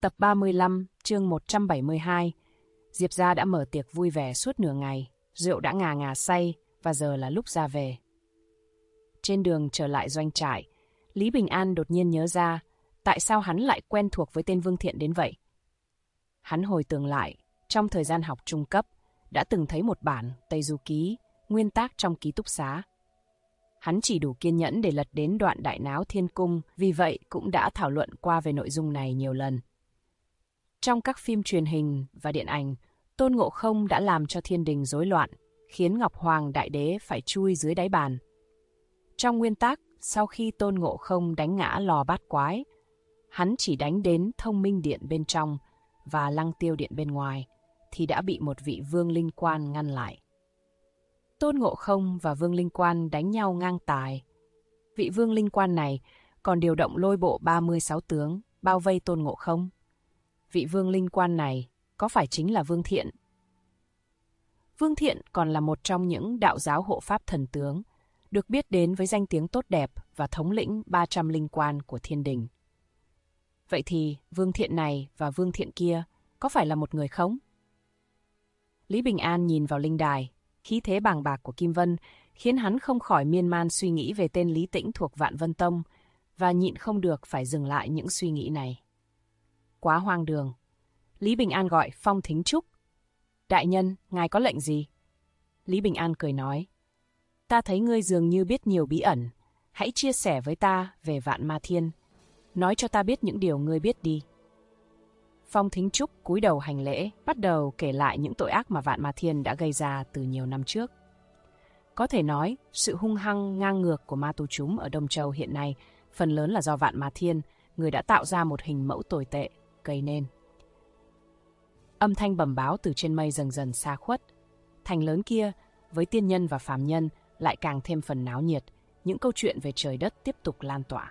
Tập 35, chương 172. Diệp gia đã mở tiệc vui vẻ suốt nửa ngày, rượu đã ngà ngà say và giờ là lúc ra về. Trên đường trở lại doanh trại, Lý Bình An đột nhiên nhớ ra tại sao hắn lại quen thuộc với tên Vương Thiện đến vậy. Hắn hồi tưởng lại, trong thời gian học trung cấp, đã từng thấy một bản Tây Du Ký, nguyên tác trong ký túc xá. Hắn chỉ đủ kiên nhẫn để lật đến đoạn đại náo thiên cung, vì vậy cũng đã thảo luận qua về nội dung này nhiều lần. Trong các phim truyền hình và điện ảnh, Tôn Ngộ Không đã làm cho thiên đình rối loạn, khiến Ngọc Hoàng Đại Đế phải chui dưới đáy bàn. Trong nguyên tác, sau khi Tôn Ngộ Không đánh ngã Lò Bát Quái, hắn chỉ đánh đến Thông Minh Điện bên trong và Lăng Tiêu Điện bên ngoài, thì đã bị một vị Vương Linh Quan ngăn lại. Tôn Ngộ Không và Vương Linh Quan đánh nhau ngang tài. Vị Vương Linh Quan này còn điều động lôi bộ 36 tướng, bao vây Tôn Ngộ Không. Vị Vương Linh Quan này có phải chính là Vương Thiện? Vương Thiện còn là một trong những đạo giáo hộ pháp thần tướng, được biết đến với danh tiếng tốt đẹp và thống lĩnh 300 linh quan của thiên đình. Vậy thì Vương Thiện này và Vương Thiện kia có phải là một người không? Lý Bình An nhìn vào linh đài, khí thế bàng bạc của Kim Vân khiến hắn không khỏi miên man suy nghĩ về tên Lý Tĩnh thuộc Vạn Vân Tông và nhịn không được phải dừng lại những suy nghĩ này. Quá hoang đường. Lý Bình An gọi Phong Thính Trúc. Đại nhân, ngài có lệnh gì? Lý Bình An cười nói. Ta thấy ngươi dường như biết nhiều bí ẩn. Hãy chia sẻ với ta về Vạn Ma Thiên. Nói cho ta biết những điều ngươi biết đi. Phong Thính Trúc cúi đầu hành lễ, bắt đầu kể lại những tội ác mà Vạn Ma Thiên đã gây ra từ nhiều năm trước. Có thể nói, sự hung hăng ngang ngược của ma tu chúng ở Đông Châu hiện nay phần lớn là do Vạn Ma Thiên, người đã tạo ra một hình mẫu tồi tệ, gây nên. Âm thanh bẩm báo từ trên mây dần dần xa khuất. Thành lớn kia, với tiên nhân và phàm nhân, lại càng thêm phần náo nhiệt, những câu chuyện về trời đất tiếp tục lan tỏa.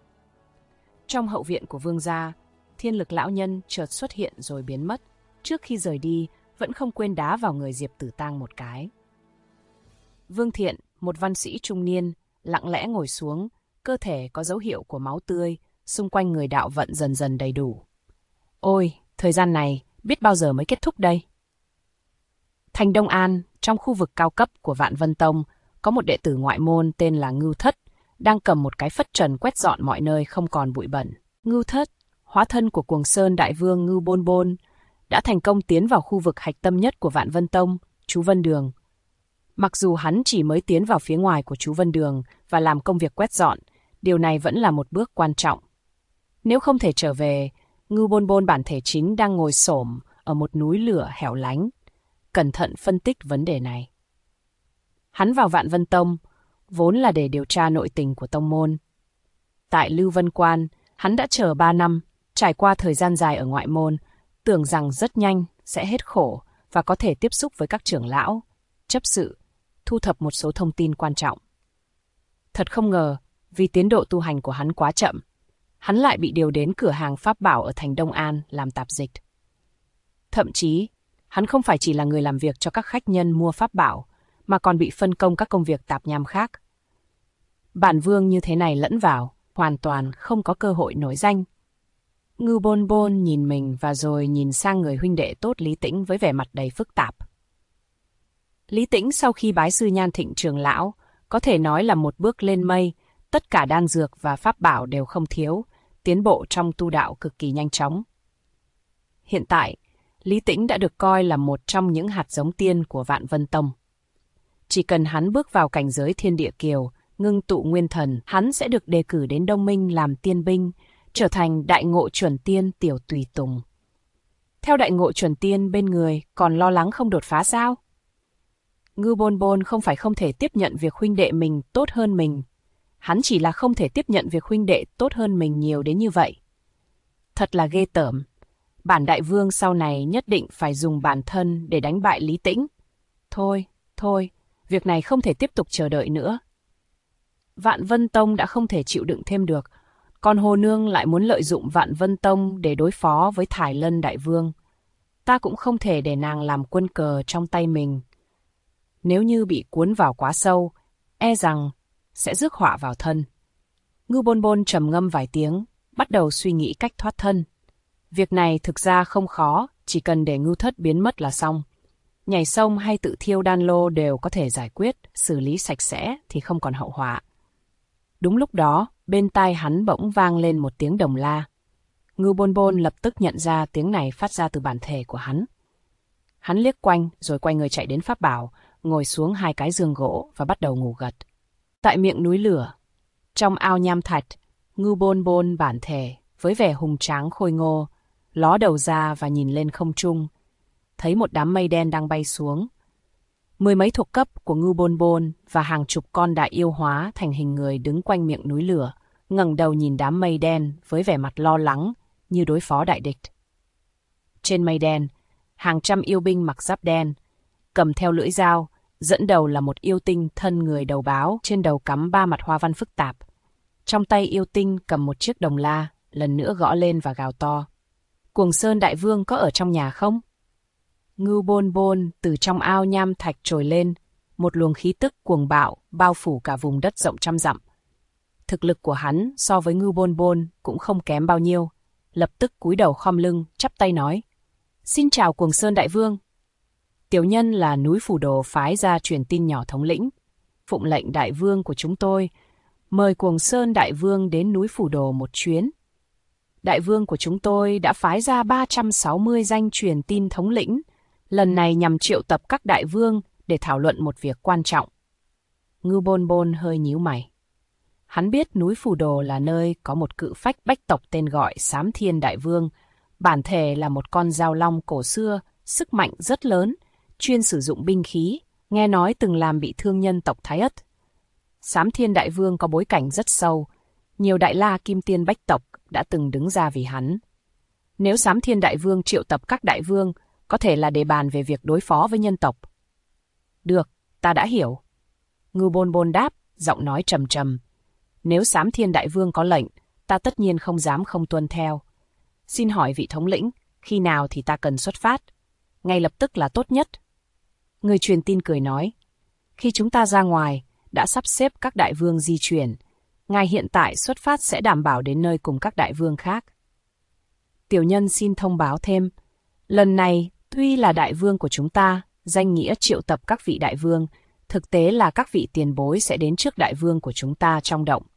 Trong hậu viện của Vương gia, Thiên Lực lão nhân chợt xuất hiện rồi biến mất, trước khi rời đi vẫn không quên đá vào người Diệp Tử Tang một cái. Vương Thiện, một văn sĩ trung niên, lặng lẽ ngồi xuống, cơ thể có dấu hiệu của máu tươi, xung quanh người đạo vận dần dần đầy đủ. Ôi, thời gian này biết bao giờ mới kết thúc đây? Thành Đông An, trong khu vực cao cấp của Vạn Vân Tông, có một đệ tử ngoại môn tên là Ngưu Thất, đang cầm một cái phất trần quét dọn mọi nơi không còn bụi bẩn. Ngưu Thất, hóa thân của Cuồng Sơn Đại Vương Ngưu Bôn Bôn, đã thành công tiến vào khu vực hạch tâm nhất của Vạn Vân Tông, Chú Vân Đường. Mặc dù hắn chỉ mới tiến vào phía ngoài của Chú Vân Đường và làm công việc quét dọn, điều này vẫn là một bước quan trọng. Nếu không thể trở về, Ngưu Bôn Bôn bản thể chính đang ngồi xổm ở một núi lửa hẻo lánh, cẩn thận phân tích vấn đề này. Hắn vào Vạn Vân Tông, vốn là để điều tra nội tình của tông môn. Tại Lưu Vân Quan, hắn đã chờ 3 năm, trải qua thời gian dài ở ngoại môn, tưởng rằng rất nhanh sẽ hết khổ và có thể tiếp xúc với các trưởng lão, chấp sự, thu thập một số thông tin quan trọng. Thật không ngờ, vì tiến độ tu hành của hắn quá chậm, hắn lại bị điều đến cửa hàng pháp bảo ở thành Đông An làm tạp dịch. Thậm chí, hắn không phải chỉ là người làm việc cho các khách nhân mua pháp bảo, mà còn bị phân công các công việc tạp nham khác. Bản vương như thế này lẫn vào, hoàn toàn không có cơ hội nổi danh. Ngưu Bôn Bôn nhìn mình và rồi nhìn sang người huynh đệ tốt Lý Tĩnh với vẻ mặt đầy phức tạp. Lý Tĩnh sau khi bái sư Nhan Thịnh trưởng lão, có thể nói là một bước lên mây, tất cả đan dược và pháp bảo đều không thiếu, tiến bộ trong tu đạo cực kỳ nhanh chóng. Hiện tại, Lý Tĩnh đã được coi là một trong những hạt giống tiên của Vạn Vân Tông. Chỉ cần hắn bước vào cảnh giới Thiên Địa Kiều, ngưng tụ nguyên thần, hắn sẽ được đề cử đến Đông Minh làm tiên binh, trở thành Đại Ngộ Chuẩn Tiên tiểu tùy tùng. Theo Đại Ngộ Chuẩn Tiên bên người, còn lo lắng không đột phá sao? Ngưu Bôn Bôn không phải không thể tiếp nhận việc huynh đệ mình tốt hơn mình. Hắn chỉ là không thể tiếp nhận việc huynh đệ tốt hơn mình nhiều đến như vậy. Thật là ghê tởm. Bản đại vương sau này nhất định phải dùng bản thân để đánh bại Lý Tĩnh. Thôi, việc này không thể tiếp tục chờ đợi nữa. Vạn Vân Tông đã không thể chịu đựng thêm được, còn Hồ Nương lại muốn lợi dụng Vạn Vân Tông để đối phó với Thải Lân đại vương. Ta cũng không thể để nàng làm quân cờ trong tay mình. Nếu như bị cuốn vào quá sâu, e rằng sẽ rước họa vào thân. Ngưu Bôn Bôn trầm ngâm vài tiếng, bắt đầu suy nghĩ cách thoát thân. Việc này thực ra không khó, chỉ cần để ngưu thất biến mất là xong. Nhảy sông hay tự thiêu đan lô đều có thể giải quyết, xử lý sạch sẽ thì không còn hậu họa. Đúng lúc đó, bên tai hắn bỗng vang lên một tiếng đồng la. Ngưu Bôn Bôn lập tức nhận ra tiếng này phát ra từ bản thể của hắn. Hắn liếc quanh rồi quay người chạy đến pháp bảo, ngồi xuống 2 cái giường gỗ và bắt đầu ngủ gật. Tại miệng núi lửa, trong ao nham thạch, Ngưu Bôn Bôn bản thể với vẻ hùng tráng khôi ngô, ló đầu ra và nhìn lên không trung, thấy một đám mây đen đang bay xuống. 10 mấy thuộc cấp của Ngưu Bôn Bôn và hàng chục con đại yêu hóa thành hình người đứng quanh miệng núi lửa, ngẩng đầu nhìn đám mây đen với vẻ mặt lo lắng như đối phó đại địch. Trên mây đen, hàng trăm yêu binh mặc giáp đen, cầm theo lưỡi dao, dẫn đầu là một yêu tinh thân người đầu báo, trên đầu cắm 3 mặt hoa văn phức tạp. Trong tay yêu tinh cầm một chiếc đồng la, lần nữa gõ lên và gào to. Cuồng Sơn Đại Vương có ở trong nhà không? Ngưu Bôn Bôn từ trong ao nham thạch trồi lên, một luồng khí tức cuồng bạo bao phủ cả vùng đất rộng trăm dặm. Thực lực của hắn so với Ngưu Bôn Bôn cũng không kém bao nhiêu, lập tức cúi đầu khom lưng, chắp tay nói: Xin chào Cuồng Sơn Đại Vương. Tiểu nhân là núi Phù Đồ phái ra truyền tin nhỏ thống lĩnh. Phụng lệnh Đại Vương của chúng tôi, mời Cuồng Sơn Đại Vương đến núi Phù Đồ một chuyến. Đại Vương của chúng tôi đã phái ra 360 danh truyền tin thống lĩnh, lần này nhằm triệu tập các đại vương để thảo luận một việc quan trọng. Ngưu Bôn Bôn hơi nhíu mày. Hắn biết núi Phù Đồ là nơi có một cự phách bách tộc tên gọi Xám Thiên Đại Vương, bản thể là một con dao long cổ xưa, sức mạnh rất lớn, chuyên sử dụng binh khí, nghe nói từng làm bị thương nhân tộc Thái Ất. Xám Thiên Đại Vương có bối cảnh rất sâu, nhiều đại la kim tiên bách tộc đã từng đứng ra vì hắn. Nếu Xám Thiên Đại Vương triệu tập các đại vương, có thể là để bàn về việc đối phó với nhân tộc. Được, ta đã hiểu. Ngưu Bôn Bôn đáp, giọng nói trầm trầm. Nếu Xám Thiên Đại Vương có lệnh, ta tất nhiên không dám không tuân theo. Xin hỏi vị thống lĩnh, khi nào thì ta cần xuất phát? Ngay lập tức là tốt nhất. Người truyền tin cười nói, khi chúng ta ra ngoài, đã sắp xếp các đại vương di chuyển. Ngài hiện tại xuất phát sẽ đảm bảo đến nơi cùng các đại vương khác. Tiểu nhân xin thông báo thêm, lần này tuy là đại vương của chúng ta, danh nghĩa triệu tập các vị đại vương, thực tế là các vị tiền bối sẽ đến trước đại vương của chúng ta trong động.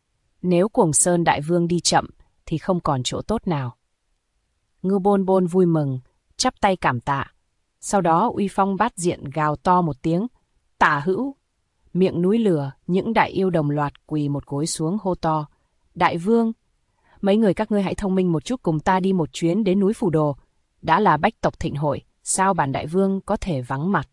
Nếu Cuồng Sơn Đại Vương đi chậm, thì không còn chỗ tốt nào. Ngưu Bôn Bôn vui mừng, chắp tay cảm tạ. Sau đó uy phong bát diện gào to một tiếng, Tả hữu. Miệng núi lửa, những đại yêu đồng loạt quỳ một gối xuống hô to. Đại vương, mấy người các ngươi hãy thông minh một chút, cùng ta đi một chuyến đến núi Phù Đồ. Đã là bách tộc thịnh hội, sao bản đại vương có thể vắng mặt?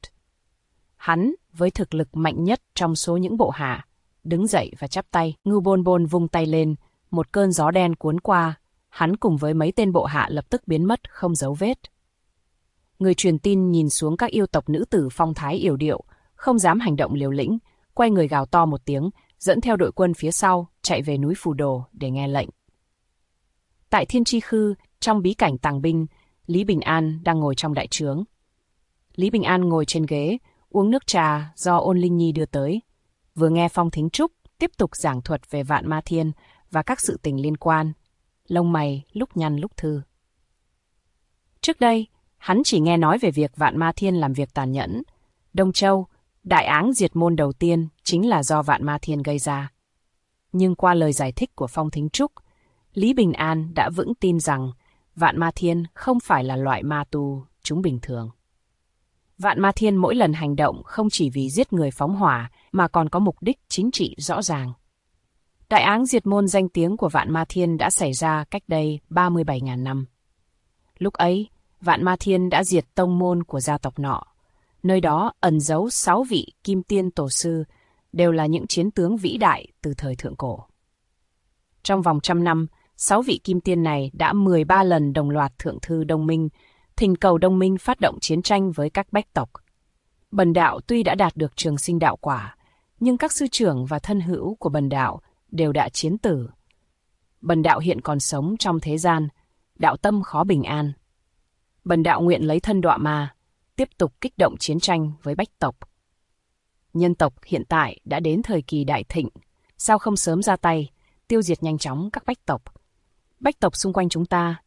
Hắn, với thực lực mạnh nhất trong số những bộ hạ, đứng dậy và chắp tay. Ngưu Bôn Bôn vung tay lên, một cơn gió đen cuốn qua. Hắn cùng với mấy tên bộ hạ lập tức biến mất không dấu vết. Người truyền tin nhìn xuống các yêu tộc nữ tử phong thái yểu điệu, không dám hành động liều lĩnh, quay người gào to một tiếng, dẫn theo đội quân phía sau, chạy về núi Phù Đồ để nghe lệnh. Tại Thiên Chi Khư, trong bí cảnh tàng binh, Lý Bình An đang ngồi trong đại trướng. Lý Bình An ngồi trên ghế, uống nước trà do Ôn Linh Nhi đưa tới. Vừa nghe Phong Thính Trúc tiếp tục giảng thuật về Vạn Ma Thiên và các sự tình liên quan. Lông mày lúc nhăn lúc thư. Trước đây, hắn chỉ nghe nói về việc Vạn Ma Thiên làm việc tàn nhẫn. Đông Châu, đại áng diệt môn đầu tiên chính là do Vạn Ma Thiên gây ra. Nhưng qua lời giải thích của Phong Thính Trúc, Lý Bình An đã vững tin rằng Vạn Ma Thiên không phải là loại ma tu chúng bình thường. Vạn Ma Thiên mỗi lần hành động không chỉ vì giết người phóng hỏa mà còn có mục đích chính trị rõ ràng. Đại áng diệt môn danh tiếng của Vạn Ma Thiên đã xảy ra cách đây 37.000 năm. Lúc ấy, Vạn Ma Thiên đã diệt tông môn của gia tộc nọ. Nơi đó ẩn giấu 6 vị kim tiên tổ sư, đều là những chiến tướng vĩ đại từ thời thượng cổ. Trong vòng 100 năm, 6 vị kim tiên này đã 13 lần đồng loạt thượng thư đồng minh, thỉnh cầu đồng minh phát động chiến tranh với các bách tộc. Bần đạo tuy đã đạt được trường sinh đạo quả, nhưng các sư trưởng và thân hữu của bần đạo đều đã chiến tử. Bần đạo hiện còn sống trong thế gian, đạo tâm khó bình an. Bần đạo nguyện lấy thân đọa ma, tiếp tục kích động chiến tranh với bách tộc. Nhân tộc hiện tại đã đến thời kỳ đại thịnh, sao không sớm ra tay, tiêu diệt nhanh chóng các bách tộc. Bách tộc xung quanh chúng ta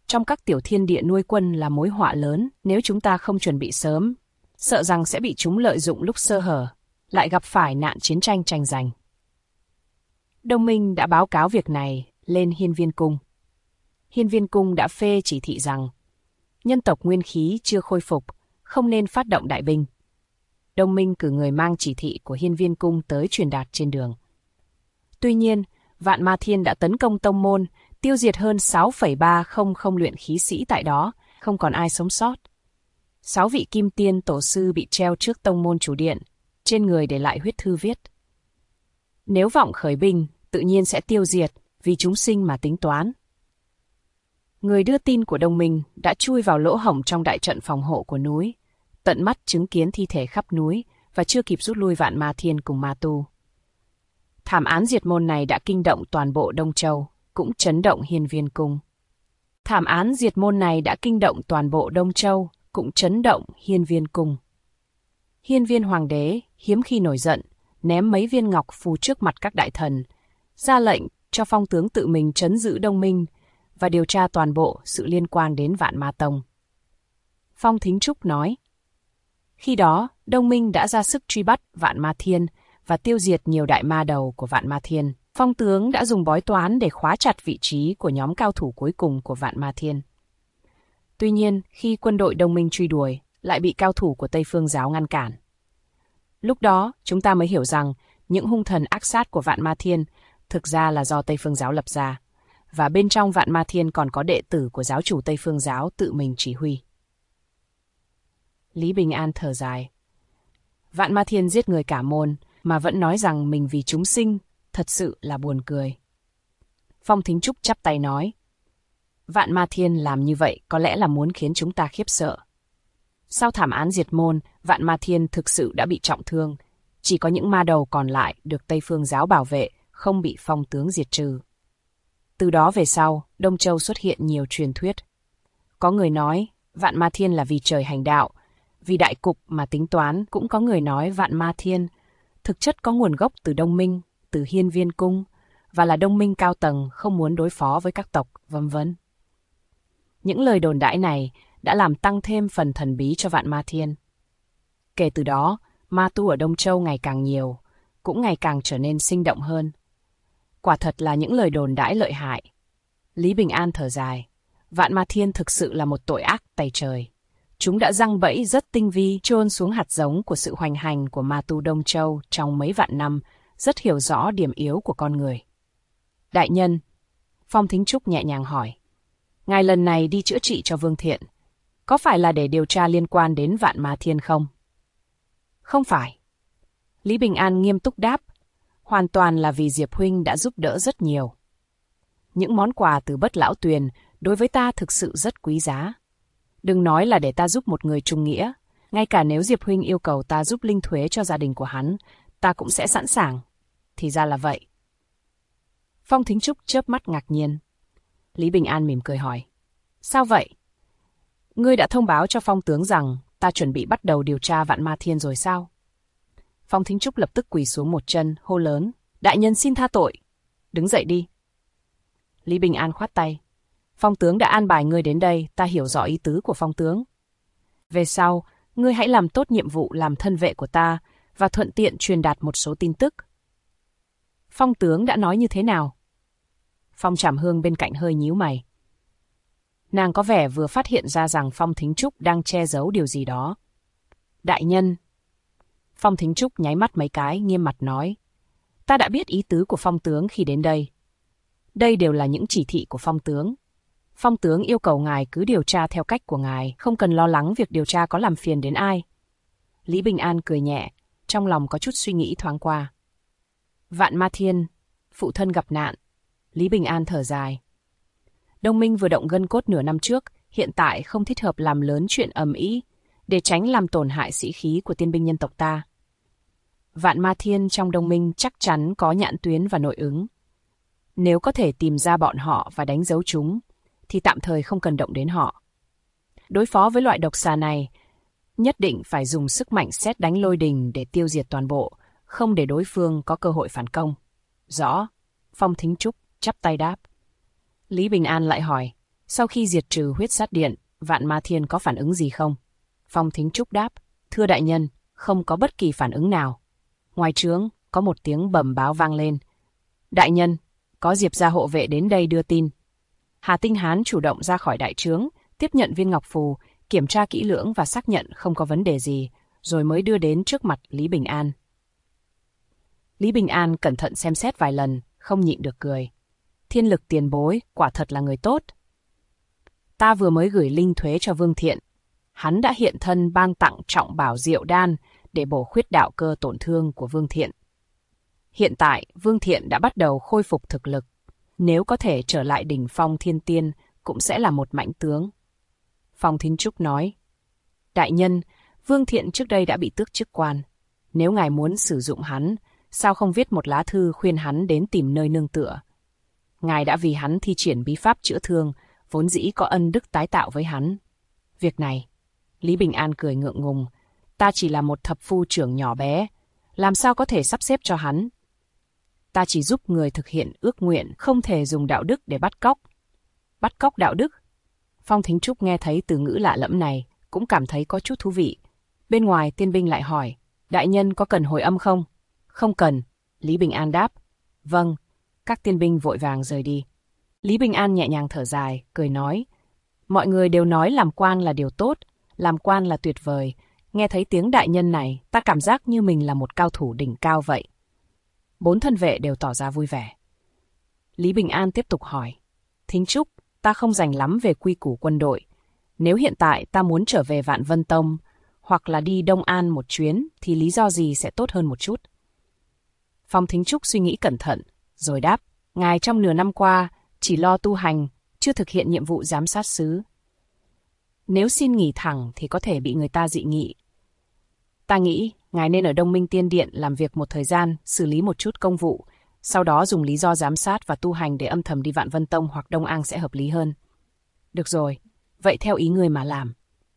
trong các tiểu thiên địa nuôi quân là mối họa lớn, nếu chúng ta không chuẩn bị sớm, sợ rằng sẽ bị chúng lợi dụng lúc sơ hở, lại gặp phải nạn chiến tranh tranh giành. Đông Minh đã báo cáo việc này lên Hiên Viên Cung. Hiên Viên Cung đã phê chỉ thị rằng nhân tộc nguyên khí chưa khôi phục, không nên phát động đại binh. Đông Minh cử người mang chỉ thị của Hiên Viên Cung tới truyền đạt trên đường. Tuy nhiên, Vạn Ma Thiên đã tấn công tông môn, tiêu diệt hơn 6,300 luyện khí sĩ tại đó, không còn ai sống sót. 6 vị kim tiên tổ sư bị treo trước tông môn chủ điện, trên người để lại huyết thư viết: nếu vọng khởi binh, tự nhiên sẽ tiêu diệt, vì chúng sinh mà tính toán. Người đưa tin của Đông Minh đã chui vào lỗ hổng trong đại trận phòng hộ của núi, tận mắt chứng kiến thi thể khắp núi và chưa kịp rút lui Vạn Ma Thiên cùng ma tu. Thảm án diệt môn này đã kinh động toàn bộ Đông Châu, cũng chấn động Hiên Viên Cung. Thảm án diệt môn này đã kinh động toàn bộ Đông Châu, cũng chấn động Hiên Viên Cung. Hiên Viên Hoàng đế hiếm khi nổi giận, ném mấy viên ngọc phù trước mặt các đại thần, ra lệnh cho Phong tướng tự mình trấn giữ Đông Minh và điều tra toàn bộ sự liên quan đến Vạn Ma Tông. Phong Thính Trúc nói, khi đó Đông Minh đã ra sức truy bắt Vạn Ma Thiên và tiêu diệt nhiều đại ma đầu của Vạn Ma Thiên. Phong tướng đã dùng bói toán để khóa chặt vị trí của nhóm cao thủ cuối cùng của Vạn Ma Thiên. Tuy nhiên, khi quân đội Đông Minh truy đuổi, lại bị cao thủ của Tây Phương Giáo ngăn cản. Lúc đó, chúng ta mới hiểu rằng những hung thần ác sát của Vạn Ma Thiên thực ra là do Tây Phương Giáo lập ra, và bên trong Vạn Ma Thiên còn có đệ tử của giáo chủ Tây Phương Giáo tự mình chỉ huy. Lý Bình An thở dài. Vạn Ma Thiên giết người cả môn, mà vẫn nói rằng mình vì chúng sinh, thật sự là buồn cười. Phong Thính Trúc chắp tay nói, Vạn Ma Thiên làm như vậy có lẽ là muốn khiến chúng ta khiếp sợ. Sau thảm án diệt môn, Vạn Ma Thiên thực sự đã bị trọng thương, chỉ có những ma đầu còn lại được Tây Phương Giáo bảo vệ, không bị Phong tướng diệt trừ. Từ đó về sau, Đông Châu xuất hiện nhiều truyền thuyết. Có người nói, Vạn Ma Thiên là vì trời hành đạo, vì đại cục mà tính toán. Cũng có người nói Vạn Ma Thiên thực chất có nguồn gốc từ Đông Minh, từ Hiên Viên Cung, và là Đông Minh cao tầng không muốn đối phó với các tộc, vân vân. Những lời đồn đãi này đã làm tăng thêm phần thần bí cho Vạn Ma Thiên. Kể từ đó, ma tu ở Đông Châu ngày càng nhiều, cũng ngày càng trở nên sinh động hơn. Quả thật là những lời đồn đãi lợi hại. Lý Bình An thở dài. Vạn Ma Thiên thực sự là một tội ác tày trời. Chúng đã giăng bẫy rất tinh vi, chôn xuống hạt giống của sự hoành hành của ma tu Đông Châu trong mấy vạn năm, rất hiểu rõ điểm yếu của con người. Đại nhân, Phong Thính Trúc nhẹ nhàng hỏi, ngài lần này đi chữa trị cho Vương Thiện, có phải là để điều tra liên quan đến Vạn Ma Thiên không? Không phải. Lý Bình An nghiêm túc đáp, hoàn toàn là vì Diệp huynh đã giúp đỡ rất nhiều. Những món quà từ Bất Lão Tuyền đối với ta thực sự rất quý giá. Đừng nói là để ta giúp một người trung nghĩa, ngay cả nếu Diệp huynh yêu cầu ta giúp linh thuế cho gia đình của hắn, ta cũng sẽ sẵn sàng. Thì ra là vậy. Phong Thính Trúc chớp mắt ngạc nhiên. Lý Bình An mỉm cười hỏi, sao vậy? Ngươi đã thông báo cho Phong tướng rằng ta chuẩn bị bắt đầu điều tra Vạn Ma Thiên rồi sao? Phong Thính Trúc lập tức quỳ xuống một chân, hô lớn, đại nhân xin tha tội. Đứng dậy đi. Lý Bình An khoát tay. Phong tướng đã an bài ngươi đến đây, ta hiểu rõ ý tứ của Phong tướng. Về sau, ngươi hãy làm tốt nhiệm vụ làm thân vệ của ta và thuận tiện truyền đạt một số tin tức. Phong tướng đã nói như thế nào? Phong Trảm Hương bên cạnh hơi nhíu mày. Nàng có vẻ vừa phát hiện ra rằng Phong Thính Trúc đang che giấu điều gì đó. Đại nhân. Phong Thính Trúc nháy mắt mấy cái, nghiêm mặt nói. Ta đã biết ý tứ của Phong tướng khi đến đây. Đây đều là những chỉ thị của Phong tướng. Phong tướng yêu cầu ngài cứ điều tra theo cách của ngài, không cần lo lắng việc điều tra có làm phiền đến ai. Lý Bình An cười nhẹ, trong lòng có chút suy nghĩ thoáng qua. Vạn Ma Thiên, phụ thân gặp nạn. Lý Bình An thở dài. Đông Minh vừa động gân cốt nửa năm trước, hiện tại không thích hợp làm lớn chuyện ầm ĩ, để tránh làm tổn hại sĩ khí của tiên binh nhân tộc ta. Vạn Ma Thiên trong Đông Minh chắc chắn có nhãn tuyến và nội ứng. Nếu có thể tìm ra bọn họ và đánh dấu chúng, thì tạm thời không cần động đến họ. Đối phó với loại độc xà này, nhất định phải dùng sức mạnh sét đánh lôi đình để tiêu diệt toàn bộ, không để đối phương có cơ hội phản công. Rõ. Phong Thính Trúc chắp tay đáp. Lý Bình An lại hỏi, Sau khi diệt trừ huyết sát điện, Vạn Ma Thiên có phản ứng gì không? Phong Thính Trúc đáp, thưa đại nhân, không có bất kỳ phản ứng nào. Ngoài trướng, có một tiếng bẩm báo vang lên. Đại nhân, có Diệp gia hộ vệ đến đây đưa tin. Hà Tinh Hán chủ động ra khỏi đại trướng, tiếp nhận viên ngọc phù, kiểm tra kỹ lưỡng và xác nhận không có vấn đề gì, rồi mới đưa đến trước mặt Lý Bình An. Lý Bình An cẩn thận xem xét vài lần, không nhịn được cười. Thiên Lực tiền bối, quả thật là người tốt. Ta vừa mới gửi linh thuế cho Vương Thiện. Hắn đã hiện thân ban tặng trọng bảo diệu đan để bổ khuyết đạo cơ tổn thương của Vương Thiện. Hiện tại, Vương Thiện đã bắt đầu khôi phục thực lực. Nếu có thể trở lại đỉnh phong thiên tiên, cũng sẽ là một mãnh tướng. Phong Thính Trúc nói, đại nhân, Vương Thiện trước đây đã bị tước chức quan. Nếu ngài muốn sử dụng hắn, sao không viết một lá thư khuyên hắn đến tìm nơi nương tựa? Ngài đã vì hắn thi triển bí pháp chữa thương, vốn dĩ có ân đức tái tạo với hắn. Việc này, Lý Bình An cười ngượng ngùng, ta chỉ là một thập phu trưởng nhỏ bé, làm sao có thể sắp xếp cho hắn? Ta chỉ giúp người thực hiện ước nguyện, không thể dùng đạo đức để bắt cóc. Bắt cóc đạo đức? Phong Thính Trúc nghe thấy từ ngữ lạ lẫm này, cũng cảm thấy có chút thú vị. Bên ngoài tiên binh lại hỏi, đại nhân có cần hồi âm không? Không cần, Lý Bình An đáp. Vâng, các tiên binh vội vàng rời đi. Lý Bình An nhẹ nhàng thở dài, cười nói, mọi người đều nói làm quan là điều tốt, làm quan là tuyệt vời. Nghe thấy tiếng đại nhân này, ta cảm giác như mình là một cao thủ đỉnh cao vậy. 4 thân vệ đều tỏ ra vui vẻ. Lý Bình An tiếp tục hỏi, Thính Trúc, ta không rành lắm về quy củ quân đội. Nếu hiện tại ta muốn trở về Vạn Vân Tông, hoặc là đi Đông An một chuyến, thì lý do gì sẽ tốt hơn một chút? Phong Thính Trúc suy nghĩ cẩn thận, rồi đáp, ngài trong nửa năm qua chỉ lo tu hành, chưa thực hiện nhiệm vụ giám sát sứ. Nếu xin nghỉ thẳng thì có thể bị người ta dị nghị. Ta nghĩ ngài nên ở Đông Minh Tiên Điện làm việc một thời gian, xử lý một chút công vụ, sau đó dùng lý do giám sát và tu hành để âm thầm đi Vạn Vân Tông hoặc Đông An sẽ hợp lý hơn. Được rồi, vậy theo ý người mà làm.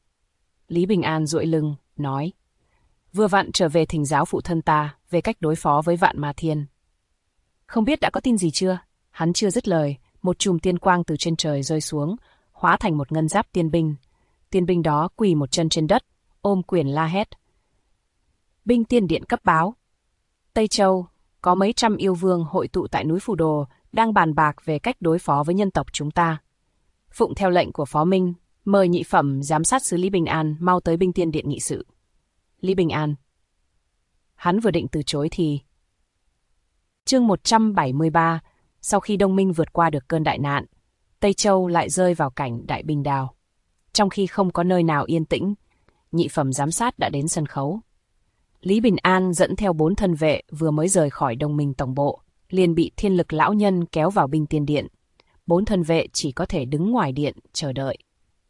Lý Bình An duỗi lưng, nói, vừa vặn trở về thỉnh giáo phụ thân ta về cách đối phó với Vạn Ma Thiên. Không biết đã có tin gì chưa? Hắn chưa dứt lời, một chùm tiên quang từ trên trời rơi xuống, hóa thành một ngân giáp tiên binh. Tiên binh đó quỳ một chân trên đất, ôm quyền la hét. Binh Tiên Điện cấp báo. Tây Châu, có mấy trăm yêu vương hội tụ tại núi Phù Đồ, đang bàn bạc về cách đối phó với nhân tộc chúng ta. Phụng theo lệnh của Phó Minh, mời nhị phẩm giám sát sứ Lý Bình An mau tới Binh Tiên Điện nghị sự. Lý Bình An. Hắn vừa định từ chối thì... Chương 173, sau khi Đông Minh vượt qua được cơn đại nạn, Tây Châu lại rơi vào cảnh đại binh đào. Trong khi không có nơi nào yên tĩnh, nhị phẩm giám sát đã đến sân khấu. Lý Bình An dẫn theo 4 thân vệ vừa mới rời khỏi Đông Minh tổng bộ, liền bị Thiên Lực lão nhân kéo vào Binh Tiên Điện. 4 thân vệ chỉ có thể đứng ngoài điện chờ đợi.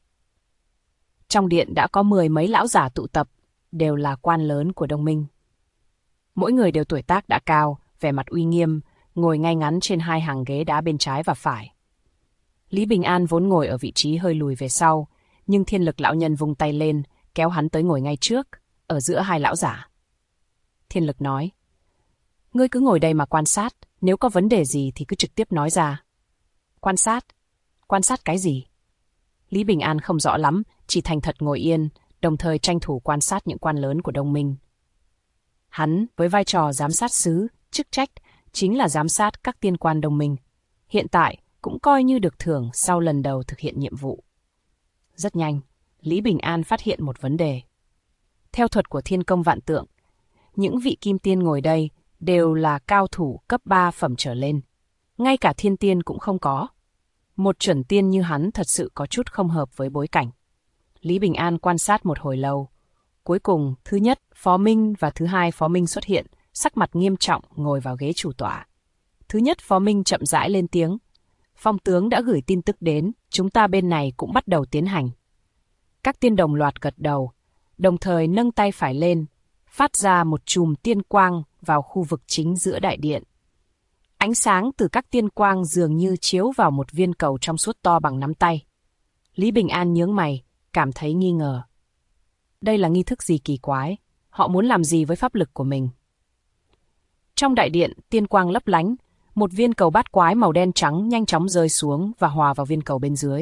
Trong điện đã có 10 mấy lão giả tụ tập, đều là quan lớn của Đông Minh. Mỗi người đều tuổi tác đã cao, vẻ mặt uy nghiêm, ngồi ngay ngắn trên 2 hàng ghế đá bên trái và phải. Lý Bình An vốn ngồi ở vị trí hơi lùi về sau, nhưng Thiên Lực lão nhân vung tay lên, kéo hắn tới ngồi ngay trước, ở giữa 2 lão giả. Thiên Lực nói, ngươi cứ ngồi đây mà quan sát, nếu có vấn đề gì thì cứ trực tiếp nói ra. Quan sát? Quan sát cái gì? Lý Bình An không rõ lắm, chỉ thành thật ngồi yên, đồng thời tranh thủ quan sát những quan lớn của Đông Minh. Hắn, với vai trò giám sát sứ, chức trách, chính là giám sát các tiên quan Đông Minh. Hiện tại, cũng coi như được thưởng sau lần đầu thực hiện nhiệm vụ. Rất nhanh, Lý Bình An phát hiện một vấn đề. Theo thuật của Thiên Công Vạn Tượng, những vị kim tiên ngồi đây đều là cao thủ cấp 3 phẩm trở lên. Ngay cả thiên tiên cũng không có. Một chuẩn tiên như hắn thật sự có chút không hợp với bối cảnh. Lý Bình An quan sát một hồi lâu. Cuối cùng, thứ nhất, Phó Minh và thứ hai Phó Minh xuất hiện, sắc mặt nghiêm trọng ngồi vào ghế chủ tọa. Thứ nhất Phó Minh chậm rãi lên tiếng. Phong tướng đã gửi tin tức đến, chúng ta bên này cũng bắt đầu tiến hành. Các tiên đồng loạt gật đầu, đồng thời nâng tay phải lên, phát ra một chùm tiên quang vào khu vực chính giữa đại điện. Ánh sáng từ các tiên quang dường như chiếu vào một viên cầu trong suốt to bằng nắm tay. Lý Bình An nhướng mày, cảm thấy nghi ngờ. Đây là nghi thức gì kỳ quái? Họ muốn làm gì với pháp lực của mình? Trong đại điện, tiên quang lấp lánh, một viên cầu bát quái màu đen trắng nhanh chóng rơi xuống và hòa vào viên cầu bên dưới.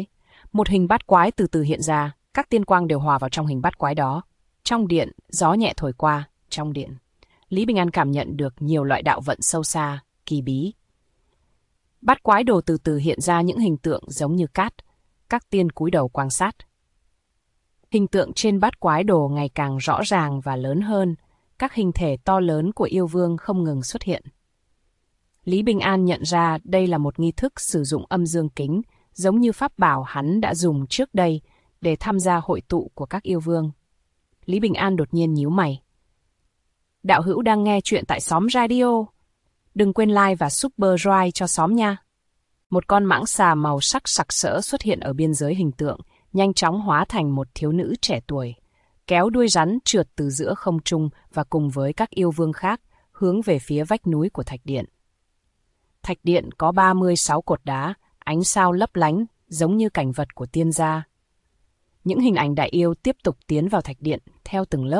một hình bát quái từ từ hiện ra, các tiên quang đều hòa vào trong hình bát quái đó. Trong điện, gió nhẹ thổi qua, trong điện. Lý Bình An cảm nhận được nhiều loại đạo vận sâu xa, kỳ bí. Bát quái đồ từ từ hiện ra những hình tượng giống như cát, các tiên cúi đầu quan sát. Hình tượng trên bát quái đồ ngày càng rõ ràng và lớn hơn, các hình thể to lớn của yêu vương không ngừng xuất hiện. Lý Bình An nhận ra đây là một nghi thức sử dụng âm dương kính, giống như pháp bảo hắn đã dùng trước đây để tham gia hội tụ của các yêu vương. Lý Bình An đột nhiên nhíu mày. Đạo hữu đang nghe chuyện tại xóm radio. Đừng quên like và super drive cho xóm nha. Một con mãng xà màu sắc sặc sỡ xuất hiện ở biên giới hình tượng, nhanh chóng hóa thành một thiếu nữ trẻ tuổi, kéo đuôi rắn trượt từ giữa không trung và cùng với các yêu vương khác hướng về phía vách núi của thạch điện. Thạch điện có 36 cột đá, ánh sao lấp lánh, giống như cảnh vật của tiên gia. Những hình ảnh đại yêu tiếp tục tiến vào thạch điện theo từng lớp.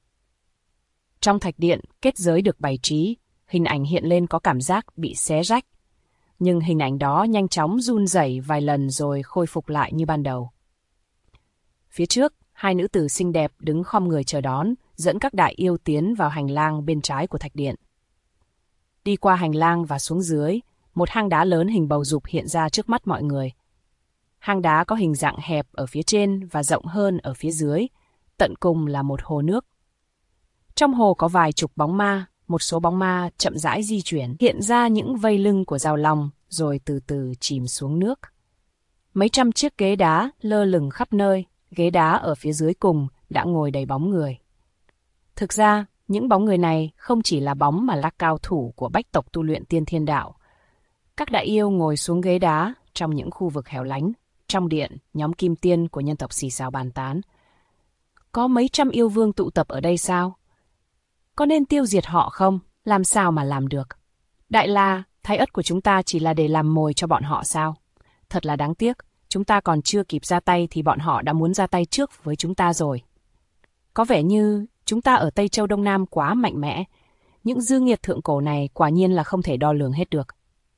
Trong thạch điện, kết giới được bày trí, hình ảnh hiện lên có cảm giác bị xé rách. Nhưng hình ảnh đó nhanh chóng run rẩy vài lần rồi khôi phục lại như ban đầu. Phía trước, hai nữ tử xinh đẹp đứng khom người chờ đón, dẫn các đại yêu tiến vào hành lang bên trái của thạch điện. Đi qua hành lang và xuống dưới, một hang đá lớn hình bầu dục hiện ra trước mắt mọi người. Hang đá có hình dạng hẹp ở phía trên và rộng hơn ở phía dưới, tận cùng là một hồ nước. Trong hồ có vài chục bóng ma, một số bóng ma chậm rãi di chuyển, hiện ra những vây lưng của Giao Long, rồi từ từ chìm xuống nước. Mấy trăm chiếc ghế đá lơ lửng khắp nơi, ghế đá ở phía dưới cùng đã ngồi đầy bóng người. Thực ra, những bóng người này không chỉ là bóng mà là cao thủ của bách tộc tu luyện tiên thiên đạo. Các đại yêu ngồi xuống ghế đá trong những khu vực hẻo lánh. Trong điện, nhóm kim tiên của nhân tộc xì xào bàn tán. Có mấy trăm yêu vương tụ tập ở đây sao? Có nên tiêu diệt họ không? Làm sao mà làm được? Đại La, thái ất của chúng ta chỉ là để làm mồi cho bọn họ sao? Thật là đáng tiếc, chúng ta còn chưa kịp ra tay thì bọn họ đã muốn ra tay trước với chúng ta rồi. Có vẻ như chúng ta ở Tây Châu Đông Nam quá mạnh mẽ. Những dư nghiệt thượng cổ này quả nhiên là không thể đo lường hết được.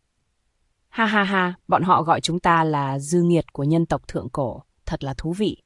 Ha ha ha, bọn họ gọi chúng ta là dư nghiệt của nhân tộc thượng cổ, thật là thú vị.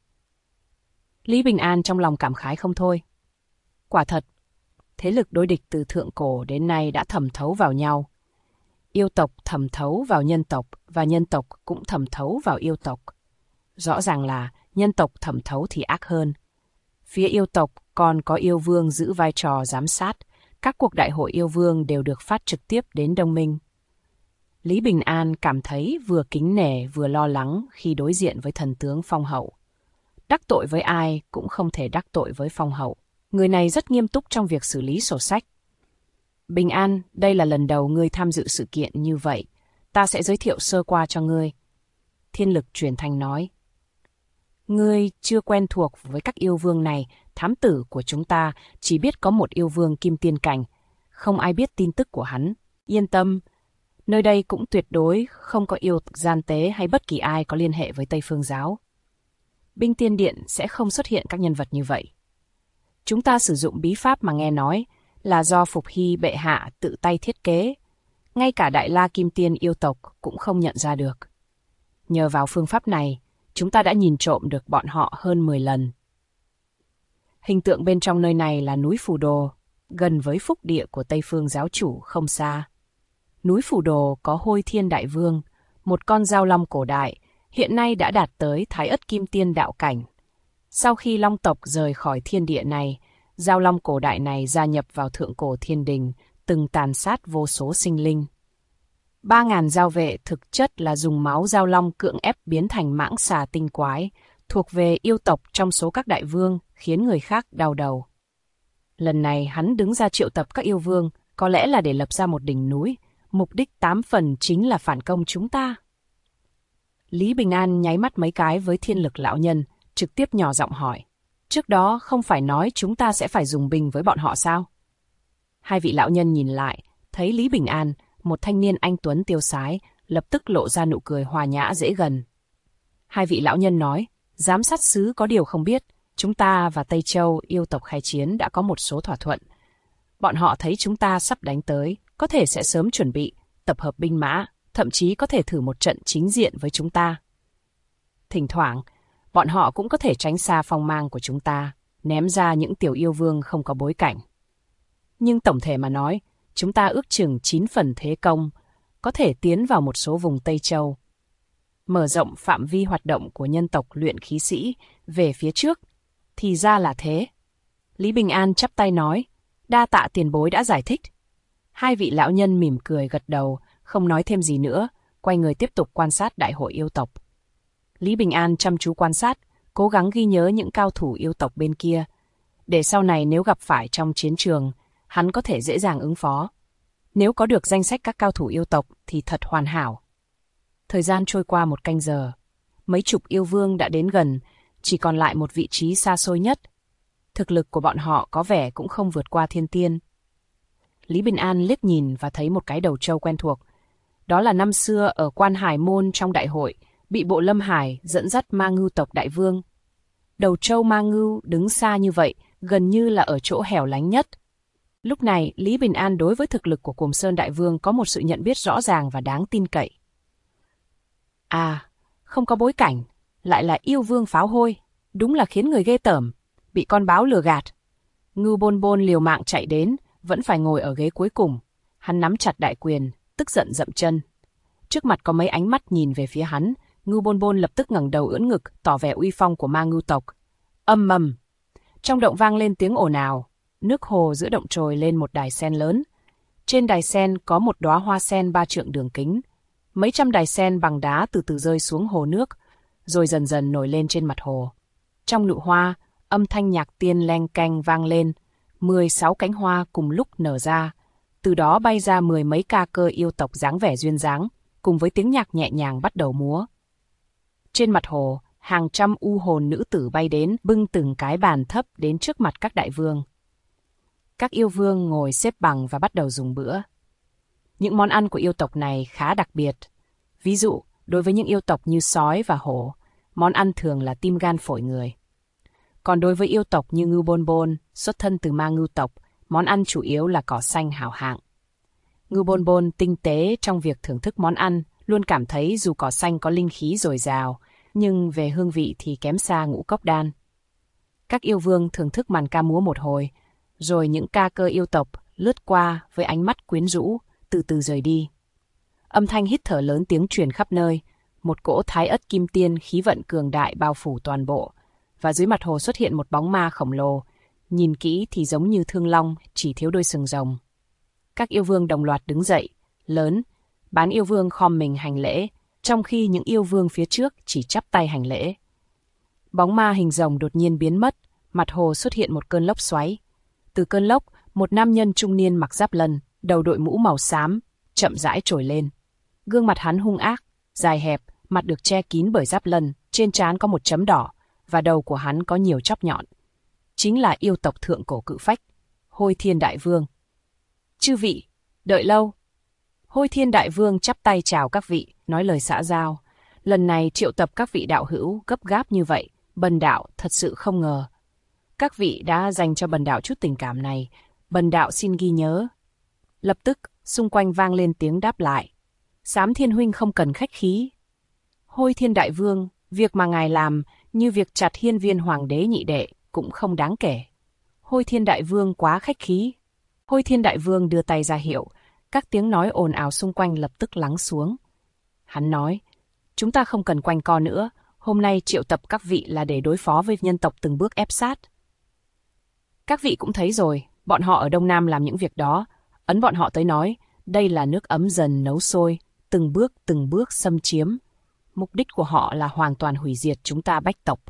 Lý Bình An trong lòng cảm khái không thôi. Quả thật, thế lực đối địch từ thượng cổ đến nay đã thẩm thấu vào nhau. Yêu tộc thẩm thấu vào nhân tộc và nhân tộc cũng thẩm thấu vào yêu tộc. Rõ ràng là nhân tộc thẩm thấu thì ác hơn. Phía yêu tộc còn có yêu vương giữ vai trò giám sát, các cuộc đại hội yêu vương đều được phát trực tiếp đến Đông Minh. Lý Bình An cảm thấy vừa kính nể vừa lo lắng khi đối diện với thần tướng Phong Hậu. Đắc tội với ai cũng không thể đắc tội với Phong Hậu. Người này rất nghiêm túc trong việc xử lý sổ sách. Bình An, đây là lần đầu ngươi tham dự sự kiện như vậy. Ta sẽ giới thiệu sơ qua cho ngươi. Thiên Lực truyền thanh nói. Ngươi chưa quen thuộc với các yêu vương này, thám tử của chúng ta chỉ biết có một yêu vương kim tiên cảnh. Không ai biết tin tức của hắn. Yên tâm, nơi đây cũng tuyệt đối không có yêu gian tế hay bất kỳ ai có liên hệ với Tây Phương Giáo. Binh Tiên Điện sẽ không xuất hiện các nhân vật như vậy. Chúng ta sử dụng bí pháp mà nghe nói là do Phục Hy bệ hạ tự tay thiết kế. Ngay cả Đại La Kim Tiên yêu tộc cũng không nhận ra được. Nhờ vào phương pháp này, chúng ta đã nhìn trộm được bọn họ hơn 10 lần. Hình tượng bên trong nơi này là núi Phù Đồ, gần với phúc địa của Tây Phương Giáo chủ không xa. Núi Phù Đồ có Hôi Thiên Đại Vương, một con Giao Long cổ đại, hiện nay đã đạt tới Thái Ất Kim Tiên đạo cảnh. Sau khi Long tộc rời khỏi thiên địa này, Giao Long cổ đại này gia nhập vào thượng cổ thiên đình, từng tàn sát vô số sinh linh. 3.000 giao vệ thực chất là dùng máu Giao Long cưỡng ép biến thành mãng xà tinh quái, thuộc về yêu tộc trong số các đại vương, khiến người khác đau đầu. Lần này hắn đứng ra triệu tập các yêu vương, có lẽ là để lập ra một đỉnh núi, mục đích 8 phần chính là phản công chúng ta. Lý Bình An nháy mắt mấy cái với Thiên Lực lão nhân, trực tiếp nhỏ giọng hỏi. Trước đó không phải nói chúng ta sẽ phải dùng binh với bọn họ sao? Hai vị lão nhân nhìn lại, thấy Lý Bình An, một thanh niên anh tuấn tiêu sái, lập tức lộ ra nụ cười hòa nhã dễ gần. Hai vị lão nhân nói, giám sát sứ có điều không biết, chúng ta và Tây Châu yêu tộc khai chiến đã có một số thỏa thuận. Bọn họ thấy chúng ta sắp đánh tới, có thể sẽ sớm chuẩn bị, tập hợp binh mã, thậm chí có thể thử một trận chính diện với chúng ta. Thỉnh thoảng, bọn họ cũng có thể tránh xa phong mang của chúng ta, ném ra những tiểu yêu vương không có bối cảnh. Nhưng tổng thể mà nói, chúng ta ước chừng 9 phần thế công, có thể tiến vào một số vùng Tây Châu. Mở rộng phạm vi hoạt động của nhân tộc luyện khí sĩ về phía trước, thì ra là thế. Lý Bình An chắp tay nói, đa tạ tiền bối đã giải thích. Hai vị lão nhân mỉm cười gật đầu, không nói thêm gì nữa, quay người tiếp tục quan sát đại hội yêu tộc. Lý Bình An chăm chú quan sát, cố gắng ghi nhớ những cao thủ yêu tộc bên kia, để sau này nếu gặp phải trong chiến trường, hắn có thể dễ dàng ứng phó. Nếu có được danh sách các cao thủ yêu tộc thì thật hoàn hảo. Thời gian trôi qua 1 canh giờ, mấy chục yêu vương đã đến gần, chỉ còn lại một vị trí xa xôi nhất. Thực lực của bọn họ có vẻ cũng không vượt qua thiên tiên. Lý Bình An liếc nhìn và thấy một cái đầu trâu quen thuộc. Đó là năm xưa ở Quan Hải Môn trong đại hội, bị Bộ Lâm Hải dẫn dắt Ma Ngưu tộc đại vương. Đầu trâu Ma Ngưu đứng xa như vậy, gần như là ở chỗ hẻo lánh nhất. Lúc này, Lý Bình An đối với thực lực của Cồm Sơn đại vương có một sự nhận biết rõ ràng và đáng tin cậy. À, không có bối cảnh, lại là yêu vương pháo hôi, đúng là khiến người ghê tởm, bị con báo lừa gạt. Ngưu Bôn Bôn liều mạng chạy đến, vẫn phải ngồi ở ghế cuối cùng. Hắn nắm chặt đại quyền, tức giận dậm chân. Trước mặt có mấy ánh mắt nhìn về phía hắn, Ngưu Bôn Bôn lập tức ngẩng đầu ưỡn ngực, tỏ vẻ uy phong của Ma Ngưu tộc. Âm ầm, trong động vang lên tiếng ồn ào. Nước hồ giữa động trồi lên một đài sen lớn. Trên đài sen có một đóa hoa sen 3 trượng đường kính. Mấy trăm đài sen bằng đá từ từ rơi xuống hồ nước, rồi dần dần nổi lên trên mặt hồ. Trong nụ hoa, âm thanh nhạc tiên leng keng vang lên. 16 cánh hoa cùng lúc nở ra. Từ đó bay ra 10 mấy ca cơ yêu tộc dáng vẻ duyên dáng, cùng với tiếng nhạc nhẹ nhàng bắt đầu múa. Trên mặt hồ, hàng trăm u hồn nữ tử bay đến, bưng từng cái bàn thấp đến trước mặt các đại vương. Các yêu vương ngồi xếp bằng và bắt đầu dùng bữa. Những món ăn của yêu tộc này khá đặc biệt. Ví dụ, đối với những yêu tộc như sói và hổ, món ăn thường là tim gan phổi người. Còn đối với yêu tộc như Ngưu Bôn Bôn, xuất thân từ Ma Ngưu tộc, món ăn chủ yếu là cỏ xanh hảo hạng. Ngưu Bôn Bôn tinh tế trong việc thưởng thức món ăn, luôn cảm thấy dù cỏ xanh có linh khí dồi dào, nhưng về hương vị thì kém xa ngũ cốc đan. Các yêu vương thưởng thức màn ca múa một hồi, rồi những ca cơ yêu tộc lướt qua với ánh mắt quyến rũ, từ từ rời đi. Âm thanh hít thở lớn tiếng truyền khắp nơi, một cỗ thái ất kim tiên khí vận cường đại bao phủ toàn bộ, và dưới mặt hồ xuất hiện một bóng ma khổng lồ, nhìn kỹ thì giống như thương long, chỉ thiếu đôi sừng rồng. Các yêu vương đồng loạt đứng dậy, lớn, bán yêu vương khom mình hành lễ, trong khi những yêu vương phía trước chỉ chắp tay hành lễ. Bóng ma hình rồng đột nhiên biến mất, mặt hồ xuất hiện một cơn lốc xoáy. Từ cơn lốc, một nam nhân trung niên mặc giáp lân, đầu đội mũ màu xám, chậm rãi trồi lên. Gương mặt hắn hung ác, dài hẹp, mặt được che kín bởi giáp lân, trên trán có một chấm đỏ, và đầu của hắn có nhiều chóp nhọn. Chính là yêu tộc thượng cổ cự phách, Hôi Thiên Đại Vương. Chư vị, đợi lâu. Hôi Thiên Đại Vương chắp tay chào các vị, nói lời xã giao. Lần này triệu tập các vị đạo hữu gấp gáp như vậy, bần đạo thật sự không ngờ. Các vị đã dành cho bần đạo chút tình cảm này, bần đạo xin ghi nhớ. Lập tức, xung quanh vang lên tiếng đáp lại. Xám Thiên huynh không cần khách khí. Hôi Thiên Đại Vương, việc mà ngài làm như việc chặt hiên viên hoàng đế nhị đệ cũng không đáng kể. Hôi Thiên Đại Vương quá khách khí. Hôi Thiên Đại Vương đưa tay ra hiệu, các tiếng nói ồn ào xung quanh lập tức lắng xuống. Hắn nói, chúng ta không cần quanh co nữa, hôm nay triệu tập các vị là để đối phó với nhân tộc từng bước ép sát. Các vị cũng thấy rồi, bọn họ ở Đông Nam làm những việc đó, ấn bọn họ tới nói, đây là nước ấm dần nấu sôi, từng bước xâm chiếm. Mục đích của họ là hoàn toàn hủy diệt chúng ta Bách tộc.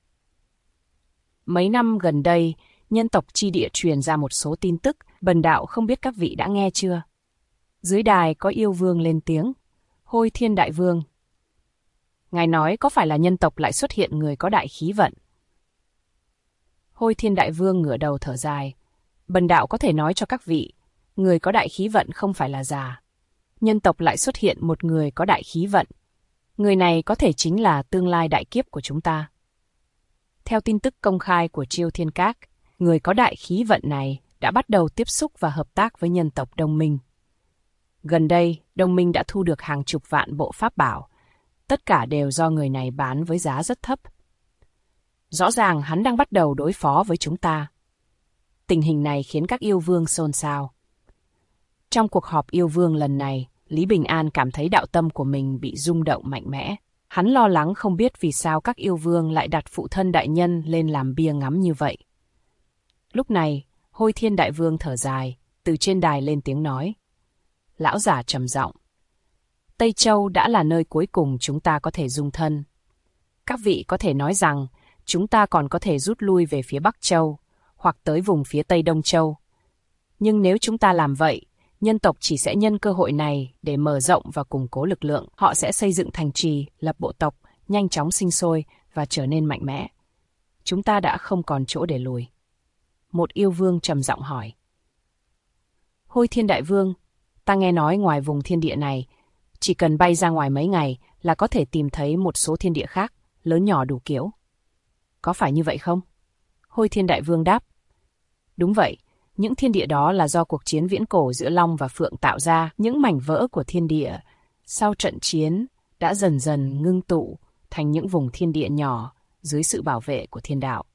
Mấy năm gần đây, nhân tộc chi địa truyền ra một số tin tức, bần đạo không biết các vị đã nghe chưa. Dưới đài có yêu vương lên tiếng. Hôi Thiên Đại Vương. Ngài nói có phải là nhân tộc lại xuất hiện người có đại khí vận? Hôi Thiên Đại Vương ngửa đầu thở dài. Bần đạo có thể nói cho các vị, người có đại khí vận không phải là già. Nhân tộc lại xuất hiện một người có đại khí vận. Người này có thể chính là tương lai đại kiếp của chúng ta. Theo tin tức công khai của Chiêu Thiên Các, người có đại khí vận này đã bắt đầu tiếp xúc và hợp tác với nhân tộc Đông Minh. Gần đây, Đông Minh đã thu được hàng chục vạn bộ pháp bảo, Tất cả đều do người này bán với giá rất thấp. Rõ ràng hắn đang bắt đầu đối phó với chúng ta. Tình hình này khiến các yêu vương xôn xao. Trong cuộc họp yêu vương lần này, Lý Bình An cảm thấy đạo tâm của mình bị rung động mạnh mẽ. Hắn lo lắng không biết vì sao các yêu vương lại đặt phụ thân đại nhân lên làm bia ngắm như vậy. Lúc này, Hôi Thiên Đại Vương thở dài, từ trên đài lên tiếng nói. Lão giả trầm giọng. Tây Châu đã là nơi cuối cùng chúng ta có thể dung thân. Các vị có thể nói rằng, chúng ta còn có thể rút lui về phía Bắc Châu, hoặc tới vùng phía Tây Đông Châu. Nhưng nếu chúng ta làm vậy, nhân tộc chỉ sẽ nhân cơ hội này để mở rộng và củng cố lực lượng. Họ sẽ xây dựng thành trì, lập bộ tộc, nhanh chóng sinh sôi và trở nên mạnh mẽ. Chúng ta đã không còn chỗ để lùi. Một yêu vương trầm giọng hỏi. Hôi Thiên Đại Vương, ta nghe nói ngoài vùng thiên địa này, chỉ cần bay ra ngoài mấy ngày là có thể tìm thấy một số thiên địa khác, lớn nhỏ đủ kiểu. Có phải như vậy không? Hôi Thiên Đại Vương đáp. Đúng vậy, những thiên địa đó là do cuộc chiến viễn cổ giữa Long và Phượng tạo ra. Những mảnh vỡ của thiên địa, sau trận chiến, đã dần dần ngưng tụ thành những vùng thiên địa nhỏ dưới sự bảo vệ của thiên đạo.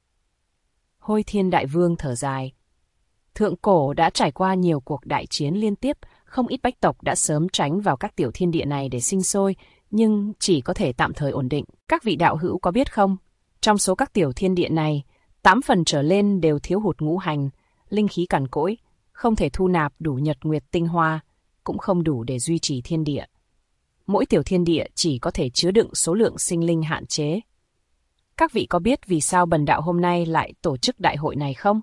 Hôi Thiên Đại Vương thở dài. Thượng cổ đã trải qua nhiều cuộc đại chiến liên tiếp, không ít bách tộc đã sớm tránh vào các tiểu thiên địa này để sinh sôi, nhưng chỉ có thể tạm thời ổn định. Các vị đạo hữu có biết không? Trong số các tiểu thiên địa này, 8 phần trở lên đều thiếu hụt ngũ hành, linh khí cằn cỗi, không thể thu nạp đủ nhật nguyệt tinh hoa, cũng không đủ để duy trì thiên địa. Mỗi tiểu thiên địa chỉ có thể chứa đựng số lượng sinh linh hạn chế. Các vị có biết vì sao bần đạo hôm nay lại tổ chức đại hội này không?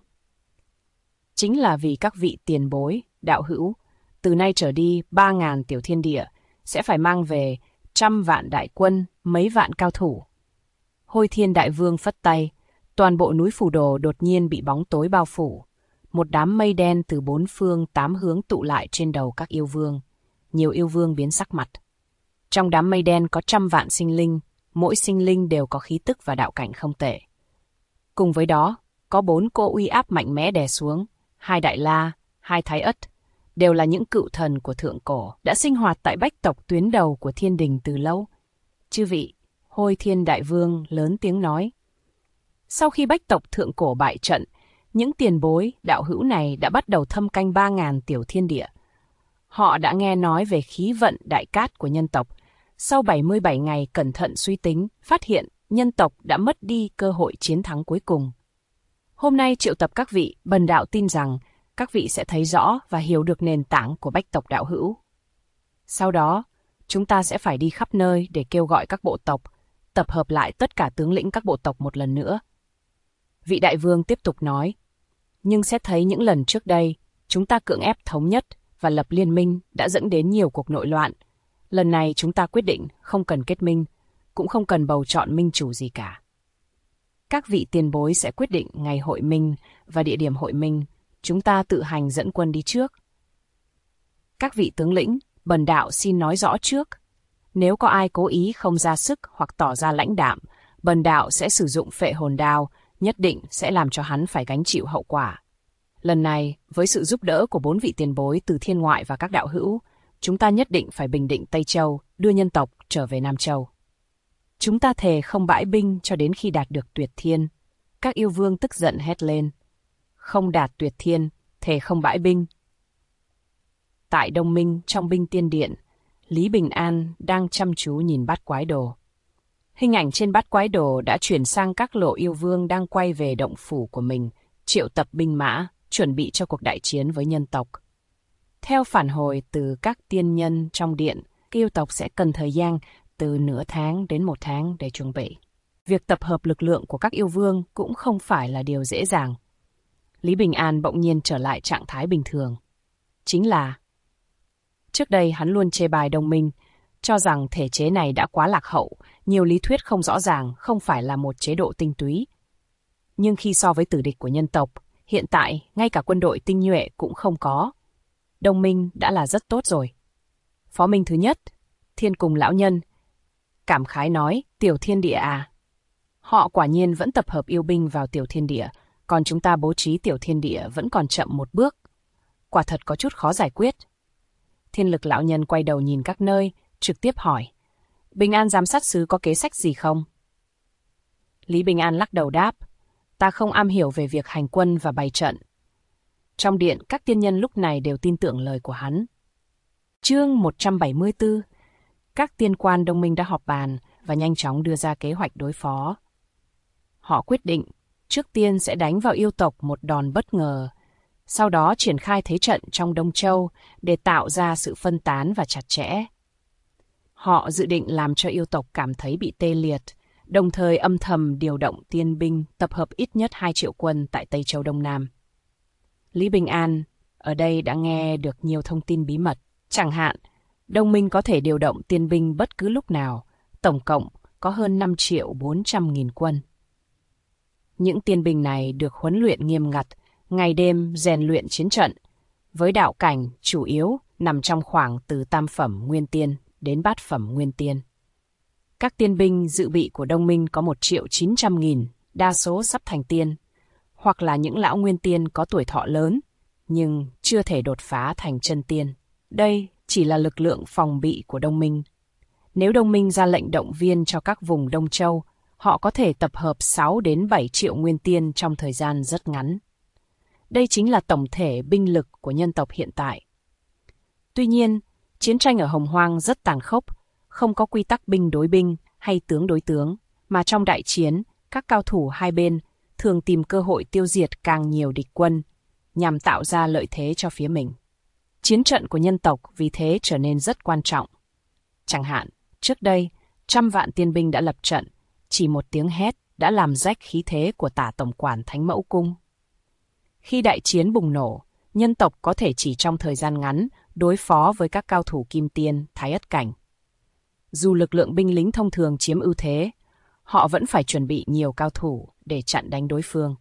Chính là vì các vị tiền bối, đạo hữu, từ nay trở đi 3.000 tiểu thiên địa sẽ phải mang về 100 vạn đại quân, mấy vạn cao thủ. Hôi Thiên Đại Vương phất tay, toàn bộ núi Phù Đồ đột nhiên bị bóng tối bao phủ. Một đám mây đen từ 4 phương 8 hướng tụ lại trên đầu các yêu vương. Nhiều yêu vương biến sắc mặt. Trong đám mây đen có 100 vạn sinh linh, mỗi sinh linh đều có khí tức và đạo cảnh không tệ. Cùng với đó, có 4 cỗ uy áp mạnh mẽ đè xuống, 2 Đại La, 2 Thái Ất, đều là những cựu thần của thượng cổ, đã sinh hoạt tại bách tộc tuyến đầu của thiên đình từ lâu. Chư vị, Hôi Thiên Đại Vương lớn tiếng nói. Sau khi bách tộc thượng cổ bại trận, những tiền bối, đạo hữu này đã bắt đầu thâm canh 3.000 tiểu thiên địa. Họ đã nghe nói về khí vận đại cát của nhân tộc. Sau 77 ngày cẩn thận suy tính, phát hiện nhân tộc đã mất đi cơ hội chiến thắng cuối cùng. Hôm nay triệu tập các vị, bần đạo tin rằng các vị sẽ thấy rõ và hiểu được nền tảng của bách tộc đạo hữu. Sau đó, chúng ta sẽ phải đi khắp nơi để kêu gọi các bộ tộc, tập hợp lại tất cả tướng lĩnh các bộ tộc một lần nữa. Vị đại vương tiếp tục nói, nhưng xét thấy những lần trước đây, chúng ta cưỡng ép thống nhất và lập liên minh đã dẫn đến nhiều cuộc nội loạn. Lần này chúng ta quyết định không cần kết minh, cũng không cần bầu chọn minh chủ gì cả. Các vị tiền bối sẽ quyết định ngày hội minh và địa điểm hội minh, chúng ta tự hành dẫn quân đi trước. Các vị tướng lĩnh, bần đạo xin nói rõ trước. Nếu có ai cố ý không ra sức hoặc tỏ ra lãnh đạm, bần đạo sẽ sử dụng phệ hồn đao, nhất định sẽ làm cho hắn phải gánh chịu hậu quả. Lần này, với sự giúp đỡ của 4 vị tiền bối từ thiên ngoại và các đạo hữu, chúng ta nhất định phải bình định Tây Châu, đưa nhân tộc trở về Nam Châu. Chúng ta thề không bãi binh cho đến khi đạt được tuyệt thiên. Các yêu vương tức giận hét lên. Không đạt tuyệt thiên, thề không bãi binh. Tại Đông Minh, trong binh tiên điện, Lý Bình An đang chăm chú nhìn bát quái đồ. Hình ảnh trên bát quái đồ đã chuyển sang các lộ yêu vương đang quay về động phủ của mình, triệu tập binh mã, chuẩn bị cho cuộc đại chiến với nhân tộc. Theo phản hồi từ các tiên nhân trong điện, yêu tộc sẽ cần thời gian từ nửa tháng đến 1 tháng để chuẩn bị. Việc tập hợp lực lượng của các yêu vương cũng không phải là điều dễ dàng. Lý Bình An bỗng nhiên trở lại trạng thái bình thường. Chính là, trước đây hắn luôn chê bai đồng minh, cho rằng thể chế này đã quá lạc hậu, nhiều lý thuyết không rõ ràng, không phải là một chế độ tinh túy. Nhưng khi so với tử địch của nhân tộc, hiện tại ngay cả quân đội tinh nhuệ cũng không có. Đồng minh đã là rất tốt rồi. Phó Minh thứ nhất, Thiên Cùng lão nhân, cảm khái nói, tiểu thiên địa à. Họ quả nhiên vẫn tập hợp yêu binh vào tiểu thiên địa, còn chúng ta bố trí tiểu thiên địa vẫn còn chậm một bước. Quả thật có chút khó giải quyết. Thiên Lực lão nhân quay đầu nhìn các nơi, trực tiếp hỏi, Bình An giám sát sứ có kế sách gì không? Lý Bình An lắc đầu đáp, ta không am hiểu về việc hành quân và bày trận. Trong điện, các tiên nhân lúc này đều tin tưởng lời của hắn. Chương 174. Các tiên quan đồng minh đã họp bàn và nhanh chóng đưa ra kế hoạch đối phó. Họ quyết định, trước tiên sẽ đánh vào yêu tộc một đòn bất ngờ, sau đó triển khai thế trận trong Đông Châu để tạo ra sự phân tán và chặt chẽ. Họ dự định làm cho yêu tộc cảm thấy bị tê liệt, đồng thời âm thầm điều động tiên binh tập hợp ít nhất 2 triệu quân tại Tây Châu Đông Nam. Lý Bình An ở đây đã nghe được nhiều thông tin bí mật, chẳng hạn, đồng minh có thể điều động tiên binh bất cứ lúc nào, tổng cộng có hơn 5.400.000 quân. Những tiên binh này được huấn luyện nghiêm ngặt, ngày đêm rèn luyện chiến trận, với đạo cảnh chủ yếu nằm trong khoảng từ tam phẩm nguyên tiên đến bát phẩm nguyên tiên. Các tiên binh dự bị của Đông Minh có 1.900.000, đa số sắp thành tiên, hoặc là những lão nguyên tiên có tuổi thọ lớn, nhưng chưa thể đột phá thành chân tiên. Đây chỉ là lực lượng phòng bị của Đông Minh. Nếu Đông Minh ra lệnh động viên cho các vùng Đông Châu, họ có thể tập hợp 6 đến 7 triệu nguyên tiên trong thời gian rất ngắn. Đây chính là tổng thể binh lực của nhân tộc hiện tại. Tuy nhiên, chiến tranh ở Hồng Hoang rất tàn khốc, không có quy tắc binh đối binh hay tướng đối tướng, mà trong đại chiến, các cao thủ hai bên thường tìm cơ hội tiêu diệt càng nhiều địch quân, nhằm tạo ra lợi thế cho phía mình. Chiến trận của nhân tộc vì thế trở nên rất quan trọng. Chẳng hạn, trước đây, 100 vạn tiên binh đã lập trận, chỉ một tiếng hét đã làm rách khí thế của Tả Tổng quản Thánh Mẫu Cung. Khi đại chiến bùng nổ, nhân tộc có thể chỉ trong thời gian ngắn đối phó với các cao thủ kim tiên, thái ất cảnh. Dù lực lượng binh lính thông thường chiếm ưu thế, họ vẫn phải chuẩn bị nhiều cao thủ để chặn đánh đối phương.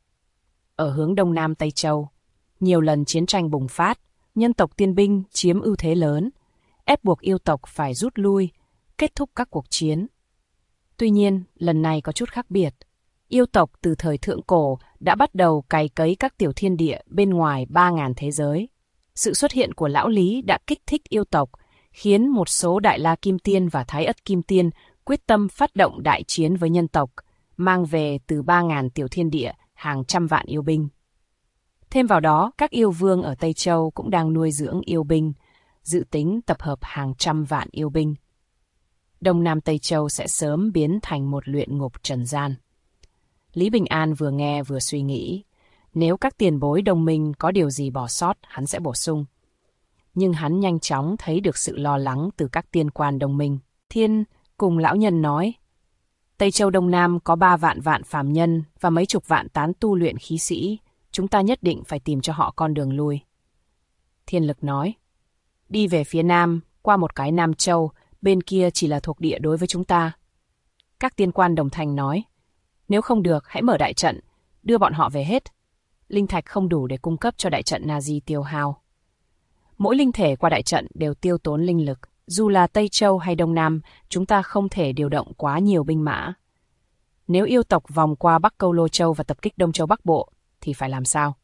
Ở hướng Đông Nam Tây Châu, nhiều lần chiến tranh bùng phát, nhân tộc tiên binh chiếm ưu thế lớn, ép buộc yêu tộc phải rút lui, kết thúc các cuộc chiến. Tuy nhiên, lần này có chút khác biệt. Yêu tộc từ thời thượng cổ đã bắt đầu cày cấy các tiểu thiên địa bên ngoài 3.000 thế giới. Sự xuất hiện của Lão Lý đã kích thích yêu tộc, khiến một số Đại La Kim Tiên và Thái Ất Kim Tiên quyết tâm phát động đại chiến với nhân tộc, mang về từ 3.000 tiểu thiên địa hàng trăm vạn yêu binh. Thêm vào đó, các yêu vương ở Tây Châu cũng đang nuôi dưỡng yêu binh, dự tính tập hợp hàng trăm vạn yêu binh. Đông Nam Tây Châu sẽ sớm biến thành một luyện ngục trần gian. Lý Bình An vừa nghe vừa suy nghĩ, nếu các tiền bối Đông Minh có điều gì bỏ sót, hắn sẽ bổ sung. Nhưng hắn nhanh chóng thấy được sự lo lắng từ các tiên quan Đông Minh. Thiên cùng lão nhân nói, Tây Châu Đông Nam có 3 vạn phàm nhân và mấy chục vạn tán tu luyện khí sĩ, chúng ta nhất định phải tìm cho họ con đường lui. Thiên Lực nói, đi về phía Nam, qua một cái Nam Châu, bên kia chỉ là thuộc địa đối với chúng ta. Các tiên quan đồng thành nói, nếu không được, hãy mở đại trận, đưa bọn họ về hết. Linh thạch không đủ để cung cấp cho đại trận Nazi tiêu hao. Mỗi linh thể qua đại trận đều tiêu tốn linh lực. Dù là Tây Châu hay Đông Nam, chúng ta không thể điều động quá nhiều binh mã. Nếu yêu tộc vòng qua Bắc Câu Lô Châu và tập kích Đông Châu Bắc Bộ, thì phải làm sao?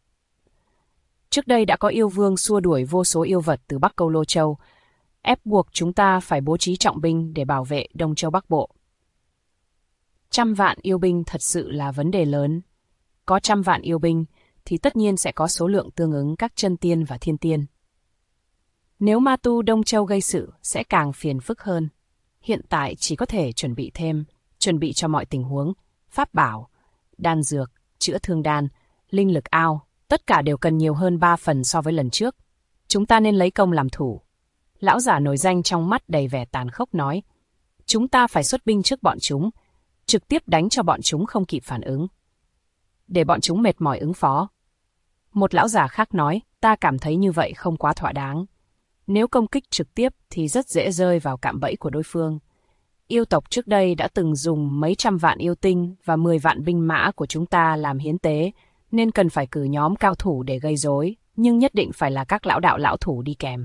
Trước đây đã có yêu vương xua đuổi vô số yêu vật từ Bắc Câu Lô Châu, ép buộc chúng ta phải bố trí trọng binh để bảo vệ Đông Châu Bắc Bộ. 100 vạn yêu binh thật sự là vấn đề lớn. Có 100 vạn yêu binh thì tất nhiên sẽ có số lượng tương ứng các chân tiên và thiên tiên. Nếu ma tu Đông Châu gây sự sẽ càng phiền phức hơn. Hiện tại chỉ có thể chuẩn bị cho mọi tình huống, pháp bảo, đan dược, chữa thương đan, linh lực ao, tất cả đều cần nhiều hơn 3 phần so với lần trước. Chúng ta nên lấy công làm thủ. Lão giả nổi danh trong mắt đầy vẻ tàn khốc nói, chúng ta phải xuất binh trước bọn chúng, trực tiếp đánh cho bọn chúng không kịp phản ứng, để bọn chúng mệt mỏi ứng phó. Một lão giả khác nói, ta cảm thấy như vậy không quá thỏa đáng. Nếu công kích trực tiếp thì rất dễ rơi vào cạm bẫy của đối phương. Yêu tộc trước đây đã từng dùng mấy trăm vạn yêu tinh và 10 vạn binh mã của chúng ta làm hiến tế, nên cần phải cử nhóm cao thủ để gây rối, nhưng nhất định phải là các lão đạo lão thủ đi kèm.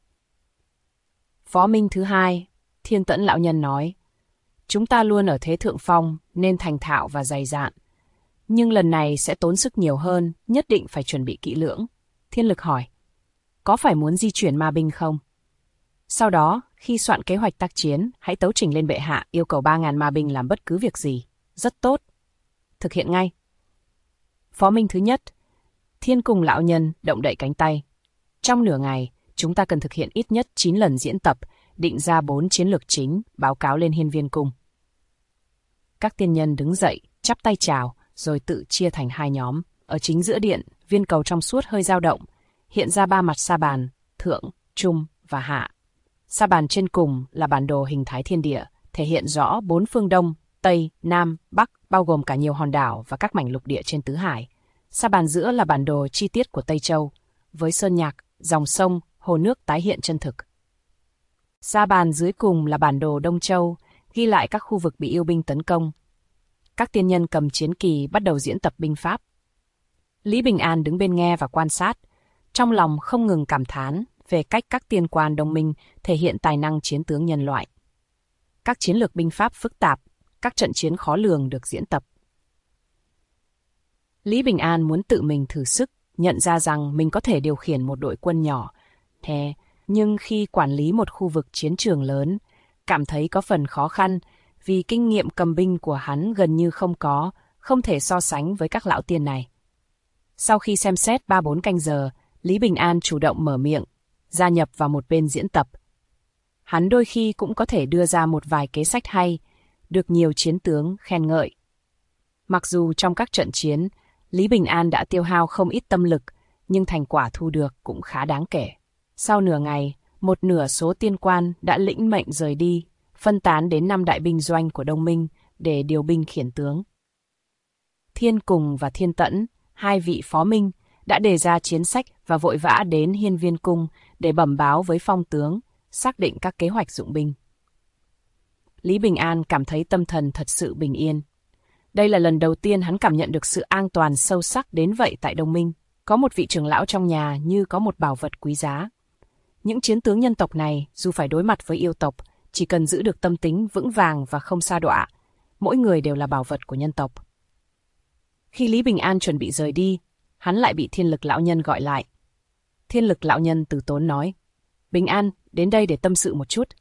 Phó Minh thứ hai, Thiên Tẫn lão nhân nói, chúng ta luôn ở thế thượng phong nên thành thạo và dày dạn. Nhưng lần này sẽ tốn sức nhiều hơn, nhất định phải chuẩn bị kỹ lưỡng. Thiên Lực hỏi, có phải muốn di chuyển ma binh không? Sau đó, khi soạn kế hoạch tác chiến, hãy tấu trình lên bệ hạ yêu cầu 3.000 ma binh làm bất cứ việc gì. Rất tốt. Thực hiện ngay. Phó minh thứ nhất. Thiên cùng lão nhân động đậy cánh tay. Trong nửa ngày, chúng ta cần thực hiện ít nhất 9 lần diễn tập, định ra 4 chiến lược chính, báo cáo lên hiên viên cung. Các tiên nhân đứng dậy, chắp tay chào, rồi tự chia thành 2 nhóm. Ở chính giữa điện, viên cầu trong suốt hơi dao động, hiện ra 3 mặt sa bàn, thượng, trung và hạ. Sa bàn trên cùng là bản đồ hình thái thiên địa, thể hiện rõ 4 phương Đông, Tây, Nam, Bắc, bao gồm cả nhiều hòn đảo và các mảnh lục địa trên tứ hải. Sa bàn giữa là bản đồ chi tiết của Tây Châu, với sơn nhạc, dòng sông, hồ nước tái hiện chân thực. Sa bàn dưới cùng là bản đồ Đông Châu, ghi lại các khu vực bị yêu binh tấn công. Các tiên nhân cầm chiến kỳ bắt đầu diễn tập binh pháp. Lý Bình An đứng bên nghe và quan sát, trong lòng không ngừng cảm thán về cách các tiên quan đồng minh thể hiện tài năng chiến tướng nhân loại. Các chiến lược binh pháp phức tạp, các trận chiến khó lường được diễn tập. Lý Bình An muốn tự mình thử sức, nhận ra rằng mình có thể điều khiển một đội quân nhỏ, nhưng khi quản lý một khu vực chiến trường lớn, cảm thấy có phần khó khăn vì kinh nghiệm cầm binh của hắn gần như không thể so sánh với các lão tiên này. Sau khi xem xét 3-4 canh giờ, Lý Bình An chủ động mở miệng, gia nhập vào một bên diễn tập. Hắn đôi khi cũng có thể đưa ra một vài kế sách hay, được nhiều chiến tướng khen ngợi. Mặc dù trong các trận chiến, Lý Bình An đã tiêu hao không ít tâm lực, nhưng thành quả thu được cũng khá đáng kể. Sau nửa ngày, một nửa số tiên quan đã lĩnh mệnh rời đi, phân tán đến 5 đại binh doanh của Đông Minh để điều binh khiển tướng. Thiên Cùng và Thiên Tẫn, 2 vị phó minh, đã đề ra chiến sách và vội vã đến hiên viên cung để bẩm báo với phong tướng, xác định các kế hoạch dụng binh. Lý Bình An cảm thấy tâm thần thật sự bình yên. Đây là lần đầu tiên hắn cảm nhận được sự an toàn sâu sắc đến vậy tại Đông Minh. Có một vị trưởng lão trong nhà như có một bảo vật quý giá. Những chiến tướng nhân tộc này, dù phải đối mặt với yêu tộc, chỉ cần giữ được tâm tính vững vàng và không sa đọa, mỗi người đều là bảo vật của nhân tộc. Khi Lý Bình An chuẩn bị rời đi, hắn lại bị Thiên Lực lão nhân gọi lại. Thiên Lực lão nhân từ tốn nói, Bình An, đến đây để tâm sự một chút.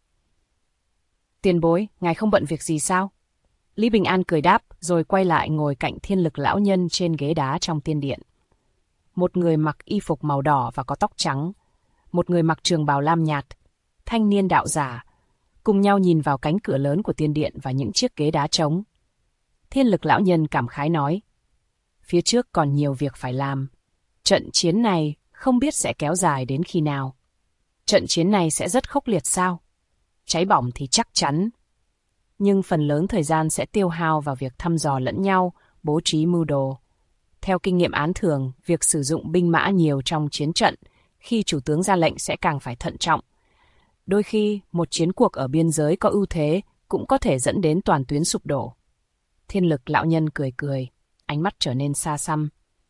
Tiền bối, ngài không bận việc gì sao? Lý Bình An cười đáp, rồi quay lại ngồi cạnh Thiên Lực lão nhân trên ghế đá trong tiên điện. Một người mặc y phục màu đỏ và có tóc trắng, một người mặc trường bào lam nhạt, thanh niên đạo giả, cùng nhau nhìn vào cánh cửa lớn của tiên điện và những chiếc ghế đá trống. Thiên Lực lão nhân cảm khái nói, phía trước còn nhiều việc phải làm. Trận chiến này không biết sẽ kéo dài đến khi nào. Trận chiến này sẽ rất khốc liệt sao? Cháy bỏng thì chắc chắn. Nhưng phần lớn thời gian sẽ tiêu hao vào việc thăm dò lẫn nhau, bố trí mưu đồ. Theo kinh nghiệm án thường, việc sử dụng binh mã nhiều trong chiến trận, khi chủ tướng ra lệnh sẽ càng phải thận trọng. Đôi khi, một chiến cuộc ở biên giới có ưu thế cũng có thể dẫn đến toàn tuyến sụp đổ. Thiên Lực lão nhân cười cười, ánh mắt trở nên xa xăm.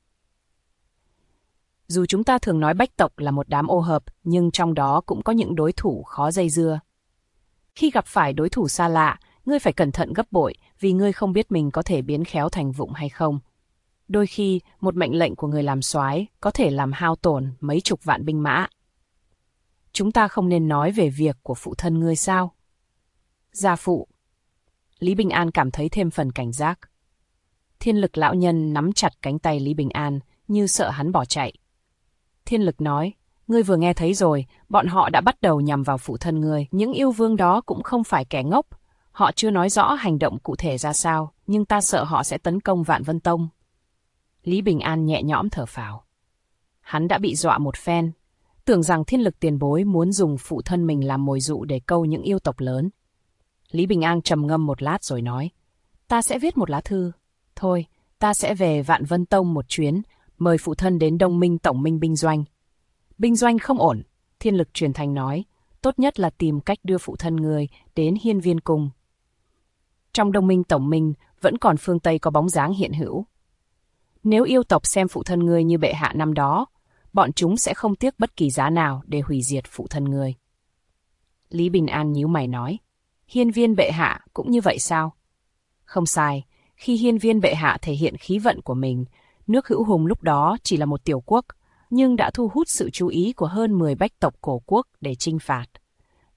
Dù chúng ta thường nói bách tộc là một đám ô hợp, nhưng trong đó cũng có những đối thủ khó dây dưa. Khi gặp phải đối thủ xa lạ, ngươi phải cẩn thận gấp bội vì ngươi không biết mình có thể biến khéo thành vụng hay không. Đôi khi, một mệnh lệnh của người làm soái có thể làm hao tổn mấy chục vạn binh mã. Chúng ta không nên nói về việc của phụ thân ngươi sao? Gia phụ. Lý Bình An cảm thấy thêm phần cảnh giác. Thiên Lực lão nhân nắm chặt cánh tay Lý Bình An như sợ hắn bỏ chạy. Thiên Lực nói, ngươi vừa nghe thấy rồi, bọn họ đã bắt đầu nhằm vào phụ thân ngươi. Những yêu vương đó cũng không phải kẻ ngốc. Họ chưa nói rõ hành động cụ thể ra sao, nhưng ta sợ họ sẽ tấn công Vạn Vân Tông. Lý Bình An nhẹ nhõm thở phào. Hắn đã bị dọa một phen, tưởng rằng Thiên Lực tiền bối muốn dùng phụ thân mình làm mồi dụ để câu những yêu tộc lớn. Lý Bình An trầm ngâm một lát rồi nói, ta sẽ viết một lá thư. Thôi, ta sẽ về Vạn Vân Tông một chuyến, mời phụ thân đến Đông Minh Tổng Minh binh doanh. Binh doanh không ổn, Thiên Lực truyền thành nói, tốt nhất là tìm cách đưa phụ thân người đến hiên viên cung. Trong Đông Minh Tổng Minh vẫn còn phương Tây có bóng dáng hiện hữu. Nếu yêu tộc xem phụ thân ngươi như bệ hạ năm đó, bọn chúng sẽ không tiếc bất kỳ giá nào để hủy diệt phụ thân ngươi. Lý Bình An nhíu mày nói, hiên viên bệ hạ cũng như vậy sao? Không sai, khi hiên viên bệ hạ thể hiện khí vận của mình, nước Hữu Hùng lúc đó chỉ là một tiểu quốc, nhưng đã thu hút sự chú ý của hơn 10 bách tộc cổ quốc để chinh phạt.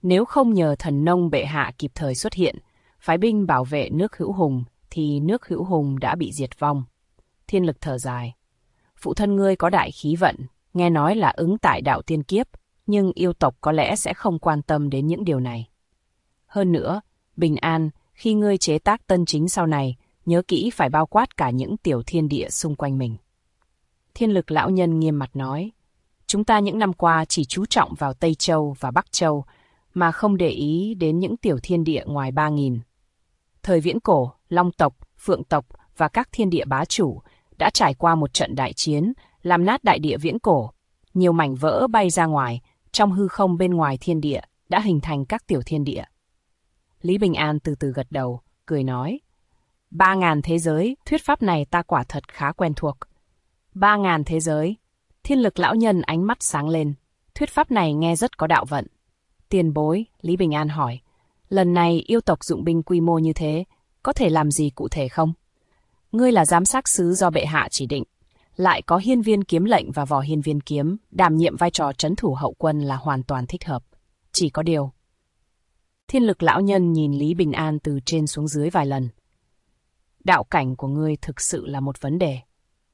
Nếu không nhờ thần nông bệ hạ kịp thời xuất hiện, phái binh bảo vệ nước Hữu Hùng, thì nước Hữu Hùng đã bị diệt vong. Thiên Lực thở dài. Phụ thân ngươi có đại khí vận, nghe nói là ứng tại đạo tiên kiếp, nhưng yêu tộc có lẽ sẽ không quan tâm đến những điều này. Hơn nữa, Bình An, khi ngươi chế tác tân chính sau này, nhớ kỹ phải bao quát cả những tiểu thiên địa xung quanh mình. Thiên Lực lão nhân nghiêm mặt nói, chúng ta những năm qua chỉ chú trọng vào Tây Châu và Bắc Châu, mà không để ý đến những tiểu thiên địa ngoài 3.000. Thời viễn cổ, Long tộc, Phượng tộc và các thiên địa bá chủ đã trải qua một trận đại chiến, làm nát đại địa viễn cổ. Nhiều mảnh vỡ bay ra ngoài, trong hư không bên ngoài thiên địa đã hình thành các tiểu thiên địa. Lý Bình An từ từ gật đầu, cười nói, 3.000 thế giới, thuyết pháp này ta quả thật khá quen thuộc. 3.000 thế giới. Thiên Lực lão nhân ánh mắt sáng lên, thuyết pháp này nghe rất có đạo vận. Tiền bối, Lý Bình An hỏi, lần này yêu tộc dụng binh quy mô như thế, có thể làm gì cụ thể không? Ngươi là giám sát sứ do bệ hạ chỉ định, lại có hiên viên kiếm lệnh và vỏ hiên viên kiếm, đảm nhiệm vai trò trấn thủ hậu quân là hoàn toàn thích hợp. Chỉ có điều. Thiên Lực lão nhân nhìn Lý Bình An từ trên xuống dưới vài lần. Đạo cảnh của ngươi thực sự là một vấn đề.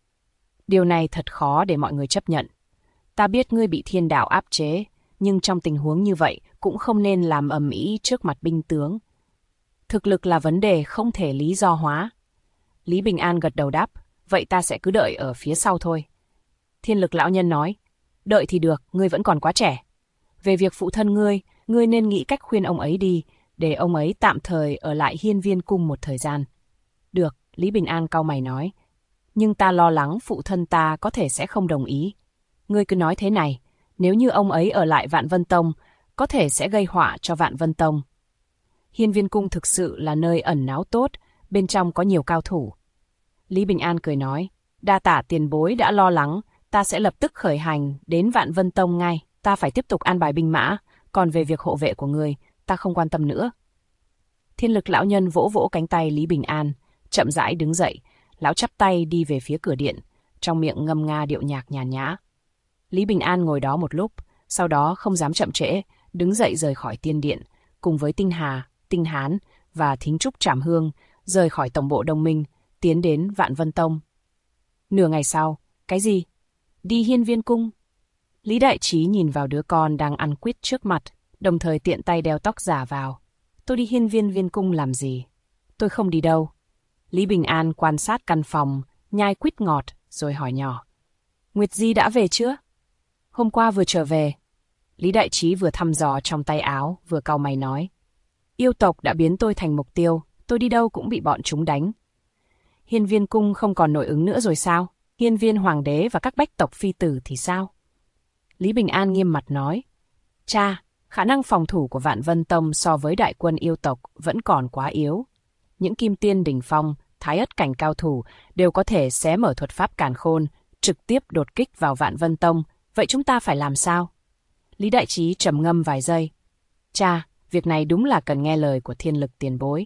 Điều này thật khó để mọi người chấp nhận. Ta biết ngươi bị thiên đạo áp chế, nhưng trong tình huống như vậy cũng không nên làm ầm ĩ trước mặt binh tướng. Thực lực là vấn đề không thể lý do hóa. Lý Bình An gật đầu đáp, vậy ta sẽ cứ đợi ở phía sau thôi. Thiên Lực lão nhân nói, đợi thì được, ngươi vẫn còn quá trẻ. Về việc phụ thân ngươi nên nghĩ cách khuyên ông ấy đi, để ông ấy tạm thời ở lại Hiên Viên cung một thời gian. Được, Lý Bình An cau mày nói, nhưng ta lo lắng phụ thân ta có thể sẽ không đồng ý. Ngươi cứ nói thế này, nếu như ông ấy ở lại Vạn Vân Tông, có thể sẽ gây họa cho Vạn Vân Tông. Hiên Viên cung thực sự là nơi ẩn náu tốt, bên trong có nhiều cao thủ. Lý Bình An cười nói, đa tạ tiền bối đã lo lắng, ta sẽ lập tức khởi hành đến Vạn Vân Tông ngay. Ta phải tiếp tục an bài binh mã, còn về việc hộ vệ của ngươi, ta không quan tâm nữa. Thiên Lực lão nhân vỗ vỗ cánh tay Lý Bình An, chậm rãi đứng dậy, lão chắp tay đi về phía cửa điện, trong miệng ngâm nga điệu nhạc nhàn nhã. Lý Bình An ngồi đó một lúc, sau đó không dám chậm trễ, đứng dậy rời khỏi tiên điện, cùng với Tinh Hà, Tinh Hán và Thính Trúc Trảm Hương, rời khỏi tổng bộ Đông Minh, tiến đến Vạn Vân Tông. Nửa ngày sau, cái gì? Đi Hiên Viên cung? Lý Đại Trí nhìn vào đứa con đang ăn quýt trước mặt, đồng thời tiện tay đeo tóc giả vào. Tôi đi Hiên Viên cung làm gì? Tôi không đi đâu. Lý Bình An quan sát căn phòng, nhai quýt ngọt, rồi hỏi nhỏ. Nguyệt Di đã về chưa? Hôm qua vừa trở về. Lý Đại Trí vừa thăm dò trong tay áo, vừa cau mày nói. Yêu tộc đã biến tôi thành mục tiêu, tôi đi đâu cũng bị bọn chúng đánh. Hiên Viên cung không còn nội ứng nữa rồi sao? Hiên Viên hoàng đế và các bách tộc phi tử thì sao? Lý Bình An nghiêm mặt nói. Cha, khả năng phòng thủ của Vạn Vân Tông so với đại quân yêu tộc vẫn còn quá yếu. Những kim tiên đỉnh phong, thái ất cảnh cao thủ đều có thể xé mở thuật pháp càn khôn, trực tiếp đột kích vào Vạn Vân Tông. Vậy chúng ta phải làm sao? Lý Đại Trí trầm ngâm vài giây. Cha, việc này đúng là cần nghe lời của Thiên Lực tiền bối.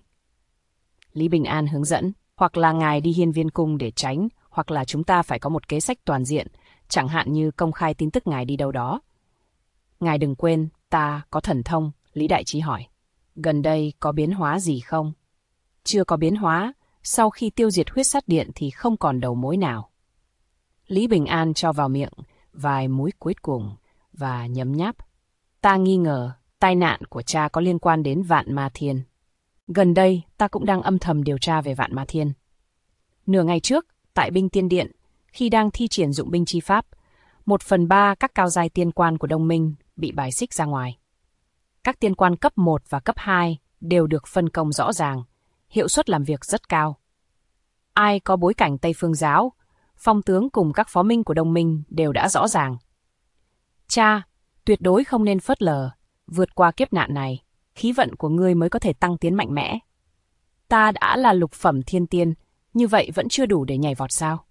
Lý Bình An hướng dẫn, hoặc là ngài đi Hiên Viên cung để tránh, hoặc là chúng ta phải có một kế sách toàn diện, chẳng hạn như công khai tin tức ngài đi đâu đó. Ngài đừng quên, ta có thần thông, Lý Đại Trí hỏi. Gần đây có biến hóa gì không? Chưa có biến hóa, sau khi tiêu diệt huyết sát điện thì không còn đầu mối nào. Lý Bình An cho vào miệng vài múi cuối cùng và nhấm nháp. Ta nghi ngờ tai nạn của cha có liên quan đến Vạn Ma Thiên. Gần đây ta cũng đang âm thầm điều tra về Vạn Ma Thiên. Nửa ngày trước, tại binh tiên điện, khi đang thi triển dụng binh chi pháp, 1/3 các cao giai tiên quan của Đông Minh bị bài xích ra ngoài. Các tiên quan cấp 1 và cấp 2 đều được phân công rõ ràng, hiệu suất làm việc rất cao. Ai có bối cảnh Tây Phương giáo, phong tướng cùng các phó minh của Đông Minh đều đã rõ ràng. Cha, tuyệt đối không nên phớt lờ, vượt qua kiếp nạn này, khí vận của ngươi mới có thể tăng tiến mạnh mẽ. Ta đã là lục phẩm thiên tiên, như vậy vẫn chưa đủ để nhảy vọt sao?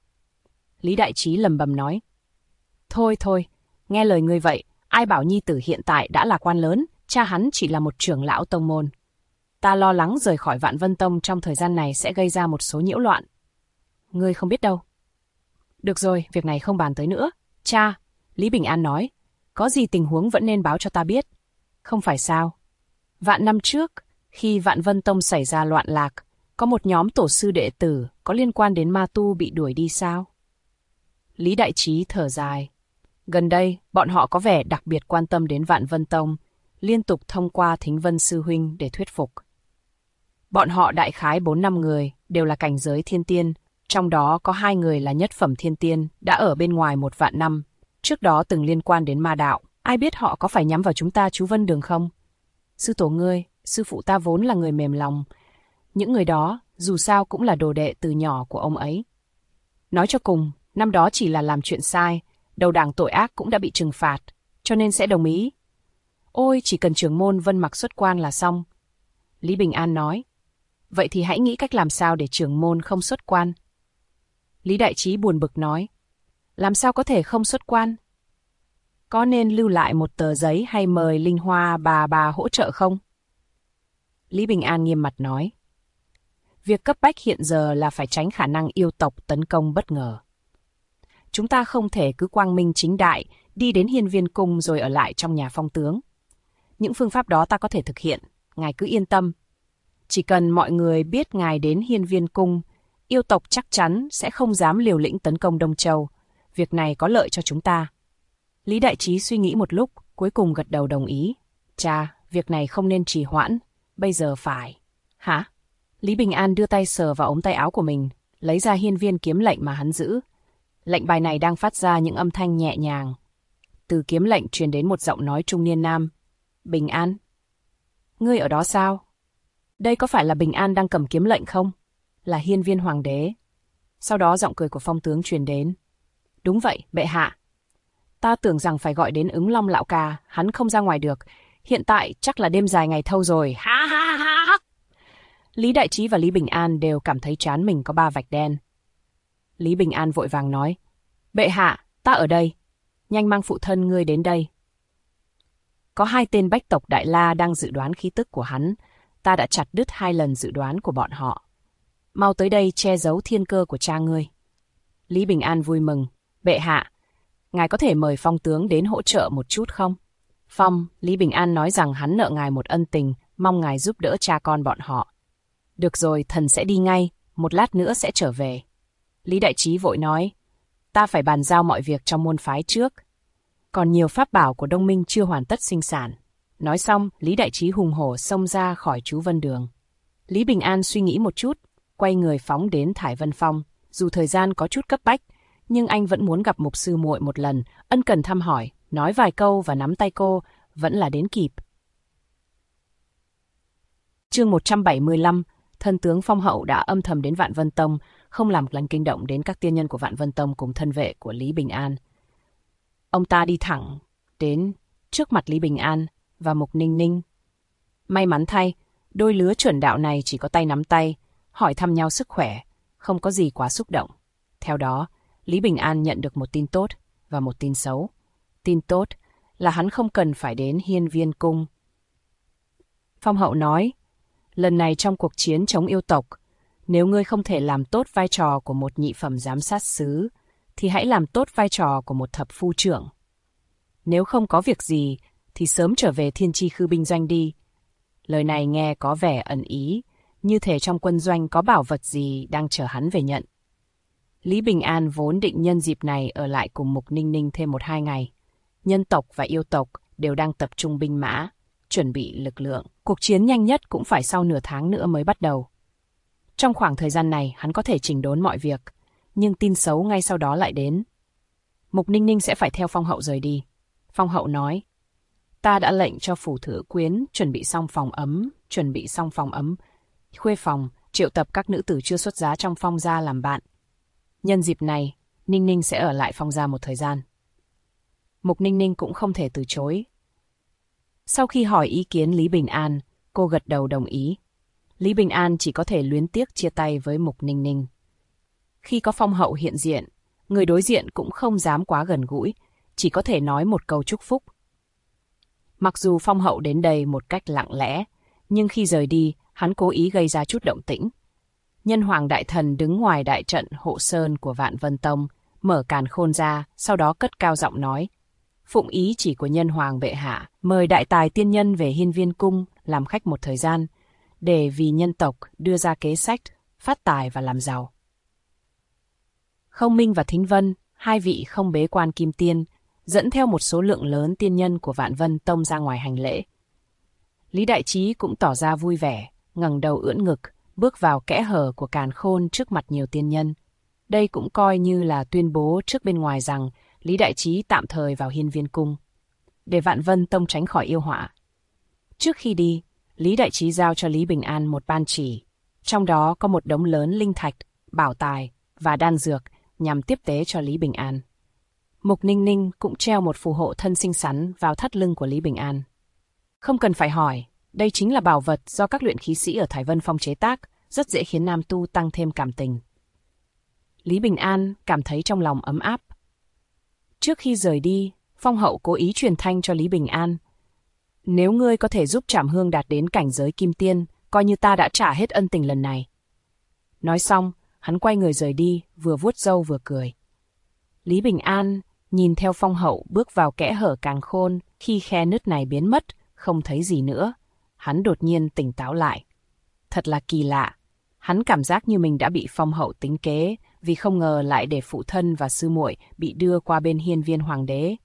Lý Đại Trí lầm bầm nói. Thôi, nghe lời ngươi vậy, ai bảo nhi tử hiện tại đã là quan lớn, cha hắn chỉ là một trưởng lão tông môn. Ta lo lắng rời khỏi Vạn Vân Tông trong thời gian này sẽ gây ra một số nhiễu loạn. Ngươi không biết đâu. Được rồi, việc này không bàn tới nữa. Cha, Lý Bình An nói, có gì tình huống vẫn nên báo cho ta biết. Không phải sao? Vạn năm trước, khi Vạn Vân Tông xảy ra loạn lạc, có một nhóm tổ sư đệ tử có liên quan đến ma tu bị đuổi đi sao? Lý Đại Trí thở dài. Gần đây, bọn họ có vẻ đặc biệt quan tâm đến Vạn Vân Tông, liên tục thông qua Thính Vân Sư Huynh để thuyết phục. Bọn họ đại khái 4-5 người, đều là cảnh giới thiên tiên, trong đó có 2 người là nhất phẩm thiên tiên, đã ở bên ngoài 1 vạn năm. Trước đó từng liên quan đến ma đạo, ai biết họ có phải nhắm vào chúng ta chú Vân Đường không? Sư tổ ngươi, sư phụ ta vốn là người mềm lòng. Những người đó, dù sao cũng là đồ đệ từ nhỏ của ông ấy. Nói cho cùng, năm đó chỉ là làm chuyện sai, đầu đảng tội ác cũng đã bị trừng phạt, cho nên sẽ đồng ý. Ôi, chỉ cần trưởng môn Vân Mặc xuất quan là xong. Lý Bình An nói. Vậy thì hãy nghĩ cách làm sao để trưởng môn không xuất quan. Lý Đại Trí buồn bực nói. Làm sao có thể không xuất quan? Có nên lưu lại một tờ giấy hay mời Linh Hoa bà hỗ trợ không? Lý Bình An nghiêm mặt nói. Việc cấp bách hiện giờ là phải tránh khả năng yêu tộc tấn công bất ngờ. Chúng ta không thể cứ quang minh chính đại, đi đến Hiên Viên Cung rồi ở lại trong nhà phong tướng. Những phương pháp đó ta có thể thực hiện, ngài cứ yên tâm. Chỉ cần mọi người biết ngài đến Hiên Viên Cung, yêu tộc chắc chắn sẽ không dám liều lĩnh tấn công Đông Châu. Việc này có lợi cho chúng ta. Lý Đại Trí suy nghĩ một lúc, cuối cùng gật đầu đồng ý. Chà, việc này không nên trì hoãn, bây giờ phải. Hả? Lý Bình An đưa tay sờ vào ống tay áo của mình, lấy ra hiên viên kiếm lệnh mà hắn giữ. Lệnh bài này đang phát ra những âm thanh nhẹ nhàng. Từ kiếm lệnh truyền đến một giọng nói trung niên nam. Bình An. Ngươi ở đó sao? Đây có phải là Bình An đang cầm kiếm lệnh không? Là hiên viên hoàng đế. Sau đó giọng cười của phong tướng truyền đến. Đúng vậy, bệ hạ. Ta tưởng rằng phải gọi đến Ứng Long lão ca, hắn không ra ngoài được. Hiện tại chắc là đêm dài ngày thâu rồi. Ha ha ha. Lý Đại Trí và Lý Bình An đều cảm thấy trán mình có 3 vạch đen. Lý Bình An vội vàng nói. Bệ hạ, ta ở đây. Nhanh mang phụ thân ngươi đến đây. Có 2 tên bách tộc Đại La đang dự đoán khí tức của hắn. Ta đã chặt đứt 2 lần dự đoán của bọn họ. Mau tới đây che giấu thiên cơ của cha ngươi. Lý Bình An vui mừng. Bệ hạ, ngài có thể mời phong tướng đến hỗ trợ một chút không? Phong, Lý Bình An nói rằng hắn nợ ngài một ân tình, mong ngài giúp đỡ cha con bọn họ. Được rồi, thần sẽ đi ngay, một lát nữa sẽ trở về. Lý Đại Trí vội nói, ta phải bàn giao mọi việc trong môn phái trước. Còn nhiều pháp bảo của Đông Minh chưa hoàn tất sinh sản. Nói xong, Lý Đại Trí hùng hổ xông ra khỏi chú Vân Đường. Lý Bình An suy nghĩ một chút, quay người phóng đến Thải Vân Phong. Dù thời gian có chút cấp bách, nhưng anh vẫn muốn gặp mục sư muội một lần, ân cần thăm hỏi, nói vài câu và nắm tay cô, vẫn là đến kịp. Chương 175, thân tướng Phong Hậu đã âm thầm đến Vạn Vân Tông, không làm lần kinh động đến các tiên nhân của Vạn Vân Tông cùng thân vệ của Lý Bình An. Ông ta đi thẳng đến trước mặt Lý Bình An và Mục Ninh Ninh. May mắn thay, đôi lứa chuẩn đạo này chỉ có tay nắm tay, hỏi thăm nhau sức khỏe, không có gì quá xúc động. Theo đó, Lý Bình An nhận được một tin tốt và một tin xấu. Tin tốt là hắn không cần phải đến Hiên Viên Cung. Phong Hậu nói, lần này trong cuộc chiến chống yêu tộc, nếu ngươi không thể làm tốt vai trò của một nhị phẩm giám sát sứ, thì hãy làm tốt vai trò của một thập phu trưởng. Nếu không có việc gì, thì sớm trở về Thiên Chi Khư binh doanh đi. Lời này nghe có vẻ ẩn ý, như thể trong quân doanh có bảo vật gì đang chờ hắn về nhận. Lý Bình An vốn định nhân dịp này ở lại cùng Mục Ninh Ninh thêm 1-2 ngày. Nhân tộc và yêu tộc đều đang tập trung binh mã, chuẩn bị lực lượng. Cuộc chiến nhanh nhất cũng phải sau nửa tháng nữa mới bắt đầu. Trong khoảng thời gian này, hắn có thể chỉnh đốn mọi việc, nhưng tin xấu ngay sau đó lại đến. Mục Ninh Ninh sẽ phải theo Phong Hậu rời đi. Phong Hậu nói, ta đã lệnh cho phủ thử quyến chuẩn bị xong phòng ấm, khuê phòng, triệu tập các nữ tử chưa xuất giá trong Phong gia làm bạn. Nhân dịp này, Ninh Ninh sẽ ở lại Phong gia một thời gian. Mục Ninh Ninh cũng không thể từ chối. Sau khi hỏi ý kiến Lý Bình An, cô gật đầu đồng ý. Lý Bình An chỉ có thể luyến tiếc chia tay với Mục Ninh Ninh. Khi có Phong Hậu hiện diện, người đối diện cũng không dám quá gần gũi, chỉ có thể nói một câu chúc phúc. Mặc dù Phong Hậu đến đây một cách lặng lẽ, nhưng khi rời đi, hắn cố ý gây ra chút động tĩnh. Nhân Hoàng Đại Thần đứng ngoài đại trận hộ sơn của Vạn Vân Tông, mở càn khôn ra, sau đó cất cao giọng nói. phụng ý chỉ của nhân hoàng bệ hạ, mời đại tài tiên nhân về Hiên Viên cung làm khách một thời gian, để vì nhân tộc đưa ra kế sách, phát tài và làm giàu. Không Minh và Thính Vân, hai vị không bế quan kim tiên, dẫn theo một số lượng lớn tiên nhân của Vạn Vân Tông ra ngoài hành lễ. Lý Đại Trí cũng tỏ ra vui vẻ, ngẩng đầu ưỡn ngực, bước vào kẽ hở của càn khôn trước mặt nhiều tiên nhân. Đây cũng coi như là tuyên bố trước bên ngoài rằng Lý Đại Trí tạm thời vào Hiên Viên cung, để Vạn Vân Tông tránh khỏi yêu họa. Trước khi đi, Lý Đại Trí giao cho Lý Bình An một ban chỉ, trong đó có một đống lớn linh thạch, bảo tài và đan dược nhằm tiếp tế cho Lý Bình An. Mục Ninh Ninh cũng treo một phù hộ thân xinh xắn vào thắt lưng của Lý Bình An. Không cần phải hỏi, đây chính là bảo vật do các luyện khí sĩ ở Thái Vân Phong chế tác, rất dễ khiến nam tu tăng thêm cảm tình. Lý Bình An cảm thấy trong lòng ấm áp. Trước khi rời đi, Phong hậu cố ý truyền thanh cho Lý Bình An. Nếu ngươi có thể giúp Trảm Hương đạt đến cảnh giới kim tiên, coi như ta đã trả hết ân tình lần này. Nói xong, hắn quay người rời đi, vừa vuốt râu vừa cười. Lý Bình An nhìn theo Phong hậu bước vào kẽ hở càn khôn, khi khe nứt này biến mất, không thấy gì nữa. Hắn đột nhiên tỉnh táo lại. Thật là kỳ lạ. Hắn cảm giác như mình đã bị Phong hậu tính kế, vì không ngờ lại để phụ thân và sư muội bị đưa qua bên Hiên Viên hoàng đế.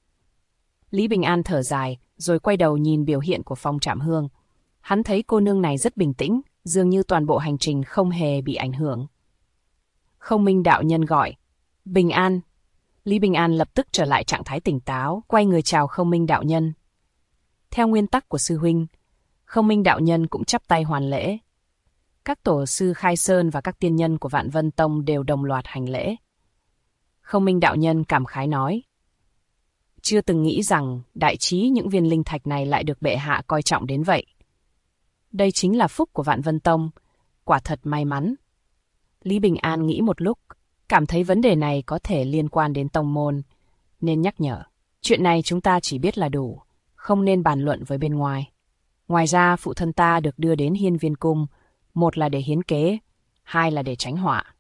Lý Bình An thở dài, rồi quay đầu nhìn biểu hiện của Phong Trảm Hương. Hắn thấy cô nương này rất bình tĩnh, dường như toàn bộ hành trình không hề bị ảnh hưởng. Không Minh đạo nhân gọi. Bình An. Lý Bình An lập tức trở lại trạng thái tỉnh táo, quay người chào Không Minh đạo nhân. Theo nguyên tắc của sư huynh, Không Minh đạo nhân cũng chắp tay hoàn lễ. Các tổ sư Khai Sơn và các tiên nhân của Vạn Vân Tông đều đồng loạt hành lễ. Không Minh đạo nhân cảm khái nói. Chưa từng nghĩ rằng đại trí những viên linh thạch này lại được bệ hạ coi trọng đến vậy. Đây chính là phúc của Vạn Vân Tông, quả thật may mắn. Lý Bình An nghĩ một lúc, cảm thấy vấn đề này có thể liên quan đến tông môn, nên nhắc nhở. Chuyện này chúng ta chỉ biết là đủ, không nên bàn luận với bên ngoài. Ngoài ra phụ thân ta được đưa đến Hiên Viên cung, một là để hiến kế, hai là để tránh họa.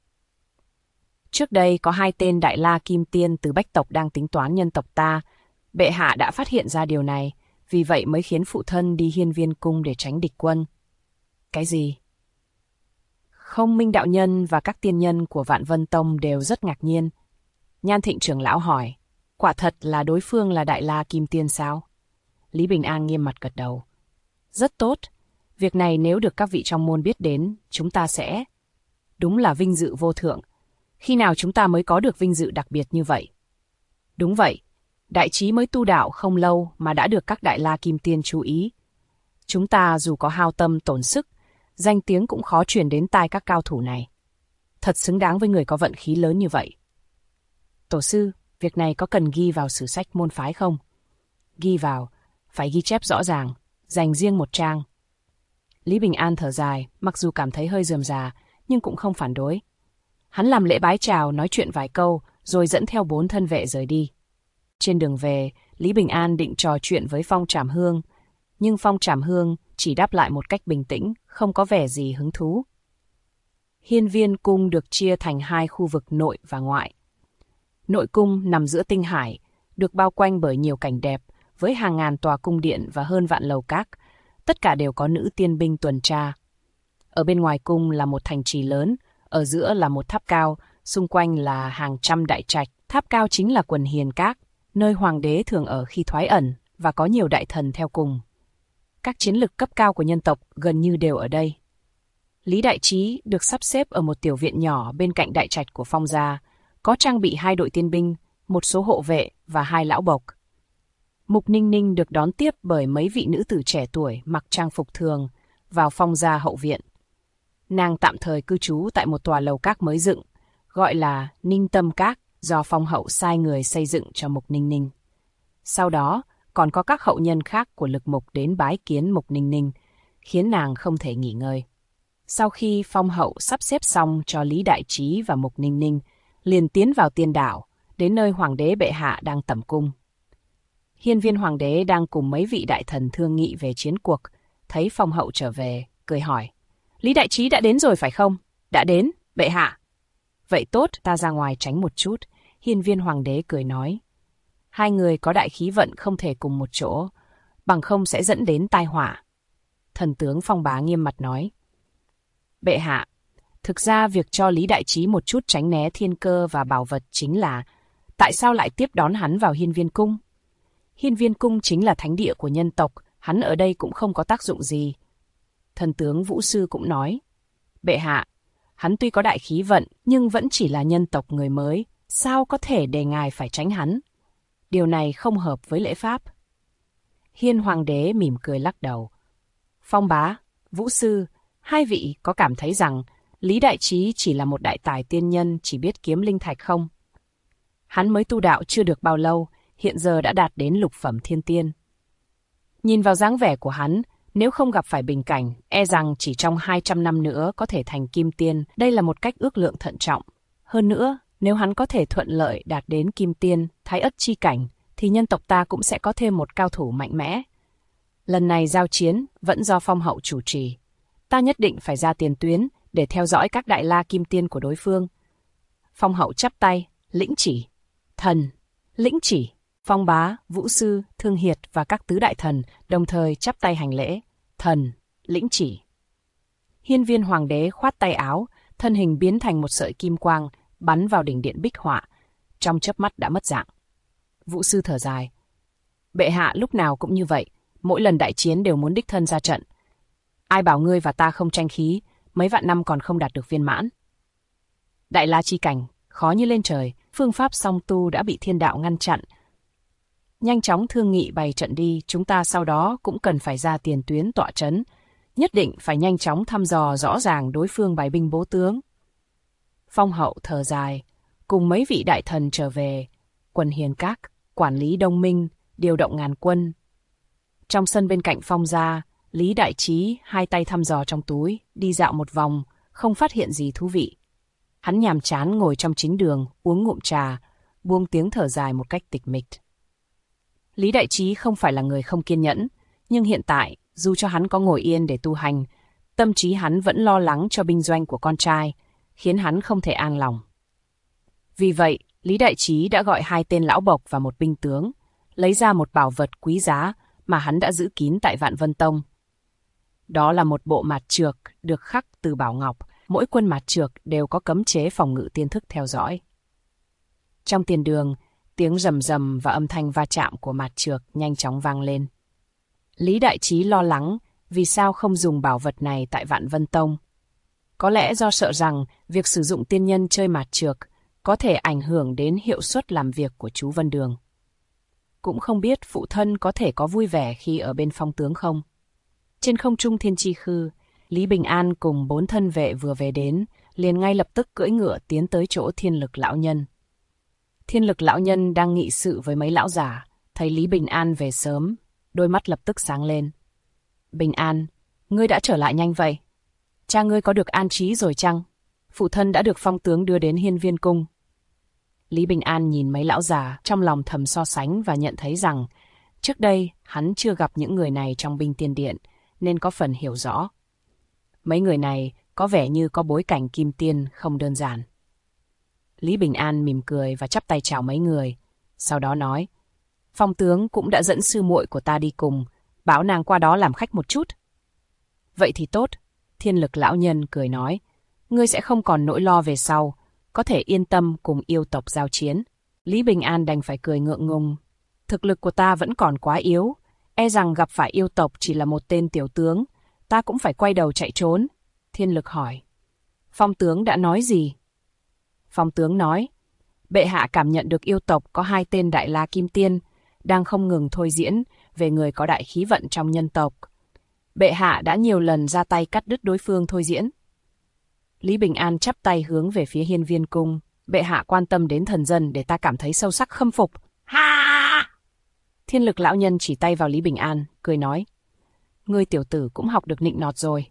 Trước đây có 2 tên Đại La Kim Tiên từ Bách tộc đang tính toán nhân tộc ta. Bệ hạ đã phát hiện ra điều này, vì vậy mới khiến phụ thân đi Hiên Viên cung để tránh địch quân. Cái gì? Không Minh đạo nhân và các tiên nhân của Vạn Vân Tông đều rất ngạc nhiên. Nhan Thịnh trưởng lão hỏi, quả thật là đối phương là Đại La Kim Tiên sao? Lý Bình An nghiêm mặt gật đầu. Rất tốt. Việc này nếu được các vị trong môn biết đến, chúng ta sẽ... Đúng là vinh dự vô thượng. Khi nào chúng ta mới có được vinh dự đặc biệt như vậy? Đúng vậy. Đại trí mới tu đạo không lâu mà đã được các Đại La Kim Tiên chú ý. Chúng ta dù có hao tâm tổn sức, danh tiếng cũng khó truyền đến tai các cao thủ này. Thật xứng đáng với người có vận khí lớn như vậy. Tổ sư, việc này có cần ghi vào sử sách môn phái không? Ghi vào, phải ghi chép rõ ràng, dành riêng một trang. Lý Bình An thở dài, mặc dù cảm thấy hơi rườm rà, nhưng cũng không phản đối. Hắn làm lễ bái chào, nói chuyện vài câu, rồi dẫn theo 4 thân vệ rời đi. Trên đường về, Lý Bình An định trò chuyện với Phong Trảm Hương, nhưng Phong Trảm Hương chỉ đáp lại một cách bình tĩnh, không có vẻ gì hứng thú. Hiên Viên cung được chia thành 2 khu vực nội và ngoại. Nội cung nằm giữa tinh hải, được bao quanh bởi nhiều cảnh đẹp, với hàng ngàn tòa cung điện và hơn vạn lầu các, tất cả đều có nữ tiên binh tuần tra. Ở bên ngoài cung là một thành trì lớn, ở giữa là một tháp cao, xung quanh là hàng trăm đại trạch. Tháp cao chính là quần hiền các, nơi hoàng đế thường ở khi thoái ẩn, và có nhiều đại thần theo cùng. Các chiến lực cấp cao của nhân tộc gần như đều ở đây. Lý Đại Trí được sắp xếp ở một tiểu viện nhỏ bên cạnh đại trạch của Phong gia, có trang bị 2 đội tiên binh, một số hộ vệ và 2 lão bộc. Mục Ninh Ninh được đón tiếp bởi mấy vị nữ tử trẻ tuổi mặc trang phục thường vào Phong gia hậu viện. Nàng tạm thời cư trú tại một tòa lầu các mới dựng, gọi là Ninh Tâm Các, do Phong hậu sai người xây dựng cho Mục Ninh Ninh. Sau đó, còn có các hậu nhân khác của Lực Mục đến bái kiến Mục Ninh Ninh, khiến nàng không thể nghỉ ngơi. Sau khi Phong hậu sắp xếp xong cho Lý Đại Trí và Mục Ninh Ninh, liền tiến vào tiên đảo, đến nơi hoàng đế bệ hạ đang tẩm cung. Hiên Viên hoàng đế đang cùng mấy vị đại thần thương nghị về chiến cuộc, thấy Phong hậu trở về, cười hỏi. Lý Đại Trí đã đến rồi phải không? Đã đến, bệ hạ. Vậy tốt, ta ra ngoài tránh một chút. Hiên Viên hoàng đế cười nói. Hai người có đại khí vận không thể cùng một chỗ, bằng không sẽ dẫn đến tai họa. Thần tướng Phong Bá nghiêm mặt nói. Bệ hạ, thực ra việc cho Lý Đại Trí một chút tránh né thiên cơ và bảo vật chính là tại sao lại tiếp đón hắn vào Hiên Viên Cung? Hiên Viên Cung chính là thánh địa của nhân tộc, hắn ở đây cũng không có tác dụng gì. Thần tướng Vũ Sư cũng nói. Bệ hạ, hắn tuy có đại khí vận nhưng vẫn chỉ là nhân tộc người mới, sao có thể để ngài phải tránh hắn? Điều này không hợp với lễ pháp. Hiên Hoàng đế mỉm cười lắc đầu. Phong Bá, Vũ Sư, hai vị có cảm thấy rằng Lý Đại Trí chỉ là một đại tài tiên nhân chỉ biết kiếm linh thạch không? Hắn mới tu đạo chưa được bao lâu, hiện giờ đã đạt đến lục phẩm thiên tiên. Nhìn vào dáng vẻ của hắn, nếu không gặp phải bình cảnh, e rằng chỉ trong 200 năm nữa có thể thành kim tiên, đây là một cách ước lượng thận trọng. Hơn nữa, nếu hắn có thể thuận lợi đạt đến kim tiên, thái ất chi cảnh, thì nhân tộc ta cũng sẽ có thêm một cao thủ mạnh mẽ. Lần này giao chiến vẫn do Phong hậu chủ trì. Ta nhất định phải ra tiền tuyến để theo dõi các đại la kim tiên của đối phương. Phong hậu chắp tay, lĩnh chỉ. Thần, lĩnh chỉ. Phong Bá, Vũ Sư, Thương Hiệt và các tứ đại thần đồng thời chắp tay hành lễ. Thần, lĩnh chỉ. Hiên Viên Hoàng đế khoát tay áo, thân hình biến thành một sợi kim quang, bắn vào đỉnh điện bích họa. Trong chớp mắt đã mất dạng. Vũ Sư thở dài. Bệ hạ lúc nào cũng như vậy, mỗi lần đại chiến đều muốn đích thân ra trận. Ai bảo ngươi và ta không tranh khí, mấy vạn năm còn không đạt được viên mãn. Đại la chi cảnh, khó như lên trời, phương pháp song tu đã bị thiên đạo ngăn chặn. Nhanh chóng thương nghị bày trận đi, chúng ta sau đó cũng cần phải ra tiền tuyến tọa trấn. Nhất định phải nhanh chóng thăm dò rõ ràng đối phương bài binh bố tướng. Phong hậu thở dài, cùng mấy vị đại thần trở về, quần hiền các, quản lý đông minh, điều động ngàn quân. Trong sân bên cạnh Phong gia, Lý Đại Trí hai tay thăm dò trong túi, đi dạo một vòng, không phát hiện gì thú vị. Hắn nhàm chán ngồi trong chính đường, uống ngụm trà, buông tiếng thở dài một cách tịch mịch. Lý Đại Trí không phải là người không kiên nhẫn, nhưng hiện tại, dù cho hắn có ngồi yên để tu hành, tâm trí hắn vẫn lo lắng cho binh doanh của con trai, khiến hắn không thể an lòng. Vì vậy, Lý Đại Trí đã gọi hai tên lão bộc và một binh tướng, lấy ra một bảo vật quý giá mà hắn đã giữ kín tại Vạn Vân Tông. Đó là một bộ mạt trược được khắc từ bảo ngọc, mỗi quân mạt trược đều có cấm chế phòng ngự tiên thức theo dõi. Trong tiền đường, tiếng rầm rầm và âm thanh va chạm của mạt trược nhanh chóng vang lên. Lý Đại Trí lo lắng vì sao không dùng bảo vật này tại Vạn Vân Tông. Có lẽ do sợ rằng việc sử dụng tiên nhân chơi mạt trược có thể ảnh hưởng đến hiệu suất làm việc của chú Vân Đường. Cũng không biết phụ thân có thể có vui vẻ khi ở bên Phong tướng không. Trên không trung Thiên Chi Khư, Lý Bình An cùng 4 thân vệ vừa về đến, liền ngay lập tức cưỡi ngựa tiến tới chỗ Thiên Lực lão nhân. Thiên Lực lão nhân đang nghị sự với mấy lão già, thấy Lý Bình An về sớm, đôi mắt lập tức sáng lên. Bình An, ngươi đã trở lại nhanh vậy. Cha ngươi có được an trí rồi chăng? Phụ thân đã được Phong tướng đưa đến Hiên Viên Cung. Lý Bình An nhìn mấy lão già, trong lòng thầm so sánh và nhận thấy rằng trước đây hắn chưa gặp những người này trong binh tiên điện, nên có phần hiểu rõ. Mấy người này có vẻ như có bối cảnh kim tiên không đơn giản. Lý Bình An mỉm cười và chắp tay chào mấy người, sau đó nói, Phong tướng cũng đã dẫn sư muội của ta đi cùng, bảo nàng qua đó làm khách một chút. Vậy thì tốt, Thiên Lực lão nhân cười nói, ngươi sẽ không còn nỗi lo về sau, có thể yên tâm cùng yêu tộc giao chiến. Lý Bình An đành phải cười ngượng ngùng. Thực lực của ta vẫn còn quá yếu, e rằng gặp phải yêu tộc chỉ là một tên tiểu tướng, ta cũng phải quay đầu chạy trốn. Thiên Lực hỏi, Phong tướng đã nói gì? Phong tướng nói, bệ hạ cảm nhận được yêu tộc có 2 tên đại la kim tiên, đang không ngừng thôi diễn về người có đại khí vận trong nhân tộc. Bệ hạ đã nhiều lần ra tay cắt đứt đối phương thôi diễn. Lý Bình An chắp tay hướng về phía Hiên Viên Cung. Bệ hạ quan tâm đến thần dân để ta cảm thấy sâu sắc khâm phục. Ha! Thiên Lực lão nhân chỉ tay vào Lý Bình An, cười nói. Ngươi tiểu tử cũng học được nịnh nọt rồi.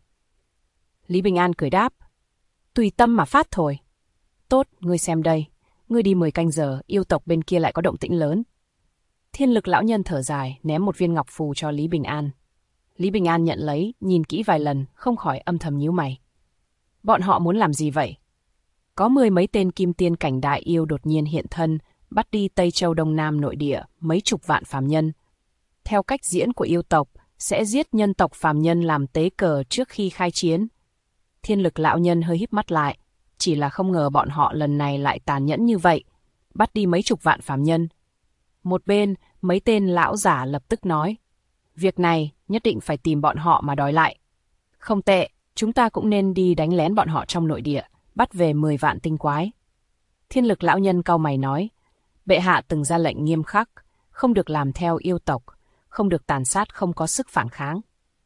Lý Bình An cười đáp. Tùy tâm mà phát thôi. Tốt, ngươi xem đây. Ngươi đi 10 canh giờ, yêu tộc bên kia lại có động tĩnh lớn. Thiên Lực lão nhân thở dài, ném một viên ngọc phù cho Lý Bình An. Lý Bình An nhận lấy, nhìn kỹ vài lần, không khỏi âm thầm nhíu mày. Bọn họ muốn làm gì vậy? Có 10 mấy tên kim tiên cảnh đại yêu đột nhiên hiện thân, bắt đi Tây Châu Đông Nam nội địa mấy chục vạn phàm nhân. Theo cách diễn của yêu tộc, sẽ giết nhân tộc phàm nhân làm tế cờ trước khi khai chiến. Thiên Lực lão nhân hơi híp mắt lại, chỉ là không ngờ bọn họ lần này lại tàn nhẫn như vậy, bắt đi mấy chục vạn phàm nhân. Một bên, mấy tên lão giả lập tức nói, việc này nhất định phải tìm bọn họ mà đòi lại. Không tệ, chúng ta cũng nên đi đánh lén bọn họ trong nội địa, bắt về 10 vạn tinh quái. Thiên Lực lão nhân cau mày nói, bệ hạ từng ra lệnh nghiêm khắc, không được làm theo yêu tộc, không được tàn sát không có sức phản kháng.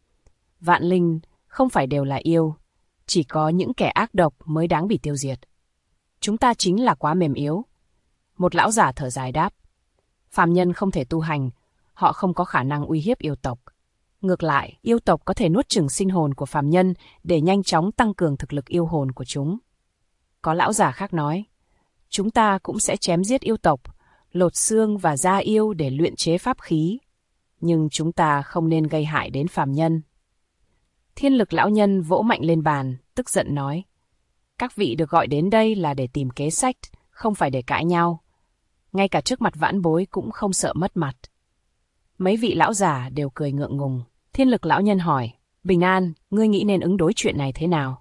Vạn linh không phải đều là yêu, chỉ có những kẻ ác độc mới đáng bị tiêu diệt. Chúng ta chính là quá mềm yếu. Một lão giả thở dài đáp, phàm nhân không thể tu hành, họ không có khả năng uy hiếp yêu tộc. Ngược lại, yêu tộc có thể nuốt chửng sinh hồn của phàm nhân để nhanh chóng tăng cường thực lực yêu hồn của chúng. Có lão giả khác nói, chúng ta cũng sẽ chém giết yêu tộc, lột xương và da yêu để luyện chế pháp khí. Nhưng chúng ta không nên gây hại đến phàm nhân. Thiên Lực lão nhân vỗ mạnh lên bàn, tức giận nói, các vị được gọi đến đây là để tìm kế sách, không phải để cãi nhau. Ngay cả trước mặt vãn bối cũng không sợ mất mặt. Mấy vị lão giả đều cười ngượng ngùng. Thiên Lực lão nhân hỏi, Bình An, ngươi nghĩ nên ứng đối chuyện này thế nào?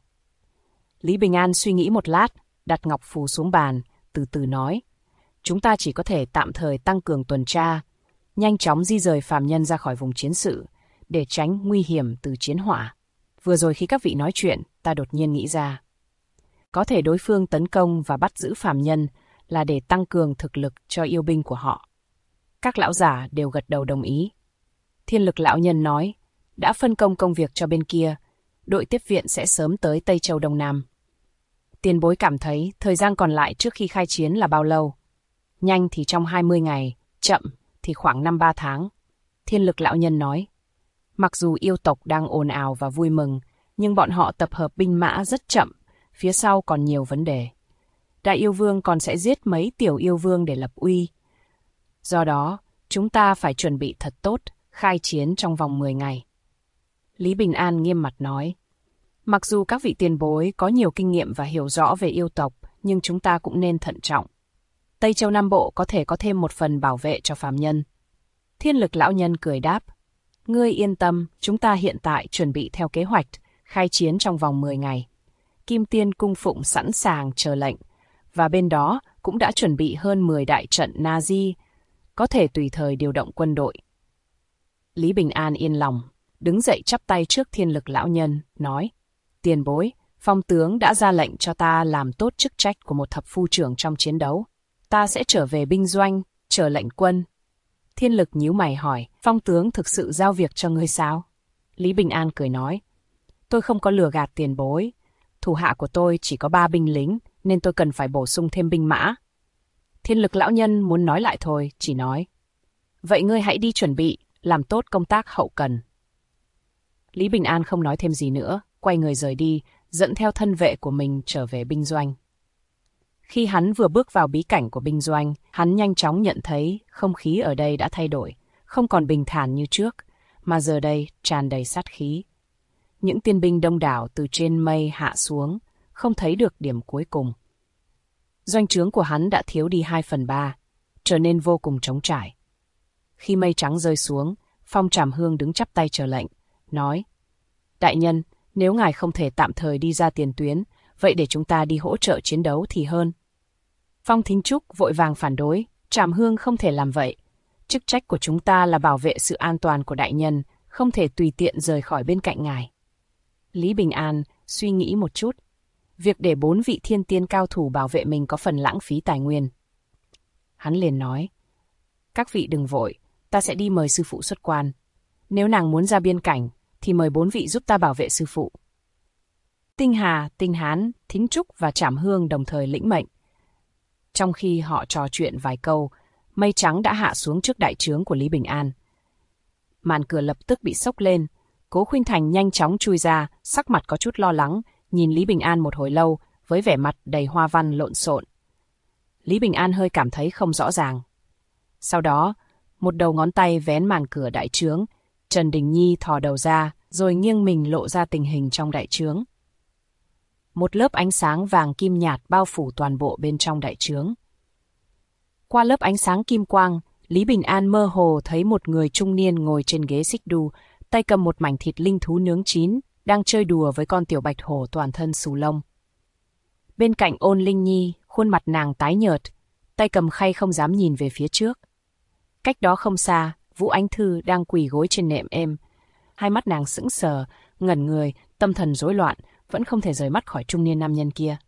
Lý Bình An suy nghĩ một lát, đặt ngọc phù xuống bàn, từ từ nói, chúng ta chỉ có thể tạm thời tăng cường tuần tra, nhanh chóng di rời phàm nhân ra khỏi vùng chiến sự, để tránh nguy hiểm từ chiến hỏa. Vừa rồi khi các vị nói chuyện, ta đột nhiên nghĩ ra, có thể đối phương tấn công và bắt giữ phàm nhân là để tăng cường thực lực cho yêu binh của họ. Các lão giả đều gật đầu đồng ý. Thiên Lực lão nhân nói, đã phân công công việc cho bên kia, đội tiếp viện sẽ sớm tới Tây Châu Đông Nam. Tiền bối cảm thấy thời gian còn lại trước khi khai chiến là bao lâu? Nhanh thì trong 20 ngày, chậm thì khoảng 5-3 tháng. Thiên Lực lão nhân nói, mặc dù yêu tộc đang ồn ào và vui mừng, nhưng bọn họ tập hợp binh mã rất chậm, phía sau còn nhiều vấn đề. Đại yêu vương còn sẽ giết mấy tiểu yêu vương để lập uy. Do đó, chúng ta phải chuẩn bị thật tốt, khai chiến trong vòng 10 ngày. Lý Bình An nghiêm mặt nói, mặc dù các vị tiền bối có nhiều kinh nghiệm và hiểu rõ về yêu tộc, nhưng chúng ta cũng nên thận trọng. Tây Châu Nam Bộ có thể có thêm một phần bảo vệ cho phàm nhân. Thiên Lực lão nhân cười đáp, ngươi yên tâm, chúng ta hiện tại chuẩn bị theo kế hoạch, khai chiến trong vòng 10 ngày. Kim Tiên cung phụng sẵn sàng chờ lệnh, và bên đó cũng đã chuẩn bị hơn 10 đại trận Nazi, có thể tùy thời điều động quân đội. Lý Bình An yên lòng, đứng dậy chắp tay trước Thiên Lực lão nhân, nói, tiền bối, phong tướng đã ra lệnh cho ta làm tốt chức trách của một thập phu trưởng trong chiến đấu. Ta sẽ trở về binh doanh, chờ lệnh quân. Thiên Lực nhíu mày hỏi, phong tướng thực sự giao việc cho ngươi sao? Lý Bình An cười nói, tôi không có lừa gạt tiền bối. Thủ hạ của tôi chỉ có 3 binh lính, nên tôi cần phải bổ sung thêm binh mã. Thiên Lực lão nhân muốn nói lại thôi, chỉ nói, vậy ngươi hãy đi chuẩn bị, làm tốt công tác hậu cần. Lý Bình An không nói thêm gì nữa, quay người rời đi, dẫn theo thân vệ của mình trở về binh doanh. Khi hắn vừa bước vào bí cảnh của binh doanh, hắn nhanh chóng nhận thấy không khí ở đây đã thay đổi, không còn bình thản như trước, mà giờ đây tràn đầy sát khí. Những tiên binh đông đảo từ trên mây hạ xuống, không thấy được điểm cuối cùng. Doanh trướng của hắn đã thiếu đi 2/3, trở nên vô cùng trống trải. Khi mây trắng rơi xuống, Phong Trảm Hương đứng chắp tay chờ lệnh, nói, đại nhân, nếu ngài không thể tạm thời đi ra tiền tuyến, vậy để chúng ta đi hỗ trợ chiến đấu thì hơn. Phong Thính Trúc vội vàng phản đối, Trảm Hương không thể làm vậy. Chức trách của chúng ta là bảo vệ sự an toàn của đại nhân, không thể tùy tiện rời khỏi bên cạnh ngài. Lý Bình An suy nghĩ một chút. Việc để 4 vị thiên tiên cao thủ bảo vệ mình có phần lãng phí tài nguyên. Hắn liền nói, các vị đừng vội, ta sẽ đi mời sư phụ xuất quan. Nếu nàng muốn ra biên cảnh, thì mời 4 vị giúp ta bảo vệ sư phụ. Tinh Hà, Tinh Hán, Thính Trúc và Trảm Hương đồng thời lĩnh mệnh. Trong khi họ trò chuyện vài câu, mây trắng đã hạ xuống trước đại trướng của Lý Bình An. Màn cửa lập tức bị xốc lên, Cố Khuynh Thành nhanh chóng chui ra, sắc mặt có chút lo lắng, nhìn Lý Bình An một hồi lâu, với vẻ mặt đầy hoa văn lộn xộn. Lý Bình An hơi cảm thấy không rõ ràng. Sau đó, một đầu ngón tay vén màn cửa đại trướng, Trần Đình Nhi thò đầu ra, rồi nghiêng mình lộ ra tình hình trong đại trướng. Một lớp ánh sáng vàng kim nhạt bao phủ toàn bộ bên trong đại trướng. Qua lớp ánh sáng kim quang, Lý Bình An mơ hồ thấy một người trung niên ngồi trên ghế xích đu, tay cầm một mảnh thịt linh thú nướng chín, đang chơi đùa với con tiểu bạch hổ toàn thân xù lông. Bên cạnh Ôn Linh Nhi, khuôn mặt nàng tái nhợt, tay cầm khay không dám nhìn về phía trước. Cách đó không xa, Vũ Ánh Thư đang quỳ gối trên nệm êm. Hai mắt nàng sững sờ, ngẩn người, tâm thần rối loạn, vẫn không thể rời mắt khỏi trung niên nam nhân kia.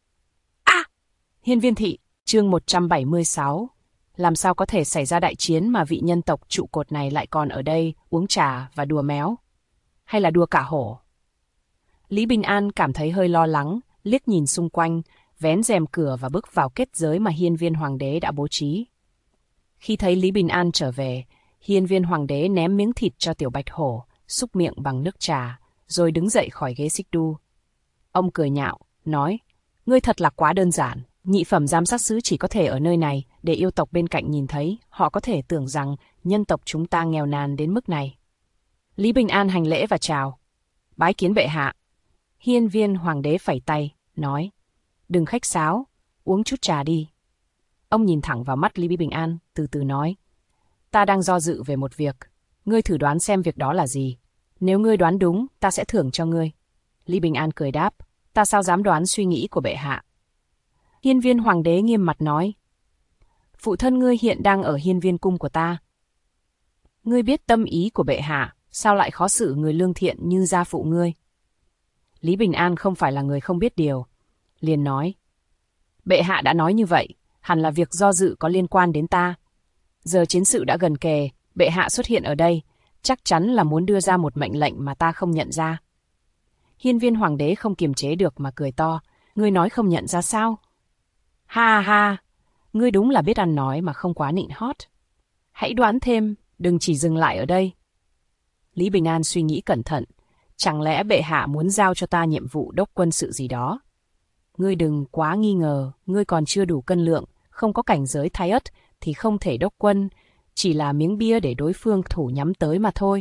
Hiên Viên Thị, chương 176. Làm sao có thể xảy ra đại chiến mà vị nhân tộc trụ cột này lại còn ở đây uống trà và đùa méo? Hay là đùa cả hổ? Lý Bình An cảm thấy hơi lo lắng, liếc nhìn xung quanh, vén rèm cửa và bước vào kết giới mà Hiên Viên Hoàng đế đã bố trí. Khi thấy Lý Bình An trở về, Hiên Viên Hoàng đế ném miếng thịt cho tiểu bạch hổ, xúc miệng bằng nước trà, rồi đứng dậy khỏi ghế xích đu. Ông cười nhạo, nói, ngươi thật là quá đơn giản. Nhị phẩm giám sát sứ chỉ có thể ở nơi này để yêu tộc bên cạnh nhìn thấy, họ có thể tưởng rằng nhân tộc chúng ta nghèo nàn đến mức này. Lý Bình An hành lễ và chào. Bái kiến bệ hạ. Hiên Viên Hoàng đế phẩy tay, nói, đừng khách sáo, uống chút trà đi. Ông nhìn thẳng vào mắt Lý Bình An, từ từ nói, ta đang do dự về một việc, ngươi thử đoán xem việc đó là gì. Nếu ngươi đoán đúng, ta sẽ thưởng cho ngươi. Lý Bình An cười đáp, ta sao dám đoán suy nghĩ của bệ hạ. Hiên Viên Hoàng đế nghiêm mặt nói, phụ thân ngươi hiện đang ở Hiên Viên cung của ta. Ngươi biết tâm ý của bệ hạ, sao lại khó xử người lương thiện như gia phụ ngươi? Lý Bình An không phải là người không biết điều, liền nói, bệ hạ đã nói như vậy, hẳn là việc do dự có liên quan đến ta. Giờ chiến sự đã gần kề, bệ hạ xuất hiện ở đây, chắc chắn là muốn đưa ra một mệnh lệnh mà ta không nhận ra. Hiên Viên Hoàng đế không kiềm chế được mà cười to, ngươi nói không nhận ra sao? Ha ha, ngươi đúng là biết ăn nói mà không quá nịnh hót. Hãy đoán thêm, đừng chỉ dừng lại ở đây. Lý Bình An suy nghĩ cẩn thận, chẳng lẽ bệ hạ muốn giao cho ta nhiệm vụ đốc quân sự gì đó? Ngươi đừng quá nghi ngờ, ngươi còn chưa đủ cân lượng, không có cảnh giới thái ất thì không thể đốc quân, chỉ là miếng bia để đối phương thủ nhắm tới mà thôi.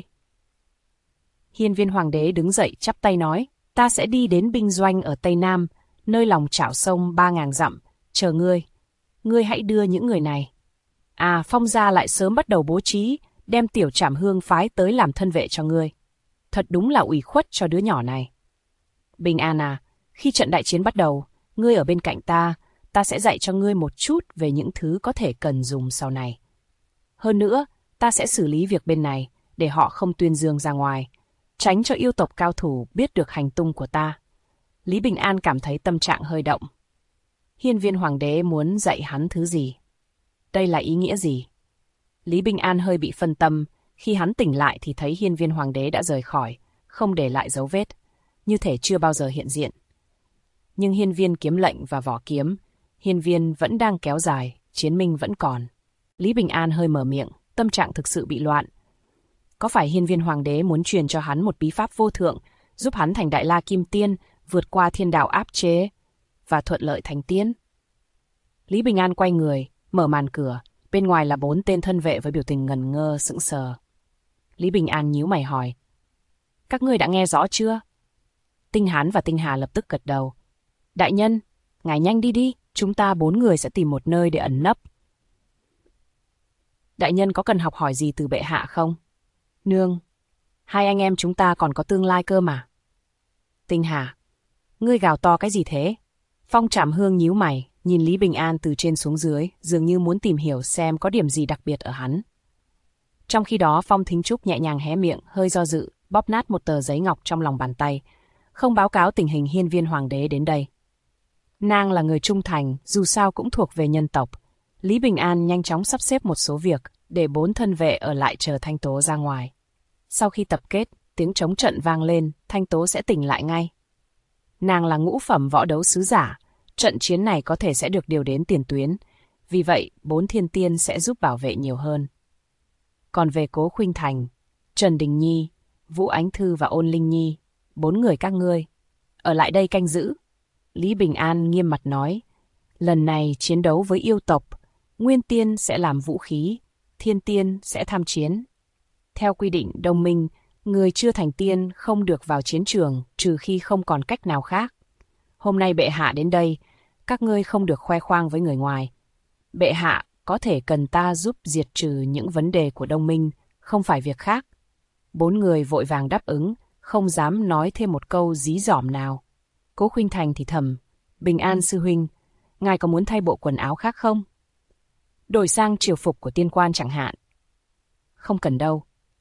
Hiên Viên Hoàng đế đứng dậy chắp tay nói, ta sẽ đi đến binh doanh ở Tây Nam, nơi lòng chảo sông 3.000 dặm, chờ ngươi. Ngươi hãy đưa những người này. Phong gia lại sớm bắt đầu bố trí, đem Tiểu Trảm Hương phái tới làm thân vệ cho ngươi. Thật đúng là ủy khuất cho đứa nhỏ này. Bình An à, khi trận đại chiến bắt đầu, ngươi ở bên cạnh ta, ta sẽ dạy cho ngươi một chút về những thứ có thể cần dùng sau này. Hơn nữa, ta sẽ xử lý việc bên này, để họ không tuyên dương ra ngoài, tránh cho yêu tộc cao thủ biết được hành tung của ta. Lý Bình An cảm thấy tâm trạng hơi động. Hiên Viên Hoàng đế muốn dạy hắn thứ gì? Đây là ý nghĩa gì? Lý Bình An hơi bị phân tâm, khi hắn tỉnh lại thì thấy Hiên Viên Hoàng đế đã rời khỏi, không để lại dấu vết, như thể chưa bao giờ hiện diện. Nhưng Hiên Viên kiếm lệnh và vỏ kiếm, Hiên Viên vẫn đang kéo dài, chiến minh vẫn còn. Lý Bình An hơi mở miệng, tâm trạng thực sự bị loạn. Có phải Hiên Viên Hoàng đế muốn truyền cho hắn một bí pháp vô thượng, giúp hắn thành Đại La Kim Tiên, vượt qua thiên đạo áp chế và thuận lợi thành tiên? Lý Bình An quay người, mở màn cửa, bên ngoài là 4 tên thân vệ với biểu tình ngần ngơ sững sờ. Lý Bình An nhíu mày hỏi, các ngươi đã nghe rõ chưa? Tinh Hán và Tinh Hà lập tức gật đầu. Đại nhân, ngài nhanh đi đi, chúng ta 4 người sẽ tìm một nơi để ẩn nấp. Đại nhân có cần học hỏi gì từ bệ hạ không? Nương, hai anh em chúng ta còn có tương lai cơ mà. Tinh Hà, ngươi gào to cái gì thế? Phong Trảm Hương nhíu mày, nhìn Lý Bình An từ trên xuống dưới, dường như muốn tìm hiểu xem có điểm gì đặc biệt ở hắn. Trong khi đó, Phong Thính Trúc nhẹ nhàng hé miệng, hơi do dự, bóp nát một tờ giấy ngọc trong lòng bàn tay, không báo cáo tình hình Hiên Viên Hoàng đế đến đây. Nàng là người trung thành, dù sao cũng thuộc về nhân tộc. Lý Bình An nhanh chóng sắp xếp một số việc, để 4 thân vệ ở lại chờ Thanh Tố ra ngoài. Sau khi tập kết, tiếng trống trận vang lên, Thanh Tố sẽ tỉnh lại ngay. Nàng là ngũ phẩm võ đấu sứ giả, trận chiến này có thể sẽ được điều đến tiền tuyến, vì vậy 4 thiên tiên sẽ giúp bảo vệ nhiều hơn. Còn về Cố Khuynh Thành, Trần Đình Nhi, Vũ Ánh Thư và Ôn Linh Nhi, 4 người các ngươi, ở lại đây canh giữ. Lý Bình An nghiêm mặt nói, lần này chiến đấu với yêu tộc, Nguyên Tiên sẽ làm vũ khí, Thiên Tiên sẽ tham chiến. Theo quy định đồng minh, người chưa thành tiên không được vào chiến trường trừ khi không còn cách nào khác. Hôm nay bệ hạ đến đây, các ngươi không được khoe khoang với người ngoài. Bệ hạ có thể cần ta giúp diệt trừ những vấn đề của đồng minh, không phải việc khác. 4 người vội vàng đáp ứng, không dám nói thêm một câu dí dỏm nào. Cố Khuynh Thành thì thầm, bình an sư huynh, ngài có muốn thay bộ quần áo khác không? Đổi sang triều phục của tiên quan chẳng hạn. Không cần đâu.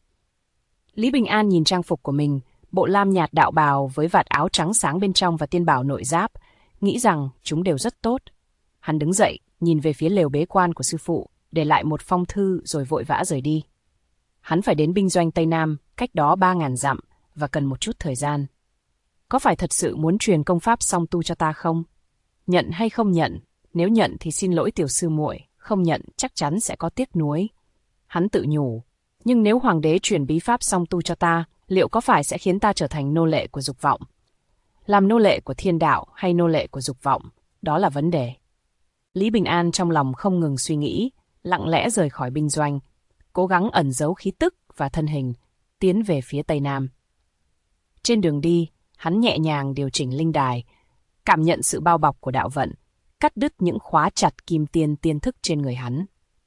Lý Bình An nhìn trang phục của mình, bộ lam nhạt đạo bào với vạt áo trắng sáng bên trong và tiên bảo nội giáp, nghĩ rằng chúng đều rất tốt. Hắn đứng dậy, nhìn về phía lều bế quan của sư phụ, để lại một phong thư rồi vội vã rời đi. Hắn phải đến binh doanh Tây Nam, cách đó 3.000 dặm, và cần một chút thời gian. Có phải thật sự muốn truyền công pháp song tu cho ta không? Nhận hay không nhận? Nếu nhận thì xin lỗi tiểu sư muội, không nhận chắc chắn sẽ có tiếc nuối. Hắn tự nhủ, nhưng nếu hoàng đế truyền bí pháp song tu cho ta, liệu có phải sẽ khiến ta trở thành nô lệ của dục vọng? Làm nô lệ của thiên đạo hay nô lệ của dục vọng, đó là vấn đề. Lý Bình An trong lòng không ngừng suy nghĩ, lặng lẽ rời khỏi binh doanh, cố gắng ẩn giấu khí tức và thân hình, tiến về phía Tây Nam. Trên đường đi, hắn nhẹ nhàng điều chỉnh linh đài, cảm nhận sự bao bọc của đạo vận, cắt đứt những khóa chặt kim tiên tiên thức trên người hắn.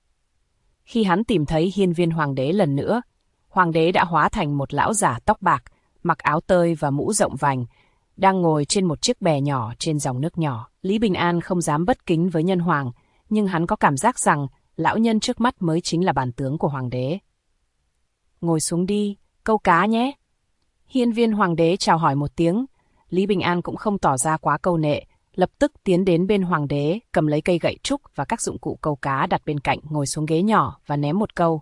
Khi hắn tìm thấy hiên viên hoàng đế lần nữa, hoàng đế đã hóa thành một lão giả tóc bạc, mặc áo tơi và mũ rộng vành, đang ngồi trên một chiếc bè nhỏ trên dòng nước nhỏ. Lý Bình An không dám bất kính với nhân hoàng, nhưng hắn có cảm giác rằng lão nhân trước mắt mới chính là bản tướng của hoàng đế. Ngồi xuống đi, câu cá nhé. Hiên viên hoàng đế chào hỏi một tiếng, Lý Bình An cũng không tỏ ra quá câu nệ, lập tức tiến đến bên hoàng đế, cầm lấy cây gậy trúc và các dụng cụ câu cá đặt bên cạnh, ngồi xuống ghế nhỏ và ném một câu.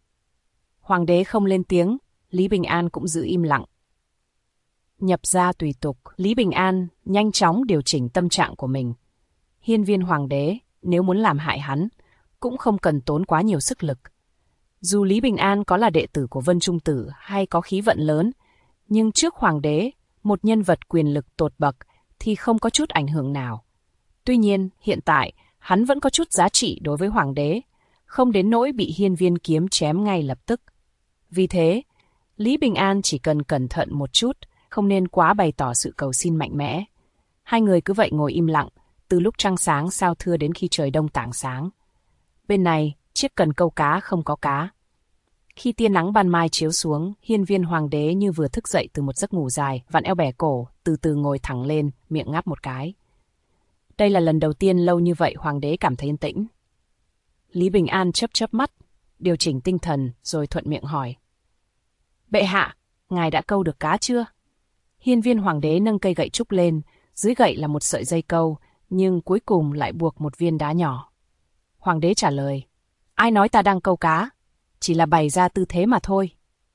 Hoàng đế không lên tiếng, Lý Bình An cũng giữ im lặng. Nhập ra tùy tục, Lý Bình An nhanh chóng điều chỉnh tâm trạng của mình. Hiên viên hoàng đế, nếu muốn làm hại hắn, cũng không cần tốn quá nhiều sức lực. Dù Lý Bình An có là đệ tử của Vân Trung Tử hay có khí vận lớn, nhưng trước hoàng đế, một nhân vật quyền lực tột bậc, thì không có chút ảnh hưởng nào. Tuy nhiên, hiện tại, hắn vẫn có chút giá trị đối với hoàng đế, không đến nỗi bị hiên viên kiếm chém ngay lập tức. Vì thế, Lý Bình An chỉ cần cẩn thận một chút, không nên quá bày tỏ sự cầu xin mạnh mẽ. Hai người cứ vậy ngồi im lặng, từ lúc trăng sáng sao thưa đến khi trời đông tảng sáng. Bên này, chiếc cần câu cá không có cá. Khi tia nắng ban mai chiếu xuống, hiên viên hoàng đế như vừa thức dậy từ một giấc ngủ dài, vặn eo bẻ cổ, từ từ ngồi thẳng lên, miệng ngáp một cái. Đây là lần đầu tiên lâu như vậy hoàng đế cảm thấy yên tĩnh. Lý Bình An chớp chớp mắt, điều chỉnh tinh thần rồi thuận miệng hỏi. Bệ hạ, ngài đã câu được cá chưa? Hiên viên hoàng đế nâng cây gậy trúc lên, dưới gậy là một sợi dây câu, nhưng cuối cùng lại buộc một viên đá nhỏ. Hoàng đế trả lời, ai nói ta đang câu cá? Chỉ là bày ra tư thế mà thôi.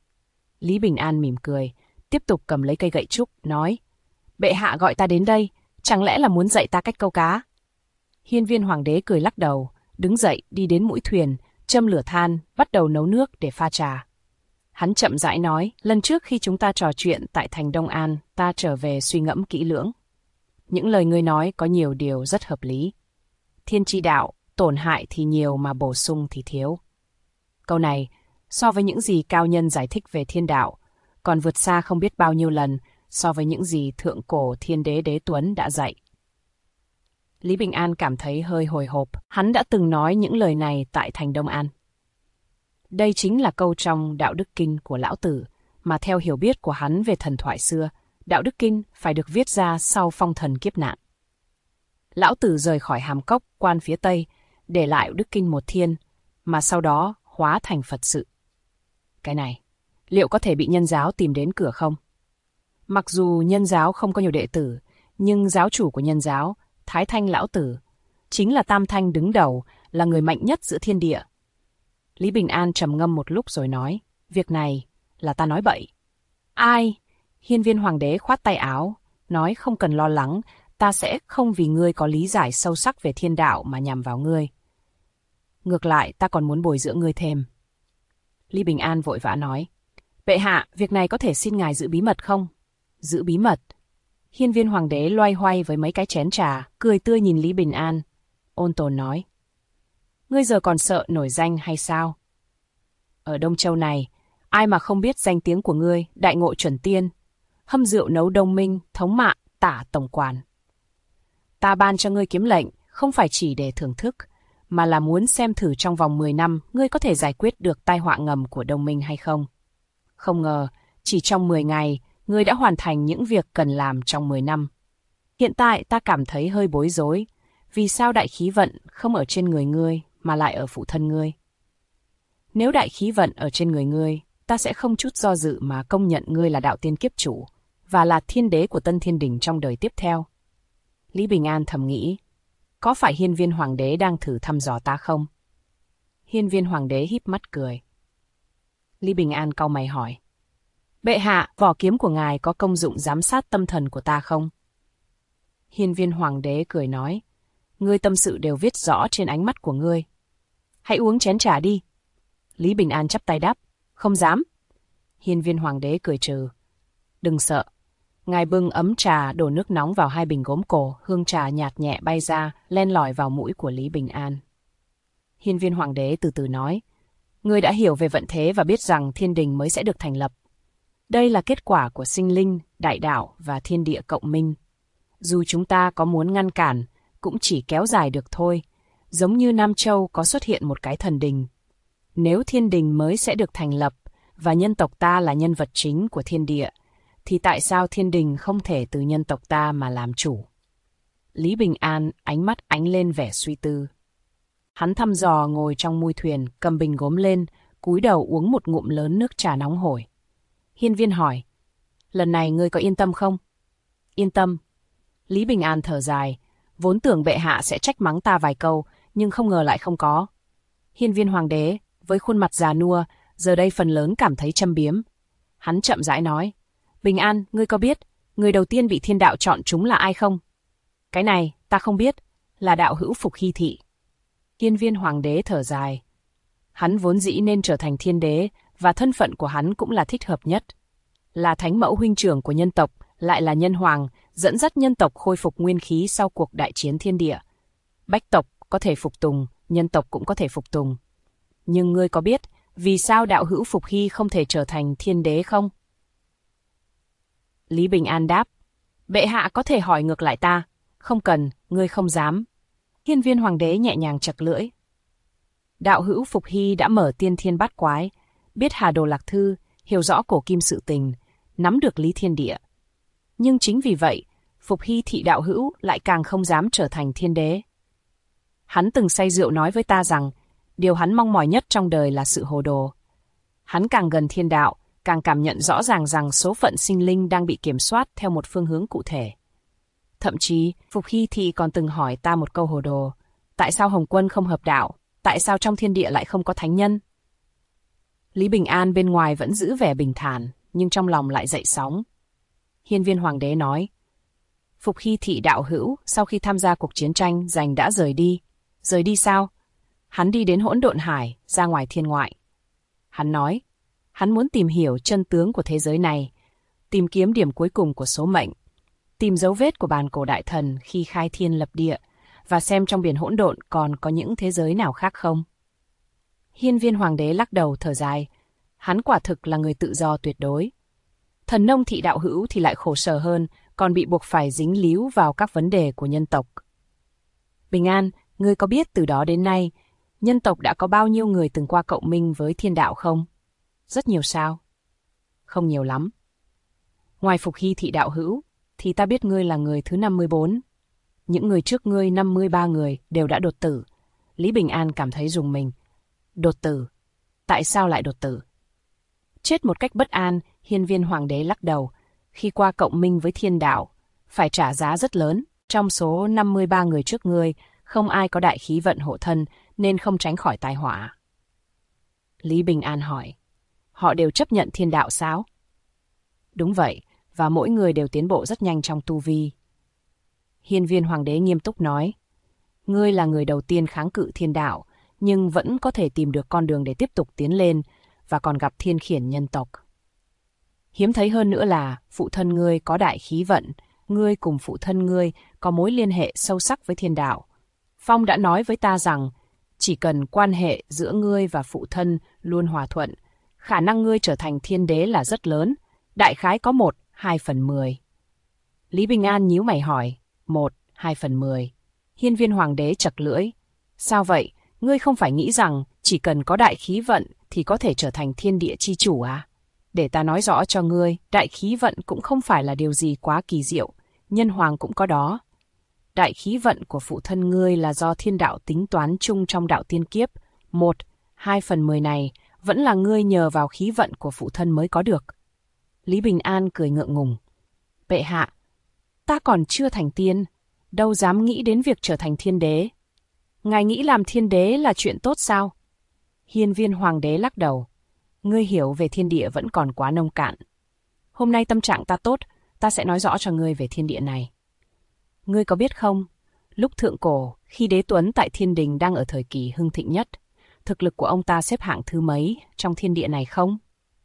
Lý Bình An mỉm cười, tiếp tục cầm lấy cây gậy trúc, nói, bệ hạ gọi ta đến đây, chẳng lẽ là muốn dạy ta cách câu cá? Hiên viên hoàng đế cười lắc đầu, đứng dậy đi đến mũi thuyền, châm lửa than, bắt đầu nấu nước để pha trà. Hắn chậm rãi nói, lần trước khi chúng ta trò chuyện tại thành Đông An, ta trở về suy ngẫm kỹ lưỡng. Những lời ngươi nói có nhiều điều rất hợp lý. Thiên tri đạo, tổn hại thì nhiều mà bổ sung thì thiếu. Câu này, so với những gì cao nhân giải thích về thiên đạo, còn vượt xa không biết bao nhiêu lần so với những gì thượng cổ thiên đế Đế Tuấn đã dạy. Lý Bình An cảm thấy hơi hồi hộp, hắn đã từng nói những lời này tại thành Đông An. Đây chính là câu trong Đạo Đức Kinh của Lão Tử, mà theo hiểu biết của hắn về thần thoại xưa, Đạo Đức Kinh phải được viết ra sau phong thần kiếp nạn. Lão Tử rời khỏi Hàm Cốc, quan phía Tây, để lại Đức Kinh một thiên, mà sau đó hóa thành Phật sự. Cái này, liệu có thể bị nhân giáo tìm đến cửa không? Mặc dù nhân giáo không có nhiều đệ tử, nhưng giáo chủ của nhân giáo, Thái Thanh Lão Tử, chính là Tam Thanh đứng đầu, là người mạnh nhất giữa thiên địa. Lý Bình An trầm ngâm một lúc rồi nói, việc này là ta nói bậy. Ai? Hiên viên hoàng đế khoát tay áo, nói không cần lo lắng, ta sẽ không vì ngươi có lý giải sâu sắc về thiên đạo mà nhằm vào ngươi. Ngược lại, ta còn muốn bồi dưỡng ngươi thêm. Lý Bình An vội vã nói, bệ hạ, việc này có thể xin ngài giữ bí mật không? Giữ bí mật? Hiên viên hoàng đế loay hoay với mấy cái chén trà, cười tươi nhìn Lý Bình An. Ôn tồn nói, ngươi giờ còn sợ nổi danh hay sao? Ở Đông Châu này, ai mà không biết danh tiếng của ngươi, đại ngộ chuẩn tiên, hâm rượu nấu đông minh, thống mạ, tả tổng quản. Ta ban cho ngươi kiếm lệnh, không phải chỉ để thưởng thức, mà là muốn xem thử trong vòng 10 năm ngươi có thể giải quyết được tai họa ngầm của đồng minh hay không. Không ngờ, chỉ trong 10 ngày, ngươi đã hoàn thành những việc cần làm trong 10 năm. Hiện tại ta cảm thấy hơi bối rối, vì sao đại khí vận không ở trên người ngươi mà lại ở phụ thân ngươi? Nếu đại khí vận ở trên người ngươi, ta sẽ không chút do dự mà công nhận ngươi là đạo tiên kiếp chủ và là thiên đế của Tân Thiên Đình trong đời tiếp theo. Lý Bình An thầm nghĩ, có phải Hiên Viên Hoàng đế đang thử thăm dò ta không? Hiên Viên Hoàng đế híp mắt cười. Lý Bình An cau mày hỏi, bệ hạ, vỏ kiếm của ngài có công dụng giám sát tâm thần của ta không? Hiên Viên Hoàng đế cười nói, ngươi tâm sự đều viết rõ trên ánh mắt của ngươi. Hãy uống chén trà đi. Lý Bình An chắp tay đáp, không dám. Hiên Viên Hoàng đế cười trừ, đừng sợ. Ngài bưng ấm trà đổ nước nóng vào 2 bình gốm cổ, hương trà nhạt nhẹ bay ra, len lỏi vào mũi của Lý Bình An. Hiên Viên Hoàng đế từ từ nói, ngươi đã hiểu về vận thế và biết rằng thiên đình mới sẽ được thành lập. Đây là kết quả của sinh linh, đại đạo và thiên địa cộng minh. Dù chúng ta có muốn ngăn cản, cũng chỉ kéo dài được thôi, giống như Nam Châu có xuất hiện một cái thần đình. Nếu thiên đình mới sẽ được thành lập, và nhân tộc ta là nhân vật chính của thiên địa, thì tại sao thiên đình không thể từ nhân tộc ta mà làm chủ? Lý Bình An ánh mắt ánh lên vẻ suy tư. Hắn thăm dò ngồi trong mui thuyền, cầm bình gốm lên, cúi đầu uống một ngụm lớn nước trà nóng hổi. Hiên Viên hỏi, lần này ngươi có yên tâm không? Yên tâm. Lý Bình An thở dài, vốn tưởng bệ hạ sẽ trách mắng ta vài câu, nhưng không ngờ lại không có. Hiên Viên Hoàng đế, với khuôn mặt già nua, giờ đây phần lớn cảm thấy châm biếm. Hắn chậm rãi nói, Bình An, ngươi có biết, người đầu tiên bị thiên đạo chọn chúng là ai không? Cái này, ta không biết, là đạo hữu Phục Hy Thị. Hiên Viên Hoàng đế thở dài. Hắn vốn dĩ nên trở thành thiên đế, và thân phận của hắn cũng là thích hợp nhất. Là thánh mẫu huynh trưởng của nhân tộc, lại là nhân hoàng, dẫn dắt nhân tộc khôi phục nguyên khí sau cuộc đại chiến thiên địa. Bách tộc có thể phục tùng, nhân tộc cũng có thể phục tùng. Nhưng ngươi có biết, vì sao đạo hữu Phục Hy không thể trở thành thiên đế không? Lý Bình An đáp, bệ hạ có thể hỏi ngược lại ta. Không cần, ngươi không dám. Hiên Viên Hoàng đế nhẹ nhàng chặt lưỡi. Đạo hữu Phục Hy đã mở tiên thiên bát quái, biết Hà Đồ Lạc Thư, hiểu rõ cổ kim sự tình, nắm được lý thiên địa. Nhưng chính vì vậy, Phục Hy Thị đạo hữu lại càng không dám trở thành thiên đế. Hắn từng say rượu nói với ta rằng, điều hắn mong mỏi nhất trong đời là sự hồ đồ. Hắn càng gần thiên đạo, càng cảm nhận rõ ràng rằng số phận sinh linh đang bị kiểm soát theo một phương hướng cụ thể. Thậm chí, Phục Hy Thị còn từng hỏi ta một câu hồ đồ, tại sao Hồng Quân không hợp đạo, tại sao trong thiên địa lại không có thánh nhân? Lý Bình An bên ngoài vẫn giữ vẻ bình thản, nhưng trong lòng lại dậy sóng. Hiên Viên Hoàng đế nói, Phục Hy Thị đạo hữu sau khi tham gia cuộc chiến tranh giành đã rời đi. Rời đi sao? Hắn đi đến Hỗn Độn Hải, ra ngoài thiên ngoại. Hắn nói, hắn muốn tìm hiểu chân tướng của thế giới này, tìm kiếm điểm cuối cùng của số mệnh, tìm dấu vết của bàn cổ đại thần khi khai thiên lập địa, và xem trong biển hỗn độn còn có những thế giới nào khác không. Hiên Viên Hoàng đế lắc đầu thở dài, hắn quả thực là người tự do tuyệt đối. Thần Nông Thị đạo hữu thì lại khổ sở hơn, còn bị buộc phải dính líu vào các vấn đề của nhân tộc. Bình An, ngươi có biết từ đó đến nay, nhân tộc đã có bao nhiêu người từng qua cộng minh với thiên đạo không? Rất nhiều sao? Không nhiều lắm. Ngoài Phục Hy Thị đạo hữu, thì ta biết ngươi là người thứ 54. Những người trước ngươi 53 người đều đã đột tử. Lý Bình An cảm thấy rùng mình. Đột tử? Tại sao lại đột tử? Chết một cách bất an, Hiên Viên Hoàng đế lắc đầu. Khi qua cộng minh với thiên đạo, phải trả giá rất lớn. Trong số 53 người trước ngươi, không ai có đại khí vận hộ thân, nên không tránh khỏi tai họa. Lý Bình An hỏi, họ đều chấp nhận thiên đạo sao? Đúng vậy, và mỗi người đều tiến bộ rất nhanh trong tu vi. Hiên Viên Hoàng đế nghiêm túc nói, ngươi là người đầu tiên kháng cự thiên đạo, nhưng vẫn có thể tìm được con đường để tiếp tục tiến lên, và còn gặp thiên khiển nhân tộc. Hiếm thấy hơn nữa là phụ thân ngươi có đại khí vận, ngươi cùng phụ thân ngươi có mối liên hệ sâu sắc với thiên đạo. Phong đã nói với ta rằng, chỉ cần quan hệ giữa ngươi và phụ thân luôn hòa thuận, khả năng ngươi trở thành thiên đế là rất lớn, đại khái có 1/2/10. Lý Bình An nhíu mày hỏi, 1/2/10. Hiên Viên Hoàng đế chật lưỡi. Sao vậy? Ngươi không phải nghĩ rằng chỉ cần có đại khí vận thì có thể trở thành thiên địa chi chủ à? Để ta nói rõ cho ngươi, đại khí vận cũng không phải là điều gì quá kỳ diệu, nhân hoàng cũng có đó. Đại khí vận của phụ thân ngươi là do thiên đạo tính toán chung trong đạo tiên kiếp. 1/2/10 này vẫn là ngươi nhờ vào khí vận của phụ thân mới có được. Lý Bình An cười ngượng ngùng. Bệ hạ, ta còn chưa thành tiên, đâu dám nghĩ đến việc trở thành thiên đế. Ngài nghĩ làm thiên đế là chuyện tốt sao? Hiên Viên Hoàng đế lắc đầu. Ngươi hiểu về thiên địa vẫn còn quá nông cạn. Hôm nay tâm trạng ta tốt, ta sẽ nói rõ cho ngươi về thiên địa này. Ngươi có biết không, lúc thượng cổ, khi đế Tuấn tại thiên đình đang ở thời kỳ hưng thịnh nhất, thực lực của ông ta xếp hạng thứ mấy trong thiên địa này không?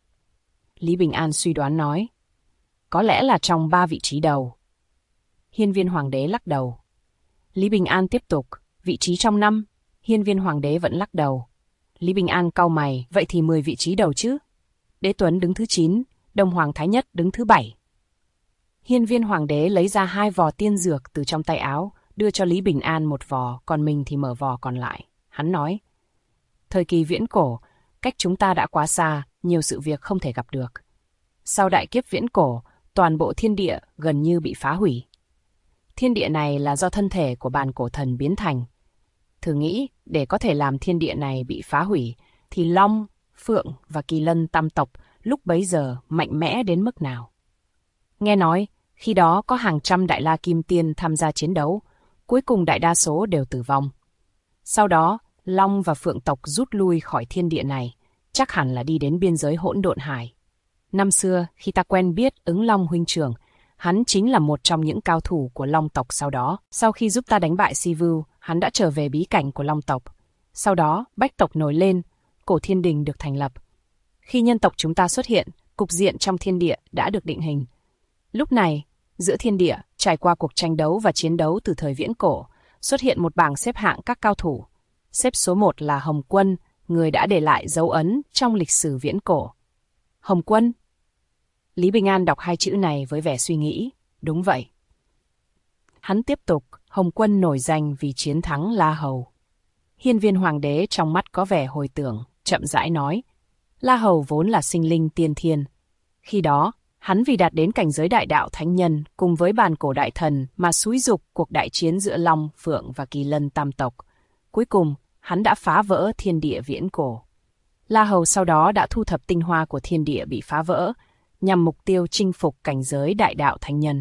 Lý Bình An suy đoán nói. Có lẽ là trong 3 vị trí đầu. Hiên Viên Hoàng đế lắc đầu. Lý Bình An tiếp tục. Vị trí trong 5. Hiên Viên Hoàng đế vẫn lắc đầu. Lý Bình An cau mày. Vậy thì 10 vị trí đầu chứ? Đế Tuấn đứng thứ 9, Đông Hoàng Thái Nhất đứng thứ 7. Hiên Viên Hoàng đế lấy ra 2 vò tiên dược từ trong tay áo, đưa cho Lý Bình An 1 vò, còn mình thì mở vò còn lại. Hắn nói. Thời kỳ viễn cổ, cách chúng ta đã quá xa, nhiều sự việc không thể gặp được. Sau đại kiếp viễn cổ, toàn bộ thiên địa gần như bị phá hủy. Thiên địa này là do thân thể của bàn cổ thần biến thành. Thử nghĩ, để có thể làm thiên địa này bị phá hủy, thì Long, Phượng và Kỳ Lân tam tộc lúc bấy giờ mạnh mẽ đến mức nào. Nghe nói, khi đó có hàng trăm đại la kim tiên tham gia chiến đấu, cuối cùng đại đa số đều tử vong. Sau đó, Long và Phượng tộc rút lui khỏi thiên địa này, chắc hẳn là đi đến biên giới hỗn độn hải. Năm xưa, khi ta quen biết Ứng Long huynh trưởng, hắn chính là một trong những cao thủ của Long tộc sau đó. Sau khi giúp ta đánh bại Si Vu, hắn đã trở về bí cảnh của Long tộc. Sau đó, Bách tộc nổi lên, cổ thiên đình được thành lập. Khi nhân tộc chúng ta xuất hiện, cục diện trong thiên địa đã được định hình. Lúc này, giữa thiên địa, trải qua cuộc tranh đấu và chiến đấu từ thời viễn cổ, xuất hiện một bảng xếp hạng các cao thủ. Xếp số 1 là Hồng Quân, người đã để lại dấu ấn trong lịch sử viễn cổ. Hồng Quân? Lý Bình An đọc 2 chữ này với vẻ suy nghĩ. Đúng vậy. Hắn tiếp tục, Hồng Quân nổi danh vì chiến thắng La Hầu. Hiên Viên Hoàng đế trong mắt có vẻ hồi tưởng, chậm rãi nói. La Hầu vốn là sinh linh tiên thiên. Khi đó, hắn vì đạt đến cảnh giới đại đạo thánh nhân cùng với bàn cổ đại thần mà xúi dục cuộc đại chiến giữa Long, Phượng và Kỳ Lân tam tộc. Cuối cùng, hắn đã phá vỡ thiên địa viễn cổ. La Hầu sau đó đã thu thập tinh hoa của thiên địa bị phá vỡ, nhằm mục tiêu chinh phục cảnh giới đại đạo thánh nhân.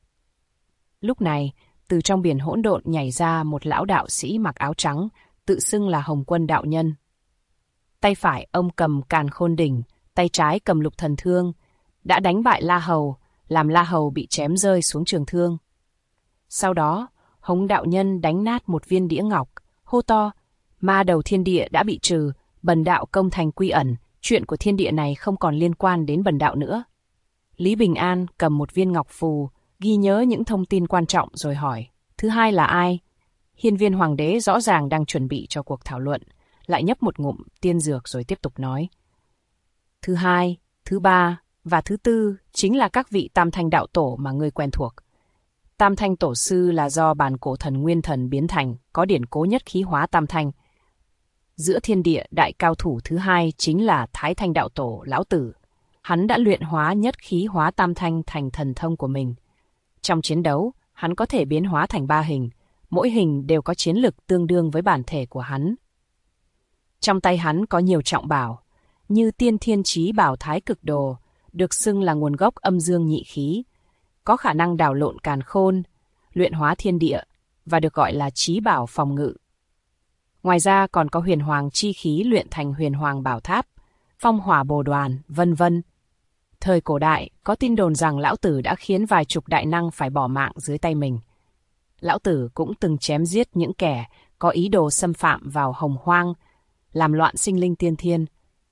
Lúc này, từ trong biển hỗn độn nhảy ra một lão đạo sĩ mặc áo trắng, tự xưng là Hồng Quân đạo nhân. Tay phải ông cầm Càn Khôn Đỉnh, tay trái cầm Lục Thần Thương, đã đánh bại La Hầu, làm La Hầu bị chém rơi xuống trường thương. Sau đó, Hồng đạo nhân đánh nát một viên đĩa ngọc, hô to, ma đầu thiên địa đã bị trừ, bần đạo công thành quy ẩn, chuyện của thiên địa này không còn liên quan đến bần đạo nữa. Lý Bình An cầm một viên ngọc phù, ghi nhớ những thông tin quan trọng rồi hỏi, thứ hai là ai? Hiên Viên Hoàng đế rõ ràng đang chuẩn bị cho cuộc thảo luận, lại nhấp một ngụm tiên dược rồi tiếp tục nói. Thứ hai, thứ ba và thứ tư chính là các vị Tam Thanh đạo tổ mà ngươi quen thuộc. Tam Thanh tổ sư là do bàn cổ thần Nguyên Thần biến thành, có điển cố nhất khí hóa Tam Thanh. Giữa thiên địa đại cao thủ thứ hai chính là Thái Thanh đạo tổ Lão Tử. Hắn đã luyện hóa nhất khí hóa Tam Thanh thành thần thông của mình. Trong chiến đấu, hắn có thể biến hóa thành 3 hình, mỗi hình đều có chiến lực tương đương với bản thể của hắn. Trong tay hắn có nhiều trọng bảo, như Tiên Thiên Chí Bảo Thái Cực Đồ, được xưng là nguồn gốc âm dương nhị khí, có khả năng đảo lộn càn khôn, luyện hóa thiên địa và được gọi là Chí Bảo phòng ngự. Ngoài ra còn có huyền hoàng chi khí luyện thành huyền hoàng bảo tháp, phong hỏa bồ đoàn, vân vân. Thời cổ đại, có tin đồn rằng Lão Tử đã khiến vài chục đại năng phải bỏ mạng dưới tay mình. Lão Tử cũng từng chém giết những kẻ có ý đồ xâm phạm vào hồng hoang, làm loạn sinh linh tiên thiên.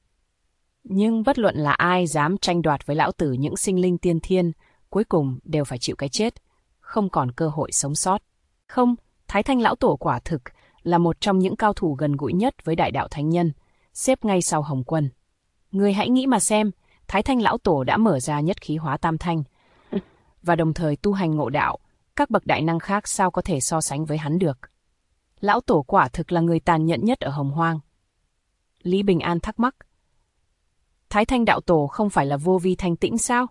Nhưng bất luận là ai dám tranh đoạt với Lão Tử những sinh linh tiên thiên, cuối cùng đều phải chịu cái chết, không còn cơ hội sống sót. Không, Thái Thanh Lão Tổ quả thực là một trong những cao thủ gần gũi nhất với đại đạo thánh nhân, xếp ngay sau Hồng Quân. Người hãy nghĩ mà xem, Thái Thanh Lão Tổ đã mở ra nhất khí hóa Tam Thanh, và đồng thời tu hành ngộ đạo, các bậc đại năng khác sao có thể so sánh với hắn được. Lão Tổ quả thực là người tàn nhẫn nhất ở Hồng Hoang. Lý Bình An thắc mắc. Thái Thanh Đạo Tổ không phải là vô vi thanh tĩnh sao?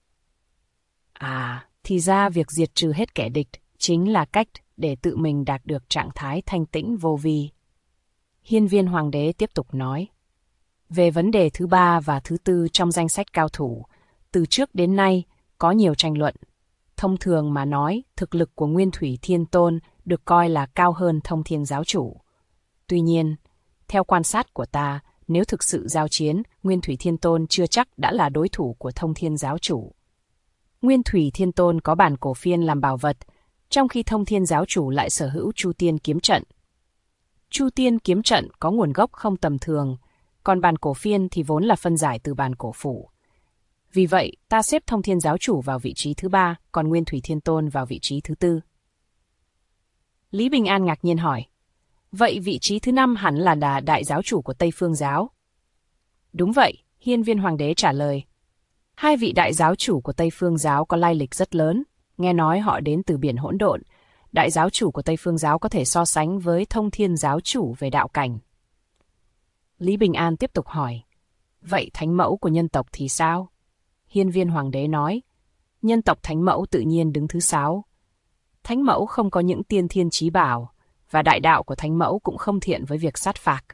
À, thì ra việc diệt trừ hết kẻ địch chính là cách để tự mình đạt được trạng thái thanh tĩnh vô vi. Hiên Viên Hoàng đế tiếp tục nói. Về vấn đề thứ 3 và thứ 4 trong danh sách cao thủ, từ trước đến nay có nhiều tranh luận. Thông thường mà nói, thực lực của Nguyên Thủy Thiên Tôn được coi là cao hơn Thông Thiên Giáo Chủ. Tuy nhiên, theo quan sát của ta, nếu thực sự giao chiến, Nguyên Thủy Thiên Tôn chưa chắc đã là đối thủ của Thông Thiên Giáo Chủ. Nguyên Thủy Thiên Tôn có bản cổ phiên làm bảo vật, trong khi Thông Thiên Giáo Chủ lại sở hữu Chu Tiên kiếm trận. Chu Tiên kiếm trận có nguồn gốc không tầm thường, còn bản cổ phiên thì vốn là phân giải từ bản cổ phủ. Vì vậy, ta xếp Thông Thiên Giáo Chủ vào vị trí thứ 3, còn Nguyên Thủy Thiên Tôn vào vị trí thứ 4. Lý Bình An ngạc nhiên hỏi, vậy vị trí thứ 5 hẳn là Đại Giáo Chủ của Tây Phương Giáo? Đúng vậy, Hiên Viên Hoàng đế trả lời. Hai vị Đại Giáo Chủ của Tây Phương Giáo có lai lịch rất lớn, nghe nói họ đến từ biển hỗn độn. Đại Giáo Chủ của Tây Phương Giáo có thể so sánh với Thông Thiên Giáo Chủ về đạo cảnh. Lý Bình An tiếp tục hỏi, vậy thánh mẫu của nhân tộc thì sao? Hiên Viên Hoàng đế nói, nhân tộc thánh mẫu tự nhiên đứng thứ 6. Thánh mẫu không có những tiên thiên chí bảo, và đại đạo của thánh mẫu cũng không thiện với việc sát phạt.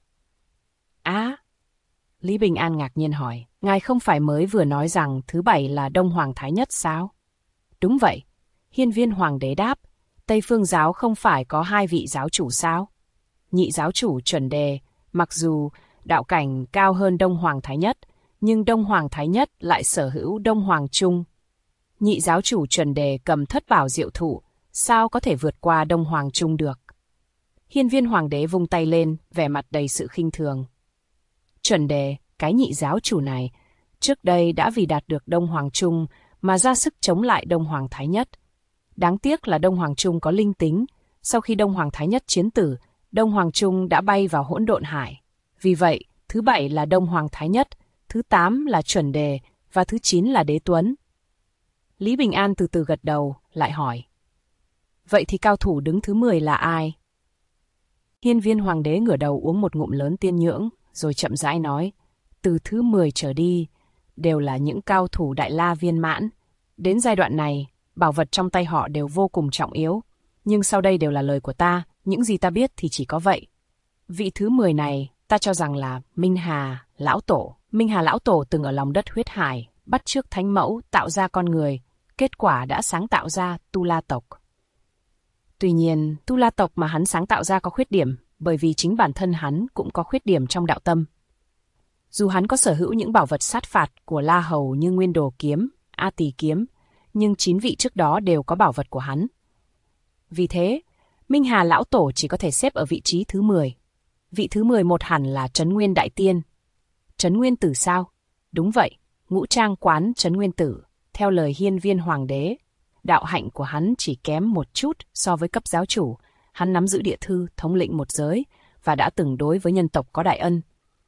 Lý Bình An ngạc nhiên hỏi, ngài không phải mới vừa nói rằng thứ 7 là Đông Hoàng Thái Nhất sao? Đúng vậy, Hiên Viên Hoàng đế đáp, Tây Phương Giáo không phải có 2 vị giáo chủ sao? Nhị giáo chủ Chuẩn Đề, mặc dù đạo cảnh cao hơn Đông Hoàng Thái Nhất, nhưng Đông Hoàng Thái Nhất lại sở hữu Đông Hoàng Trung. Nhị giáo chủ Chuẩn Đề cầm thất bảo diệu thụ, sao có thể vượt qua Đông Hoàng Trung được? Hiên Viên Hoàng đế vung tay lên, vẻ mặt đầy sự khinh thường. Chuẩn Đề, cái nhị giáo chủ này, trước đây đã vì đạt được Đông Hoàng Trung mà ra sức chống lại Đông Hoàng Thái Nhất. Đáng tiếc là Đông Hoàng Trung có linh tính, sau khi Đông Hoàng Thái Nhất chiến tử, Đông Hoàng Trung đã bay vào hỗn độn hải. Vì vậy, thứ 7 là Đông Hoàng Thái Nhất, thứ 8 là Chuẩn Đề và thứ 9 là Đế Tuấn. Lý Bình An từ từ gật đầu, lại hỏi. Vậy thì cao thủ đứng thứ 10 là ai? Hiên Viên Hoàng đế ngửa đầu uống một ngụm lớn tiên nhưỡng, rồi chậm rãi nói, từ thứ 10 trở đi, đều là những cao thủ đại la viên mãn. Đến giai đoạn này, bảo vật trong tay họ đều vô cùng trọng yếu. Nhưng sau đây đều là lời của ta, những gì ta biết thì chỉ có vậy. Vị thứ 10 này, ta cho rằng là Minh Hà Lão Tổ. Minh Hà Lão Tổ từng ở lòng đất huyết hải, bắt chước thánh mẫu, tạo ra con người, kết quả đã sáng tạo ra Tu La tộc. Tuy nhiên, Tu La tộc mà hắn sáng tạo ra có khuyết điểm, bởi vì chính bản thân hắn cũng có khuyết điểm trong đạo tâm. Dù hắn có sở hữu những bảo vật sát phạt của La Hầu như Nguyên Đồ Kiếm, A Tỳ Kiếm, nhưng 9 vị trước đó đều có bảo vật của hắn. Vì thế, Minh Hà Lão Tổ chỉ có thể xếp ở vị trí thứ 10. Vị thứ 11 hẳn là Trấn Nguyên Đại Tiên. Trấn Nguyên Tử sao? Đúng vậy, Ngũ Trang Quán Trấn Nguyên Tử, theo lời Hiên Viên Hoàng đế. Đạo hạnh của hắn chỉ kém một chút so với cấp giáo chủ. Hắn nắm giữ địa thư, thống lĩnh một giới và đã từng đối với nhân tộc có đại ân.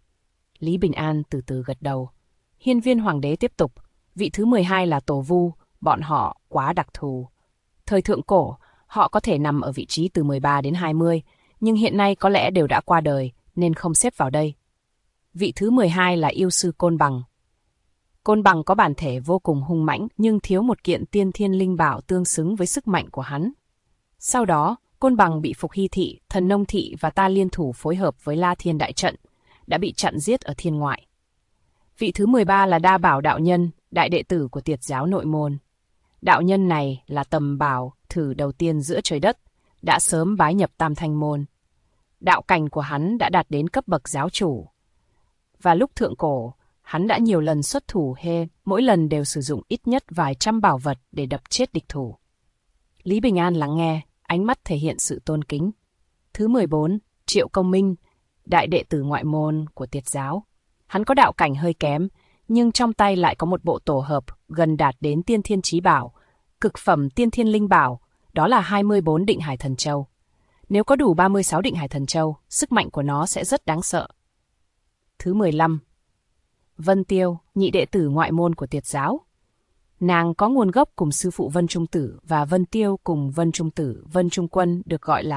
Lý Bình An từ từ gật đầu. Hiên Viên Hoàng đế tiếp tục. Vị thứ 12 là Tổ Vu, bọn họ quá đặc thù. Thời thượng cổ, họ có thể nằm ở vị trí từ 13 đến 20, nhưng hiện nay có lẽ đều đã qua đời nên không xếp vào đây. Vị thứ 12 là yêu sư Côn Bằng. Côn Bằng có bản thể vô cùng hung mãnh nhưng thiếu một kiện tiên thiên linh bảo tương xứng với sức mạnh của hắn. Sau đó, Côn Bằng bị Phục Hy Thị, Thần Nông Thị và ta liên thủ phối hợp với La Thiên Đại Trận, đã bị chặn giết ở thiên ngoại. Vị thứ 13 là Đa Bảo Đạo Nhân, đại đệ tử của Tiệt giáo nội môn. Đạo nhân này là tầm bảo thử đầu tiên giữa trời đất, đã sớm bái nhập Tam Thanh môn. Đạo cảnh của hắn đã đạt đến cấp bậc giáo chủ. Và lúc thượng cổ, hắn đã nhiều lần xuất thủ mỗi lần đều sử dụng ít nhất vài trăm bảo vật để đập chết địch thủ. Lý Bình An lắng nghe, ánh mắt thể hiện sự tôn kính. Thứ 14, Triệu Công Minh, đại đệ tử ngoại môn của Tiệt giáo. Hắn có đạo cảnh hơi kém, nhưng trong tay lại có một bộ tổ hợp gần đạt đến tiên thiên chí bảo, cực phẩm tiên thiên linh bảo, đó là 24 định hải thần châu. Nếu có đủ 36 định hải thần châu, sức mạnh của nó sẽ rất đáng sợ. Thứ 15, Vân Tiêu, nhị đệ tử ngoại môn của Tiệt giáo. Nàng có nguồn gốc cùng sư phụ Vân Trung Tử và Vân Tiêu cùng Vân Trung Tử, Vân Trung Quân được gọi là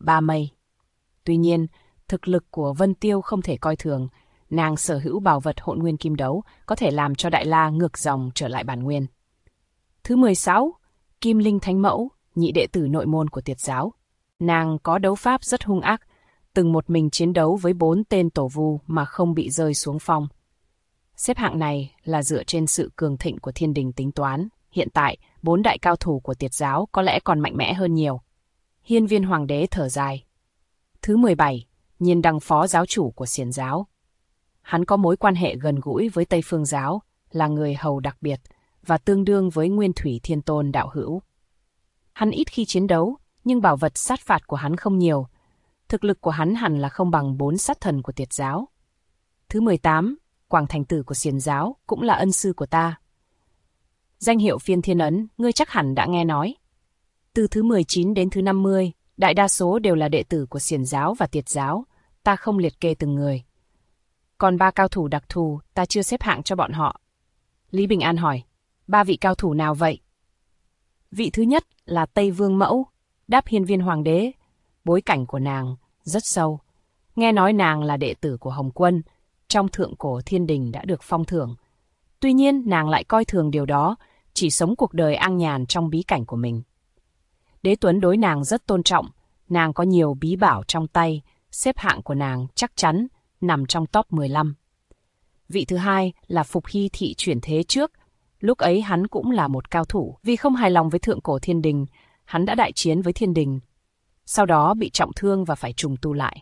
ba mây. Tuy nhiên, thực lực của Vân Tiêu không thể coi thường, nàng sở hữu bảo vật hỗn nguyên kim đấu có thể làm cho Đại La ngược dòng trở lại bản nguyên. Thứ 16, Kim Linh Thánh Mẫu, nhị đệ tử nội môn của Tiệt giáo. Nàng có đấu pháp rất hung ác, từng một mình chiến đấu với 4 tên tổ vu mà không bị rơi xuống phong. Xếp hạng này là dựa trên sự cường thịnh của thiên đình tính toán. Hiện tại, 4 đại cao thủ của Tiệt giáo có lẽ còn mạnh mẽ hơn nhiều. Hiên Viên Hoàng đế thở dài. Thứ 17, Nhiên Đăng phó giáo chủ của Xiển giáo. Hắn có mối quan hệ gần gũi với Tây Phương giáo, là người hầu đặc biệt và tương đương với Nguyên Thủy Thiên Tôn đạo hữu. Hắn ít khi chiến đấu, nhưng bảo vật sát phạt của hắn không nhiều. Thực lực của hắn hẳn là không bằng 4 sát thần của Tiệt giáo. Thứ 18, Quảng Thành Tử của Xiển giáo cũng là ân sư của ta. Danh hiệu Phiên Thiên Ấn, ngươi chắc hẳn đã nghe nói. Từ thứ 19 đến thứ 50, đại đa số đều là đệ tử của Xiển giáo và Tiệt giáo, ta không liệt kê từng người. Còn 3 cao thủ đặc thù, ta chưa xếp hạng cho bọn họ. Lý Bình An hỏi, 3 vị cao thủ nào vậy? Vị thứ nhất là Tây Vương Mẫu, đáp Hiên Viên Hoàng đế. Bối cảnh của nàng rất sâu. Nghe nói nàng là đệ tử của Hồng Quân, trong thượng cổ thiên đình đã được phong thưởng. Tuy nhiên nàng lại coi thường điều đó, chỉ sống cuộc đời an nhàn trong bí cảnh của mình. Đế Tuấn đối nàng rất tôn trọng, nàng có nhiều bí bảo trong tay, xếp hạng của nàng chắc chắn nằm trong top 15. Vị thứ hai là Phục Hy Thị chuyển thế trước, lúc ấy hắn cũng là một cao thủ, vì không hài lòng với thượng cổ thiên đình, hắn đã đại chiến với thiên đình, sau đó bị trọng thương và phải trùng tu lại.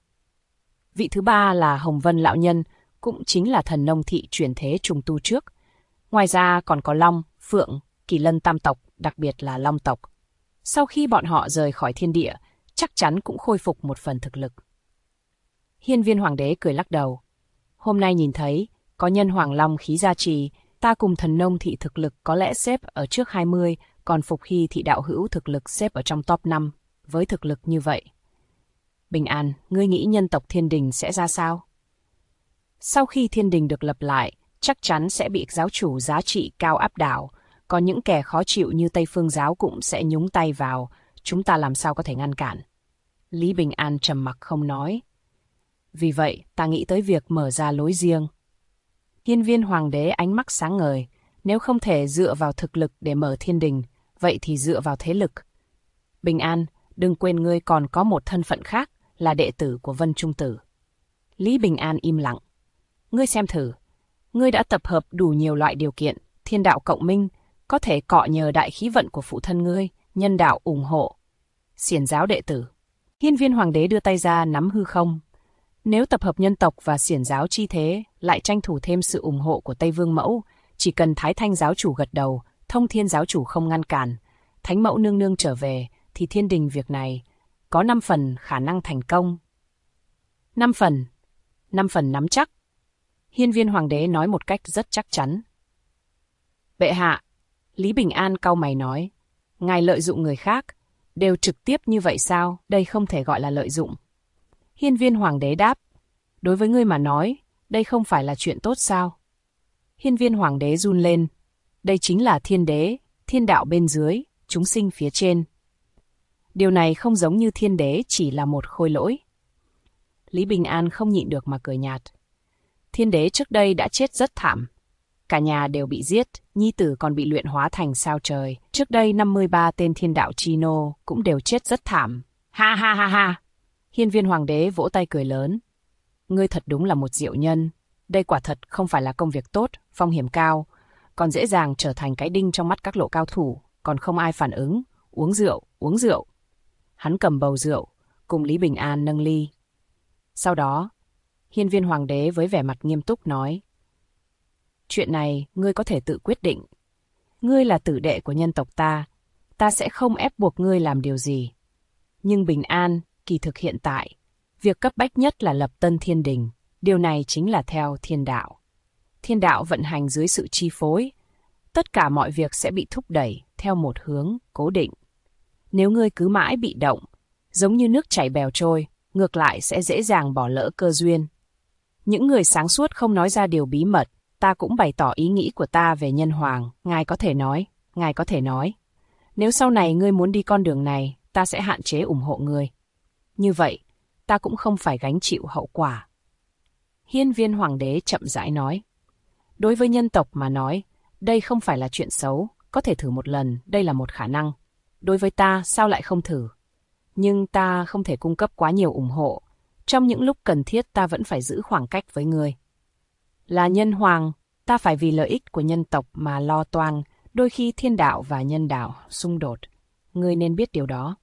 Vị thứ ba là Hồng Vân Lão Nhân, cũng chính là thần nông thị chuyển thế trùng tu trước. Ngoài ra còn có Long, Phượng, Kỳ Lân tam tộc, đặc biệt là Long tộc. Sau khi bọn họ rời khỏi thiên địa, chắc chắn cũng khôi phục một phần thực lực. Hiên Viên Hoàng đế cười lắc đầu. Hôm nay nhìn thấy, có nhân Hoàng Long khí gia trì, ta cùng thần nông thị thực lực có lẽ xếp ở trước 20, còn Phục Hy thị đạo hữu thực lực xếp ở trong top 5, với thực lực như vậy. Bình An, ngươi nghĩ nhân tộc thiên đình sẽ ra sao? Sau khi thiên đình được lập lại, chắc chắn sẽ bị giáo chủ giá trị cao áp đảo, còn những kẻ khó chịu như Tây Phương giáo cũng sẽ nhúng tay vào, chúng ta làm sao có thể ngăn cản? Lý Bình An trầm mặc không nói. Vì vậy, ta nghĩ tới việc mở ra lối riêng. Hiên Viên Hoàng đế ánh mắt sáng ngời, nếu không thể dựa vào thực lực để mở thiên đình, vậy thì dựa vào thế lực. Bình An, đừng quên ngươi còn có một thân phận khác, là đệ tử của Vân Trung Tử. Lý Bình An im lặng. Ngươi xem thử, ngươi đã tập hợp đủ nhiều loại điều kiện, thiên đạo cộng minh, có thể cọ nhờ đại khí vận của phụ thân ngươi, nhân đạo ủng hộ. Xiển giáo đệ tử. Hiên Viên Hoàng đế đưa tay ra nắm hư không. Nếu tập hợp nhân tộc và xiển giáo chi thế, lại tranh thủ thêm sự ủng hộ của Tây Vương Mẫu, chỉ cần Thái Thanh giáo chủ gật đầu, Thông Thiên giáo chủ không ngăn cản, Thánh Mẫu nương nương trở về, thì thiên đình việc này có 5 phần khả năng thành công. 5 phần nắm chắc. Hiên Viên Hoàng đế nói một cách rất chắc chắn. Bệ hạ, Lý Bình An cau mày nói, ngài lợi dụng người khác, đều trực tiếp như vậy sao, đây không thể gọi là lợi dụng. Hiên Viên Hoàng đế đáp, đối với ngươi mà nói, đây không phải là chuyện tốt sao? Hiên Viên Hoàng đế run lên, đây chính là thiên đế, thiên đạo bên dưới, chúng sinh phía trên. Điều này không giống như thiên đế chỉ là một khôi lỗi. Lý Bình An không nhịn được mà cười nhạt. Thiên đế trước đây đã chết rất thảm. Cả nhà đều bị giết, nhi tử còn bị luyện hóa thành sao trời. Trước đây 53 tên thiên đạo chi nô cũng đều chết rất thảm. Ha ha ha ha! Hiên Viên Hoàng đế vỗ tay cười lớn. Ngươi thật đúng là một diệu nhân. Đây quả thật không phải là công việc tốt, phong hiểm cao, còn dễ dàng trở thành cái đinh trong mắt các lộ cao thủ, còn không ai phản ứng. Uống rượu, uống rượu. Hắn cầm bầu rượu, cùng Lý Bình An nâng ly. Sau đó, Hiên Viên Hoàng đế với vẻ mặt nghiêm túc nói, chuyện này ngươi có thể tự quyết định. Ngươi là tử đệ của nhân tộc ta sẽ không ép buộc ngươi làm điều gì. Nhưng Bình An, kỳ thực hiện tại, việc cấp bách nhất là lập tân thiên đình. Điều này chính là theo thiên đạo. Thiên đạo vận hành dưới sự chi phối. Tất cả mọi việc sẽ bị thúc đẩy theo một hướng cố định. Nếu ngươi cứ mãi bị động, giống như nước chảy bèo trôi, ngược lại sẽ dễ dàng bỏ lỡ cơ duyên. Những người sáng suốt không nói ra điều bí mật, ta cũng bày tỏ ý nghĩ của ta về nhân hoàng, ngài có thể nói. Nếu sau này ngươi muốn đi con đường này, ta sẽ hạn chế ủng hộ ngươi. Như vậy, ta cũng không phải gánh chịu hậu quả. Hiên viên hoàng đế chậm rãi nói. Đối với nhân tộc mà nói, đây không phải là chuyện xấu, có thể thử một lần, đây là một khả năng. Đối với ta, sao lại không thử? Nhưng ta không thể cung cấp quá nhiều ủng hộ. Trong những lúc cần thiết ta vẫn phải giữ khoảng cách với ngươi. Là nhân hoàng, ta phải vì lợi ích của nhân tộc mà lo toan, đôi khi thiên đạo và nhân đạo xung đột. Ngươi nên biết điều đó.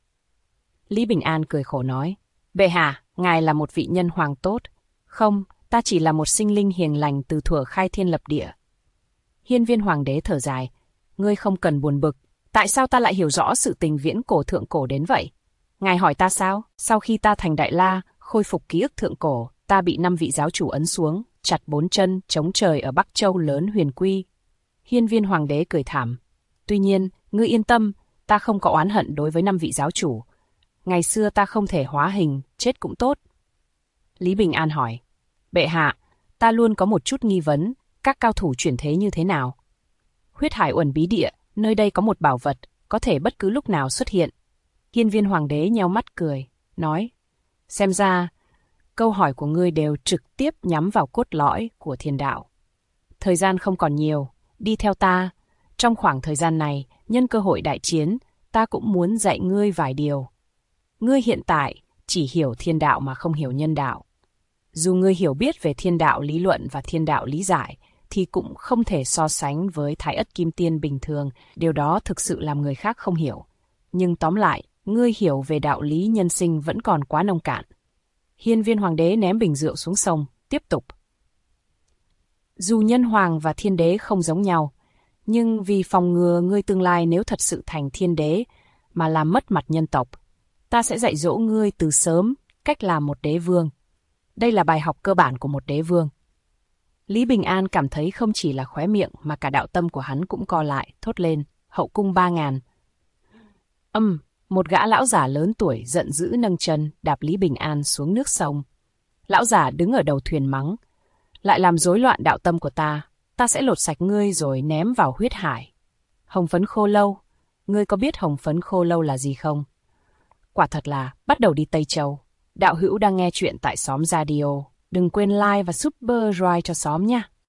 Lý Bình An cười khổ nói, bệ hạ, ngài là một vị nhân hoàng tốt. Không, ta chỉ là một sinh linh hiền lành từ thuở khai thiên lập địa. Hiên viên hoàng đế thở dài, ngươi không cần buồn bực, tại sao ta lại hiểu rõ sự tình viễn cổ thượng cổ đến vậy? Ngài hỏi ta sao? Sau khi ta thành Đại La, khôi phục ký ức thượng cổ, ta bị 5 vị giáo chủ ấn xuống, chặt 4 chân, chống trời ở Bắc Châu lớn Huyền Quy. Hiên viên hoàng đế cười thảm. Tuy nhiên, ngươi yên tâm, ta không có oán hận đối với 5 vị giáo chủ. Ngày xưa ta không thể hóa hình, chết cũng tốt. Lý Bình An hỏi, bệ hạ, ta luôn có một chút nghi vấn, các cao thủ chuyển thế như thế nào? Huyết Hải Uẩn bí địa, nơi đây có một bảo vật, có thể bất cứ lúc nào xuất hiện. Hiên viên hoàng đế nheo mắt cười, nói, xem ra, câu hỏi của ngươi đều trực tiếp nhắm vào cốt lõi của thiên đạo. Thời gian không còn nhiều, đi theo ta. Trong khoảng thời gian này, nhân cơ hội đại chiến, ta cũng muốn dạy ngươi vài điều. Ngươi hiện tại chỉ hiểu thiên đạo mà không hiểu nhân đạo. Dù ngươi hiểu biết về thiên đạo lý luận và thiên đạo lý giải, thì cũng không thể so sánh với Thái Ất Kim Tiên bình thường, điều đó thực sự làm người khác không hiểu. Nhưng tóm lại, ngươi hiểu về đạo lý nhân sinh vẫn còn quá nông cạn. Hiên viên hoàng đế ném bình rượu xuống sông, tiếp tục. Dù nhân hoàng và thiên đế không giống nhau, nhưng vì phòng ngừa ngươi tương lai nếu thật sự thành thiên đế mà làm mất mặt nhân tộc, ta sẽ dạy dỗ ngươi từ sớm cách làm một đế vương. Đây là bài học cơ bản của một đế vương. Lý Bình An cảm thấy không chỉ là khóe miệng mà cả đạo tâm của hắn cũng co lại, thốt lên, hậu cung 3000. Một gã lão giả lớn tuổi giận dữ nâng chân đạp Lý Bình An xuống nước sông. Lão giả đứng ở đầu thuyền mắng, lại làm rối loạn đạo tâm của ta sẽ lột sạch ngươi rồi ném vào huyết hải. Hồng phấn khô lâu, ngươi có biết hồng phấn khô lâu là gì không? Quả thật là bắt đầu đi Tây Châu. Đạo hữu đang nghe chuyện tại xóm Radio. Đừng quên like và super drive cho xóm nha.